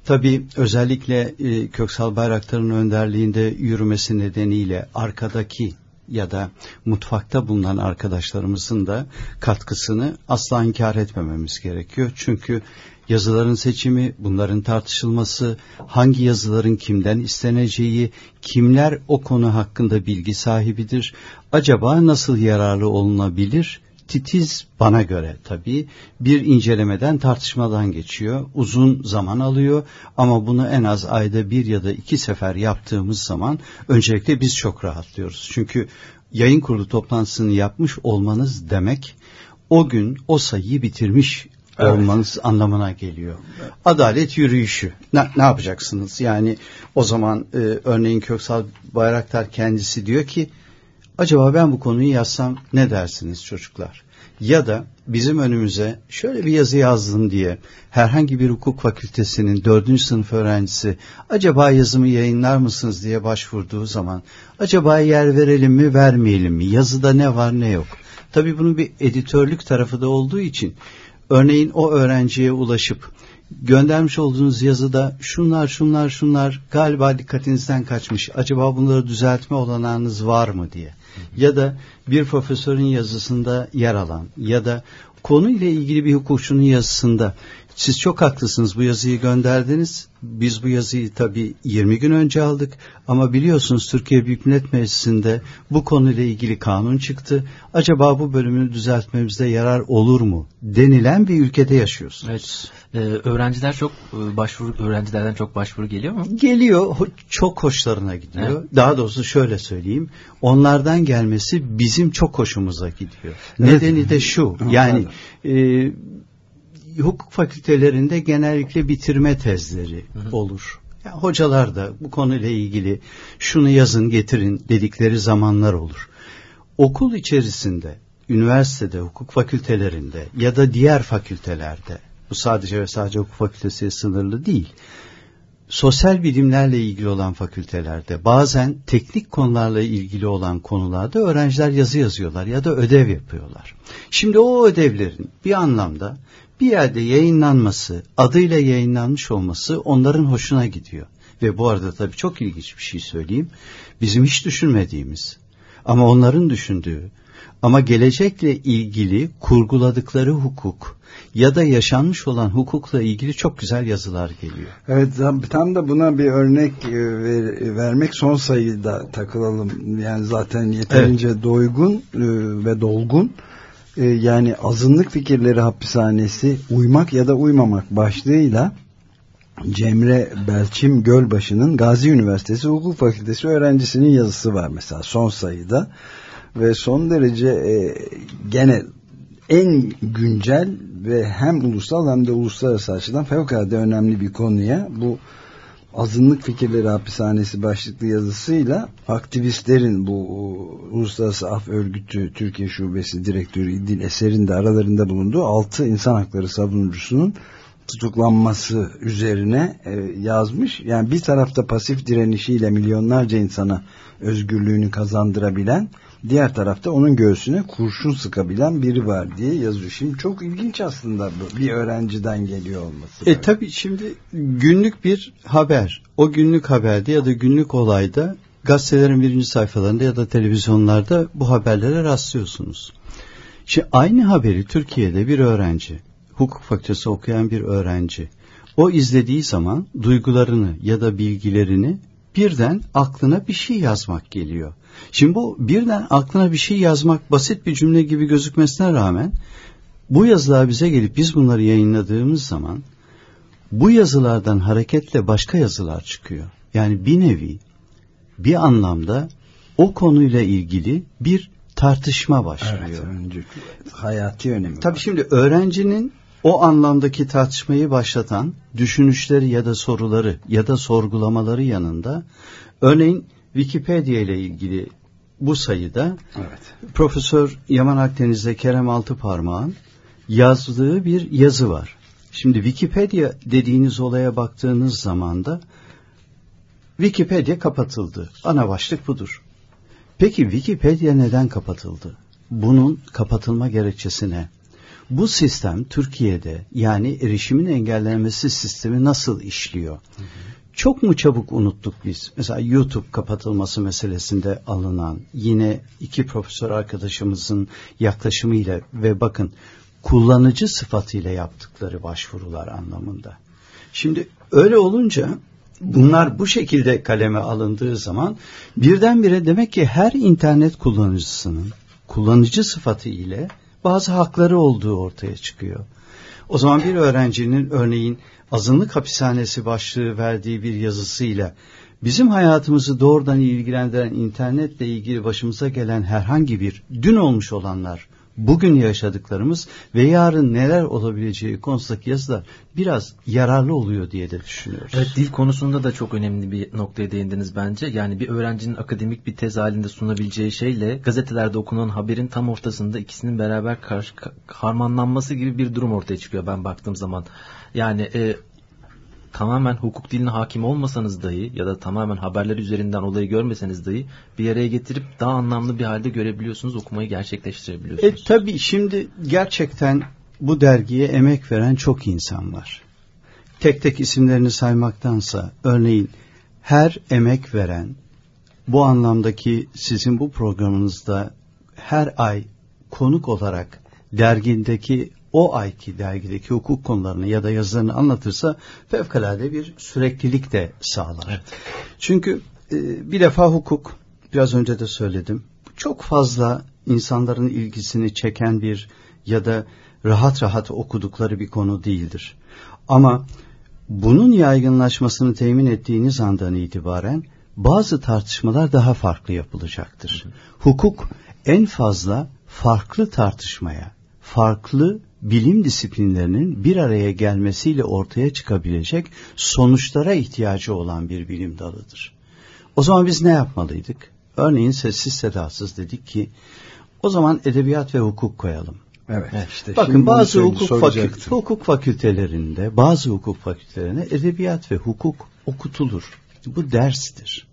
S9: Tabii özellikle Köksal Bayraktar'ın önderliğinde yürümesi nedeniyle arkadaki ya da mutfakta bulunan arkadaşlarımızın da katkısını asla inkar etmememiz gerekiyor. Çünkü yazıların seçimi, bunların tartışılması, hangi yazıların kimden isteneceği, kimler o konu hakkında bilgi sahibidir, acaba nasıl yararlı olunabilir? Titiz, bana göre tabii, bir incelemeden, tartışmadan geçiyor. Uzun zaman alıyor ama bunu en az ayda 1 ya da 2 sefer yaptığımız zaman öncelikle biz çok rahatlıyoruz. Çünkü yayın kurulu toplantısını yapmış olmanız demek, o gün o sayıyı bitirmiş olmanız anlamına geliyor. Adalet yürüyüşü. Ne yapacaksınız? Yani o zaman örneğin Köksal Bayraktar kendisi diyor ki, acaba ben bu konuyu yazsam ne dersiniz çocuklar? Ya da bizim önümüze şöyle bir yazı yazdım diye herhangi bir hukuk fakültesinin 4. sınıf öğrencisi acaba yazımı yayınlar mısınız diye başvurduğu zaman acaba yer verelim mi vermeyelim mi? Yazıda ne var ne yok? Tabii bunun bir editörlük tarafı da olduğu için örneğin o öğrenciye ulaşıp göndermiş olduğunuz yazıda şunlar galiba dikkatinizden kaçmış. Acaba bunları düzeltme olanağınız var mı diye. Ya da bir profesörün yazısında yer alan ya da konuyla ilgili bir hukukçunun yazısında siz çok haklısınız, bu yazıyı gönderdiniz. Biz bu yazıyı tabii 20 gün önce aldık ama biliyorsunuz Türkiye Büyük Millet Meclisi'nde bu konuyla ilgili kanun çıktı. Acaba bu bölümünü düzeltmemizde yarar olur mu denilen bir ülkede yaşıyorsunuz.
S3: Evet. Öğrencilerden çok başvuru geliyor mu?
S9: Geliyor, çok hoşlarına gidiyor. Evet. Daha doğrusu şöyle söyleyeyim, onlardan gelmesi bizim çok hoşumuza gidiyor. Evet. Nedeni de şu, yani hukuk fakültelerinde genellikle bitirme tezleri olur. Yani hocalar da bu konuyla ilgili şunu yazın getirin dedikleri zamanlar olur. Okul içerisinde, üniversitede, hukuk fakültelerinde ya da diğer fakültelerde, bu sadece ve sadece hukuk fakültesiyle sınırlı değil, sosyal bilimlerle ilgili olan fakültelerde, bazen teknik konularla ilgili olan konularda öğrenciler yazı yazıyorlar ya da ödev yapıyorlar. Şimdi o ödevlerin bir anlamda bir yerde yayınlanması, adıyla yayınlanmış olması onların hoşuna gidiyor. Ve bu arada tabii çok ilginç bir şey söyleyeyim. Bizim hiç düşünmediğimiz ama onların düşündüğü ama gelecekle ilgili kurguladıkları hukuk ya da yaşanmış olan hukukla ilgili çok güzel yazılar geliyor.
S2: Evet, tam da buna bir örnek vermek, son sayıda takılalım. Yani zaten yeterince doygun ve dolgun. Yani Azınlık Fikirleri Hapishanesi uymak ya da uymamak başlığıyla Cemre Belçim Gölbaşı'nın Gazi Üniversitesi Hukuk Fakültesi öğrencisinin yazısı var mesela son sayıda ve son derece gene en güncel ve hem ulusal hem de uluslararası açıdan fevkalade önemli bir konuya, bu Azınlık Fikirleri Hapishanesi başlıklı yazısıyla aktivistlerin, bu Uluslararası Af Örgütü Türkiye Şubesi Direktörü İdil Eser'in de aralarında bulunduğu 6 insan hakları savunucusunun tutuklanması üzerine yazmış. Yani bir tarafta pasif direnişiyle milyonlarca insana özgürlüğünü kazandırabilen, diğer tarafta onun göğsüne kurşun sıkabilen biri var diye yazıyor. Şimdi çok ilginç aslında bir öğrenciden geliyor olması.
S9: Tabii şimdi günlük bir haber, o günlük haberde ya da günlük olayda gazetelerin 1. sayfalarında ya da televizyonlarda bu haberlere rastlıyorsunuz. Şimdi aynı haberi Türkiye'de bir öğrenci, hukuk fakültesi okuyan bir öğrenci, o izlediği zaman duygularını ya da bilgilerini birden aklına bir şey yazmak geliyor. Şimdi bu birden aklına bir şey yazmak basit bir cümle gibi gözükmesine rağmen bu yazılar bize gelip biz bunları yayınladığımız zaman bu yazılardan hareketle başka yazılar çıkıyor. Yani bir nevi, bir anlamda o konuyla ilgili bir tartışma başlıyor.
S2: Evet, hayati önemi.
S9: Tabii şimdi öğrencinin o anlamdaki tartışmayı başlatan düşünüşleri ya da soruları ya da sorgulamaları yanında, örneğin Wikipedia ile ilgili bu sayıda Profesör Yaman Akdeniz'de Kerem Altıparmak'ın yazdığı bir yazı var. Şimdi Wikipedia dediğiniz olaya baktığınız zaman da Wikipedia kapatıldı. Ana başlık budur. Peki Wikipedia neden kapatıldı? Bunun kapatılma gerekçesi ne? Bu sistem Türkiye'de, yani erişimin engellenmesi sistemi nasıl işliyor? Çok mu çabuk unuttuk biz? Mesela YouTube kapatılması meselesinde alınan, yine 2 profesör arkadaşımızın yaklaşımıyla ve bakın kullanıcı sıfatıyla yaptıkları başvurular anlamında. Şimdi öyle olunca bunlar bu şekilde kaleme alındığı zaman birdenbire demek ki her internet kullanıcısının kullanıcı sıfatı ile bazı hakları olduğu ortaya çıkıyor. O zaman bir öğrencinin örneğin azınlık hapishanesi başlığı verdiği bir yazısıyla bizim hayatımızı doğrudan ilgilendiren internetle ilgili başımıza gelen herhangi bir dün olmuş olanlar, bugün yaşadıklarımız ve yarın neler olabileceği konusundaki yazılar biraz yararlı oluyor diye de düşünüyoruz.
S3: Evet, dil konusunda da çok önemli bir noktaya değindiniz bence. Yani bir öğrencinin akademik bir tez halinde sunabileceği şeyle gazetelerde okunan haberin tam ortasında ikisinin beraber harmanlanması gibi bir durum ortaya çıkıyor ben baktığım zaman. Yani tamamen hukuk diline hakim olmasanız dahi ya da tamamen haberler üzerinden olayı görmeseniz dahi bir araya getirip daha anlamlı bir halde görebiliyorsunuz, okumayı gerçekleştirebiliyorsunuz.
S9: Tabii şimdi gerçekten bu dergiye emek veren çok insan var. Tek tek isimlerini saymaktansa örneğin her emek veren, bu anlamdaki sizin bu programınızda her ay konuk olarak dergindeki o ayki dergideki hukuk konularını ya da yazılarını anlatırsa fevkalade bir süreklilik de sağlar. Evet. Çünkü bir defa hukuk, biraz önce de söyledim, çok fazla insanların ilgisini çeken bir ya da rahat rahat okudukları bir konu değildir. Ama bunun yaygınlaşmasını temin ettiğiniz andan itibaren bazı tartışmalar daha farklı yapılacaktır. Hukuk en fazla farklı tartışmaya, farklı bilim disiplinlerinin bir araya gelmesiyle ortaya çıkabilecek sonuçlara ihtiyacı olan bir bilim dalıdır. O zaman biz ne yapmalıydık? Örneğin sessiz sedasız dedik ki o zaman edebiyat ve hukuk koyalım.
S2: Evet. İşte
S9: bakın bazı hukuk fakültelerinde, bazı hukuk fakültelerine edebiyat ve hukuk okutulur. Bu derstir.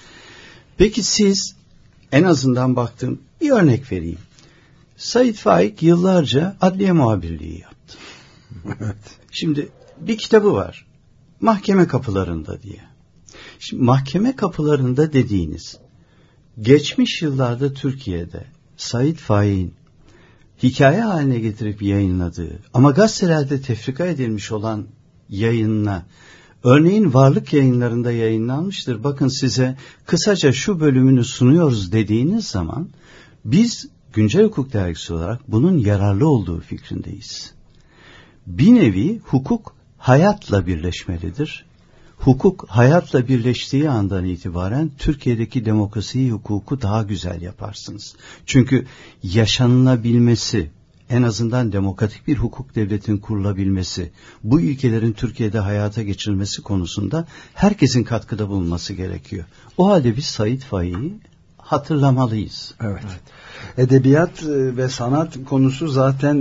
S9: Peki siz, en azından baktım, bir örnek vereyim. Said Faik yıllarca adliye muhabirliği yaptı. Evet. Şimdi bir kitabı var. Mahkeme Kapılarında diye. Şimdi mahkeme kapılarında dediğiniz, geçmiş yıllarda Türkiye'de Said Faik'in hikaye haline getirip yayınladığı ama gazetelerde tefrika edilmiş olan yayınına, örneğin Varlık Yayınlarında yayınlanmıştır, bakın size kısaca şu bölümünü sunuyoruz dediğiniz zaman biz Güncel Hukuk Dergisi olarak bunun yararlı olduğu fikrindeyiz. Bir nevi hukuk hayatla birleşmelidir. Hukuk hayatla birleştiği andan itibaren Türkiye'deki demokrasiyi, hukuku daha güzel yaparsınız. Çünkü yaşanılabilmesi, en azından demokratik bir hukuk devletinin kurulabilmesi, bu ilkelerin Türkiye'de hayata geçirilmesi konusunda herkesin katkıda bulunması gerekiyor. O halde biz Said Faik'i hatırlamalıyız.
S2: Evet. Edebiyat ve sanat konusu zaten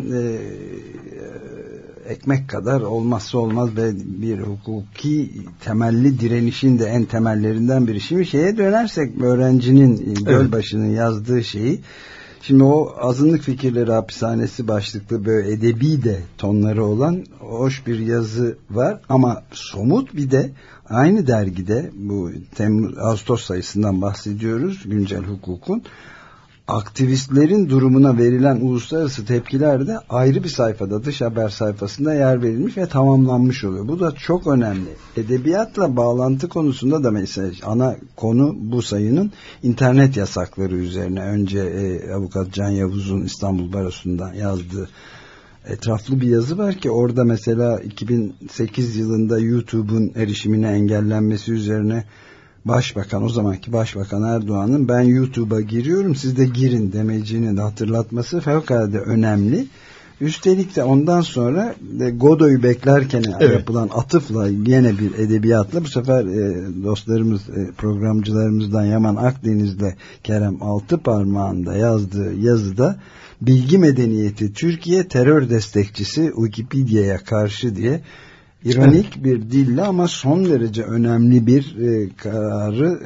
S2: ekmek kadar olmazsa olmaz ve bir hukuki temelli direnişin de en temellerinden biri. Şimdi şeye dönersek, öğrencinin Gölbaşı'nın yazdığı şeyi, şimdi o azınlık fikirleri hapishanesi başlıklı böyle edebi de tonları olan hoş bir yazı var ama somut bir de aynı dergide, bu Ağustos sayısından bahsediyoruz, Güncel Hukuk'un, aktivistlerin durumuna verilen uluslararası tepkiler de ayrı bir sayfada, dış haber sayfasında yer verilmiş ve tamamlanmış oluyor. Bu da çok önemli. Edebiyatla bağlantı konusunda da mesela ana konu bu sayının internet yasakları üzerine. Önce avukat Can Yavuz'un İstanbul Barosu'ndan yazdığı etraflı bir yazı var ki orada mesela 2008 yılında YouTube'un erişimine engellenmesi üzerine Başbakan, o zamanki Başbakan Erdoğan'ın ben YouTube'a giriyorum siz de girin demecini de hatırlatması fevkalade önemli. Üstelik de ondan sonra Godoy'u beklerken yapılan atıfla, yine bir edebiyatla, bu sefer dostlarımız, programcılarımızdan Yaman Akdeniz'le Kerem Altıparmağ'ın yazdığı yazıda bilgi medeniyeti Türkiye terör destekçisi Wikipedia'ya karşı diye İronik bir dille ama son derece önemli bir kararı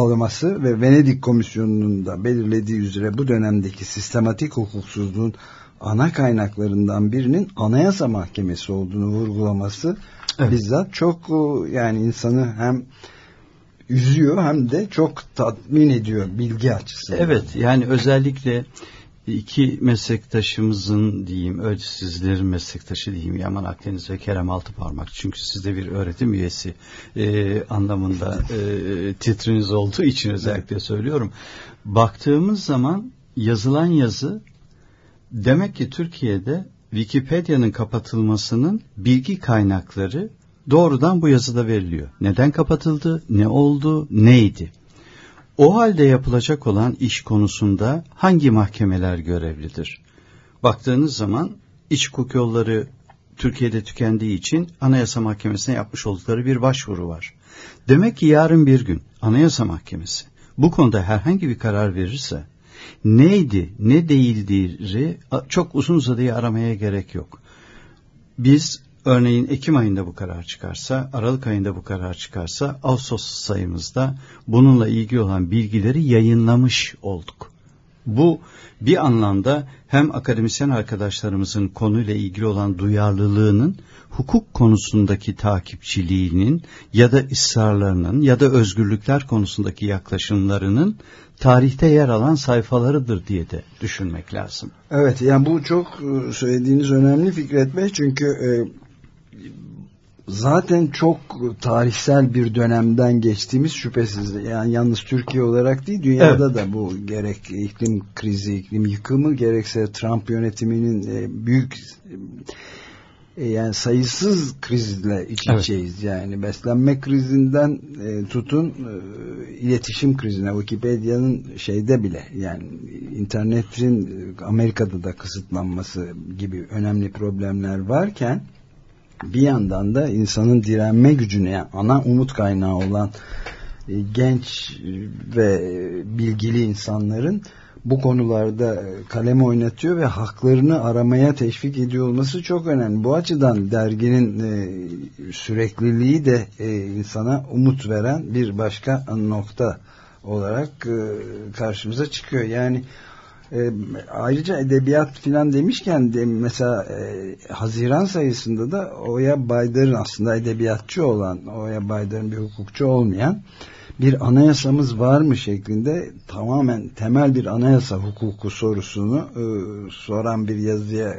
S2: kovalaması ve Venedik Komisyonu'nun da belirlediği üzere bu dönemdeki sistematik hukuksuzluğun ana kaynaklarından birinin Anayasa Mahkemesi olduğunu vurgulaması bizzat çok yani insanı hem üzüyor hem de çok tatmin ediyor bilgi açısından.
S9: Evet, yani özellikle iki meslektaşımızın diyeyim, sizlerin meslektaşı diyeyim, Yaman Akdeniz ve Kerem Altıparmak, çünkü siz de bir öğretim üyesi anlamında titriniz olduğu için özellikle söylüyorum. Baktığımız zaman yazılan yazı, demek ki Türkiye'de Wikipedia'nın kapatılmasının bilgi kaynakları doğrudan bu yazıda veriliyor. Neden kapatıldı, ne oldu, neydi? O halde yapılacak olan iş konusunda hangi mahkemeler görevlidir? Baktığınız zaman iç hukuk yolları Türkiye'de tükendiği için Anayasa Mahkemesi'ne yapmış oldukları bir başvuru var. Demek ki yarın bir gün Anayasa Mahkemesi bu konuda herhangi bir karar verirse neydi, ne değildiği çok uzun uzadıya aramaya gerek yok. Biz örneğin Ekim ayında bu karar çıkarsa, Aralık ayında bu karar çıkarsa, Ağustos sayımızda bununla ilgili olan bilgileri yayınlamış olduk. Bu bir anlamda hem akademisyen arkadaşlarımızın konuyla ilgili olan duyarlılığının, hukuk konusundaki takipçiliğinin ya da ısrarlarının ya da özgürlükler konusundaki yaklaşımlarının tarihte yer alan sayfalarıdır diye de düşünmek lazım.
S2: Evet, yani bu çok söylediğiniz önemli Fikret Bey, çünkü zaten çok tarihsel bir dönemden geçtiğimiz şüphesiz. Yani yalnız Türkiye olarak değil, dünyada da bu gerek iklim krizi, iklim yıkımı, gerekse Trump yönetiminin büyük yani sayısız krizle iç içeyiz. Yani beslenme krizinden tutun iletişim krizine, Wikipedia'nın şeyde bile, yani internetin Amerika'da da kısıtlanması gibi önemli problemler varken, bir yandan da insanın direnme gücüne, yani ana umut kaynağı olan genç ve bilgili insanların bu konularda kalem oynatıyor ve haklarını aramaya teşvik ediyor olması çok önemli. Bu açıdan derginin sürekliliği de insana umut veren bir başka nokta olarak karşımıza çıkıyor. Yani ayrıca edebiyat filan demişken de mesela Haziran sayısında da Oya Baydar'ın, aslında edebiyatçı olan Oya Baydar'ın, bir hukukçu olmayan, bir anayasamız var mı şeklinde tamamen temel bir anayasa hukuku sorusunu soran bir yazıya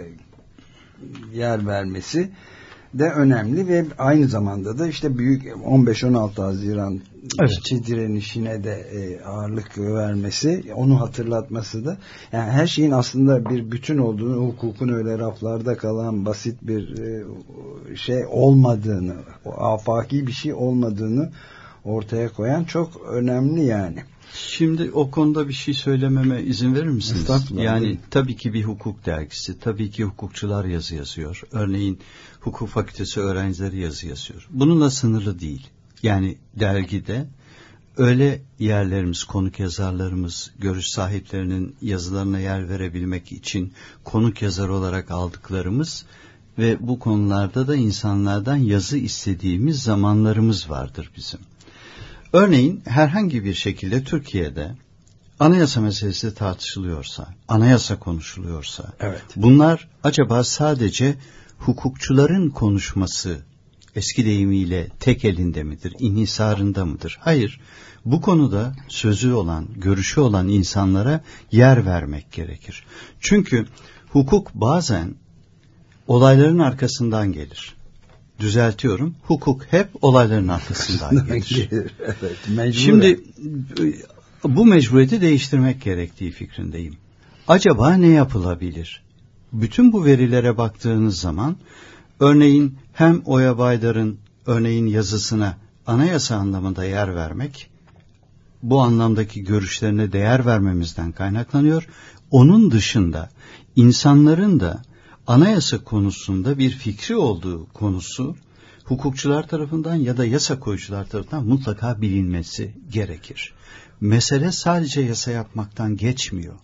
S2: yer vermesi de önemli ve aynı zamanda da işte büyük 15-16 Haziran işçi direnişine de ağırlık vermesi, onu hatırlatması da, yani her şeyin aslında bir bütün olduğunu, hukukun öyle raflarda kalan basit bir şey olmadığını, afaki bir şey olmadığını ortaya koyan çok önemli yani.
S9: Şimdi o konuda bir şey söylememe izin verir misiniz? Yani tabii ki bir hukuk dergisi, tabii ki hukukçular yazı yazıyor. Örneğin hukuk fakültesi öğrencileri yazı yazıyor. Bununla sınırlı değil. Yani dergide öyle yerlerimiz, konuk yazarlarımız, görüş sahiplerinin yazılarına yer verebilmek için konuk yazar olarak aldıklarımız ve bu konularda da insanlardan yazı istediğimiz zamanlarımız vardır bizim. Örneğin herhangi bir şekilde Türkiye'de anayasa meselesi tartışılıyorsa, anayasa konuşuluyorsa, bunlar acaba sadece hukukçuların konuşması, eski deyimiyle tek elinde midir, inhisarında mıdır? Hayır, bu konuda sözü olan, görüşü olan insanlara yer vermek gerekir. Çünkü hukuk bazen olayların arkasından gelir. Düzeltiyorum, hukuk hep olayların arkasından gelir. Şimdi bu mecburiyeti değiştirmek gerektiği fikrindeyim. Acaba ne yapılabilir? Bütün bu verilere baktığınız zaman, örneğin hem Oya Baydar'ın örneğin yazısına anayasa anlamında yer vermek, bu anlamdaki görüşlerine değer vermemizden kaynaklanıyor. Onun dışında insanların da anayasa konusunda bir fikri olduğu konusu hukukçular tarafından ya da yasa koyucular tarafından mutlaka bilinmesi gerekir. Mesele sadece yasa yapmaktan geçmiyor.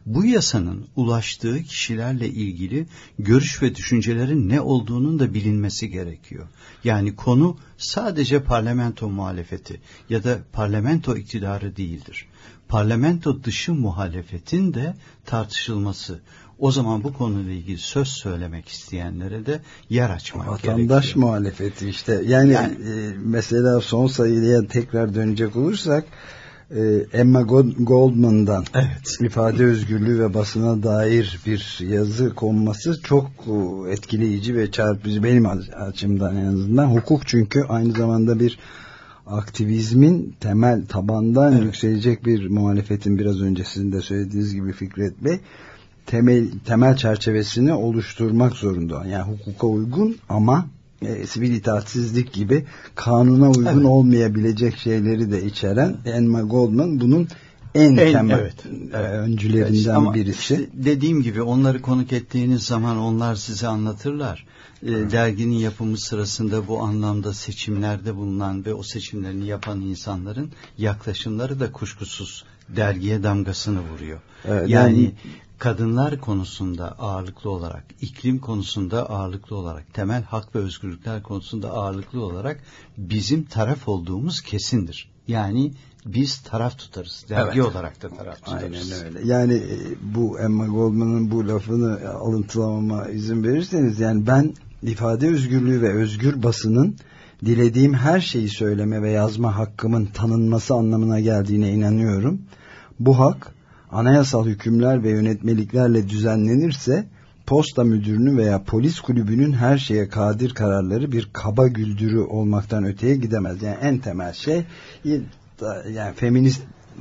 S9: bu yasanın ulaştığı kişilerle ilgili görüş ve düşüncelerin ne olduğunun da bilinmesi gerekiyor. Yani konu sadece parlamento muhalefeti ya da parlamento iktidarı değildir. Parlamento dışı muhalefetin de tartışılması. O zaman bu konuyla ilgili söz söylemek isteyenlere de yer açmak gerekiyor.
S2: Vatandaş muhalefeti işte. Yani mesela son sayıya tekrar dönecek olursak Emma Goldman'dan ifade özgürlüğü ve basına dair bir yazı konması çok etkileyici ve çarpıcı benim açımdan en azından. Hukuk çünkü aynı zamanda bir aktivizmin temel tabandan yükselecek bir muhalefetin, biraz önce sizin de söylediğiniz gibi Fikret Bey, temel çerçevesini oluşturmak zorunda. Yani hukuka uygun ama sivil itaatsizlik gibi kanuna uygun olmayabilecek şeyleri de içeren Emma Goldman bunun en temel öncülerinden birisi.
S9: Işte dediğim gibi onları konuk ettiğiniz zaman onlar size anlatırlar. Derginin yapımı sırasında bu anlamda seçimlerde bulunan ve o seçimlerini yapan insanların yaklaşımları da kuşkusuz dergiye damgasını vuruyor. Yani kadınlar konusunda ağırlıklı olarak, iklim konusunda ağırlıklı olarak, temel hak ve özgürlükler konusunda ağırlıklı olarak bizim taraf olduğumuz kesindir. Yani biz taraf tutarız. Dergi olarak da taraf tutarız.
S2: Aynen öyle. Yani bu Emma Goldman'ın bu lafını alıntılamama izin verirseniz, yani ben ifade özgürlüğü ve özgür basının dilediğim her şeyi söyleme ve yazma hakkımın tanınması anlamına geldiğine inanıyorum. Bu hak anayasal hükümler ve yönetmeliklerle düzenlenirse posta müdürünün veya polis kulübünün her şeye kadir kararları bir kaba güldürü olmaktan öteye gidemez. Yani en temel şey, yani feminist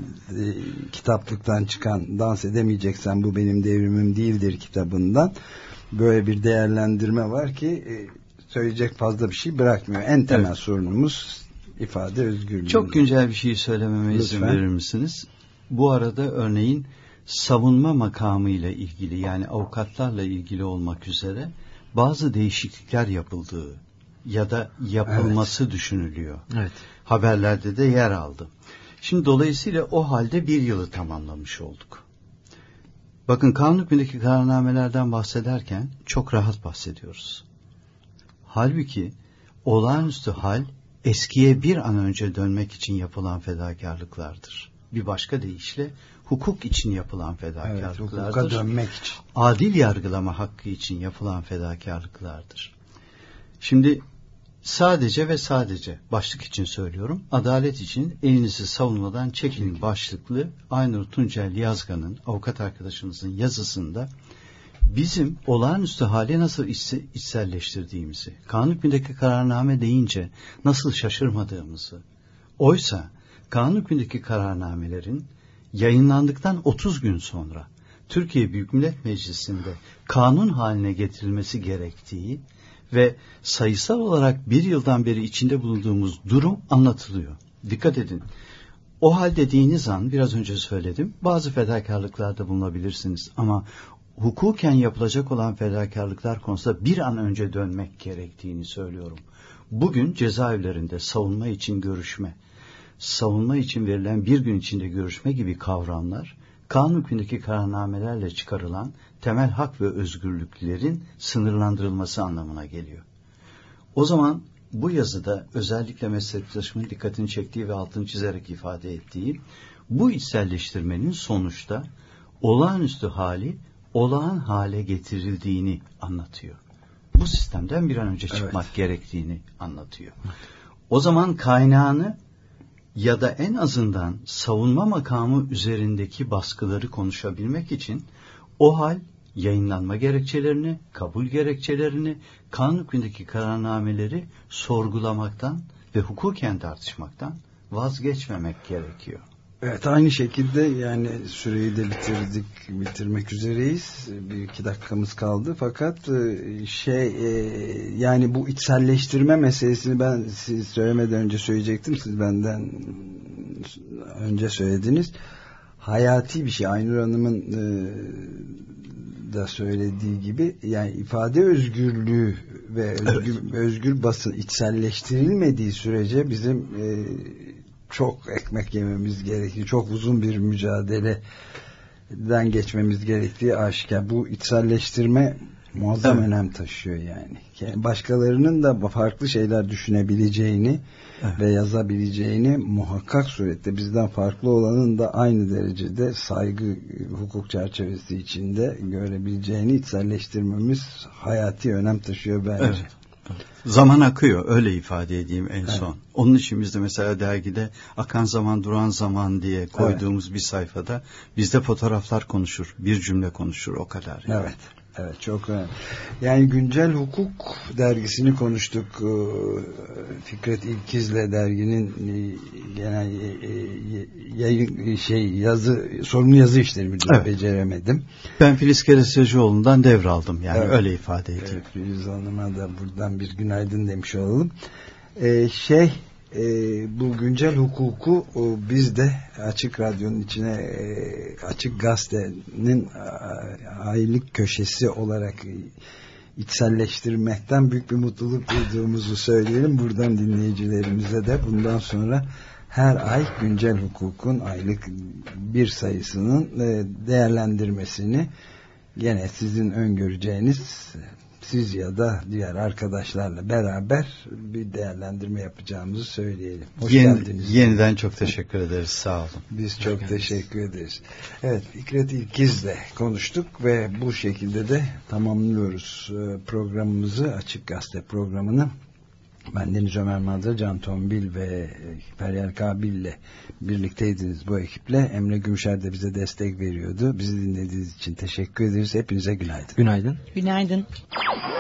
S2: kitaplıktan çıkan Dans Edemeyeceksen Bu Benim Devrimim Değildir kitabından böyle bir değerlendirme var ki söyleyecek fazla bir şey bırakmıyor. En temel sorunumuz ifade özgürlüğü.
S9: Çok güncel bir şey söylememe izin verir misiniz? Bu arada örneğin savunma makamıyla ilgili, yani avukatlarla ilgili olmak üzere bazı değişiklikler yapıldığı ya da yapılması düşünülüyor. Haberlerde de yer aldı. Şimdi dolayısıyla o halde bir yılı tamamlamış olduk. Bakın, kanun hükmündeki kararnamelerden bahsederken çok rahat bahsediyoruz. Halbuki olağanüstü hal eskiye bir an önce dönmek için yapılan fedakarlıklardır. Bir başka deyişle hukuk için yapılan fedakarlıklardır.
S2: Hukuka dönmek için.
S9: Adil yargılama hakkı için yapılan fedakarlıklardır. Şimdi sadece ve sadece başlık için söylüyorum. Adalet için elinizi savunmadan çekin başlıklı Aynur Tuncel Yazgan'ın, avukat arkadaşımızın yazısında bizim olağanüstü hale nasıl içselleştirdiğimizi, kanun hükmündeki kararname deyince nasıl şaşırmadığımızı, oysa kanun hükmündeki kararnamelerin yayınlandıktan 30 gün sonra Türkiye Büyük Millet Meclisi'nde kanun haline getirilmesi gerektiği ve sayısal olarak bir yıldan beri içinde bulunduğumuz durum anlatılıyor. Dikkat edin. O hal dediğiniz an, biraz önce söyledim, bazı fedakarlıklarda bulunabilirsiniz ama hukuken yapılacak olan fedakarlıklar konusunda bir an önce dönmek gerektiğini söylüyorum. Bugün cezaevlerinde savunma için görüşme, savunma için verilen bir gün içinde görüşme gibi kavramlar, kanun hükmündeki kararnamelerle çıkarılan temel hak ve özgürlüklerin sınırlandırılması anlamına geliyor. O zaman bu yazıda özellikle meslektaşımın dikkatini çektiği ve altını çizerek ifade ettiği bu içselleştirmenin sonuçta olağanüstü hali olağan hale getirildiğini anlatıyor. Bu sistemden bir an önce çıkmak gerektiğini anlatıyor. O zaman kaynağını ya da en azından savunma makamı üzerindeki baskıları konuşabilmek için o hal yayınlanma gerekçelerini, kabul gerekçelerini, kanun hükmündeki kararnameleri sorgulamaktan ve hukuken tartışmaktan vazgeçmemek gerekiyor.
S2: Evet, aynı şekilde yani süreyi de bitirmek üzereyiz. 1-2 dakikamız kaldı. Fakat yani bu içselleştirme meselesini ben siz söylemeden önce söyleyecektim. Siz benden önce söylediniz. Hayati bir şey. Aynur Hanım'ın da söylediği gibi, yani ifade özgürlüğü ve özgür basın içselleştirilmediği sürece bizim çok ekmek yememiz gerekiyor. Çok uzun bir mücadele geçmemiz gerektiği aşikar. Bu içselleştirme muazzam önem taşıyor yani. Başkalarının da farklı şeyler düşünebileceğini ve yazabileceğini, muhakkak surette bizden farklı olanın da aynı derecede saygı, hukuk çerçevesi içinde görebileceğini içselleştirmemiz hayati önem taşıyor bence.
S9: Evet. Zaman akıyor, öyle ifade edeyim en son. Onun için biz de mesela dergide akan zaman duran zaman diye koyduğumuz bir sayfada bizde fotoğraflar konuşur, bir cümle konuşur, o kadar. Yani.
S2: Evet, çok önemli. Yani Güncel Hukuk dergisini konuştuk. Fikret İlkiz'le derginin genel yayın sorumlu yazı işleri müdürü beceremedim. Ben
S9: Filiz Keresecioğlu'ndan devraldım yani öyle ifade edeyim.
S2: Evet, Filiz Hanım'a da buradan bir günaydın demiş olalım. Bu Güncel Hukuku biz de Açık Radyo'nun içine Açık Gazete'nin aylık köşesi olarak içselleştirmekten büyük bir mutluluk duyduğumuzu söyleyelim. Buradan dinleyicilerimize de bundan sonra her ay Güncel Hukuk'un aylık bir sayısının değerlendirmesini gene sizin öngöreceğiniz, siz ya da diğer arkadaşlarla beraber bir değerlendirme yapacağımızı söyleyelim. Hoş geldiniz.
S9: Yeniden çok teşekkür ederiz. Sağ olun.
S2: Biz çok teşekkür ederiz. Evet, Fikret İlkiz'le konuştuk ve bu şekilde de tamamlıyoruz programımızı, Açık Gazete programını. Ben Deniz Ömer Madra, Can Tombil ve Feryal Kabil'le birlikteydiniz bu ekiple. Emre Gümüşer de bize destek veriyordu. Bizi dinlediğiniz için teşekkür ederiz. Hepinize günaydın.
S3: Günaydın.
S8: Günaydın.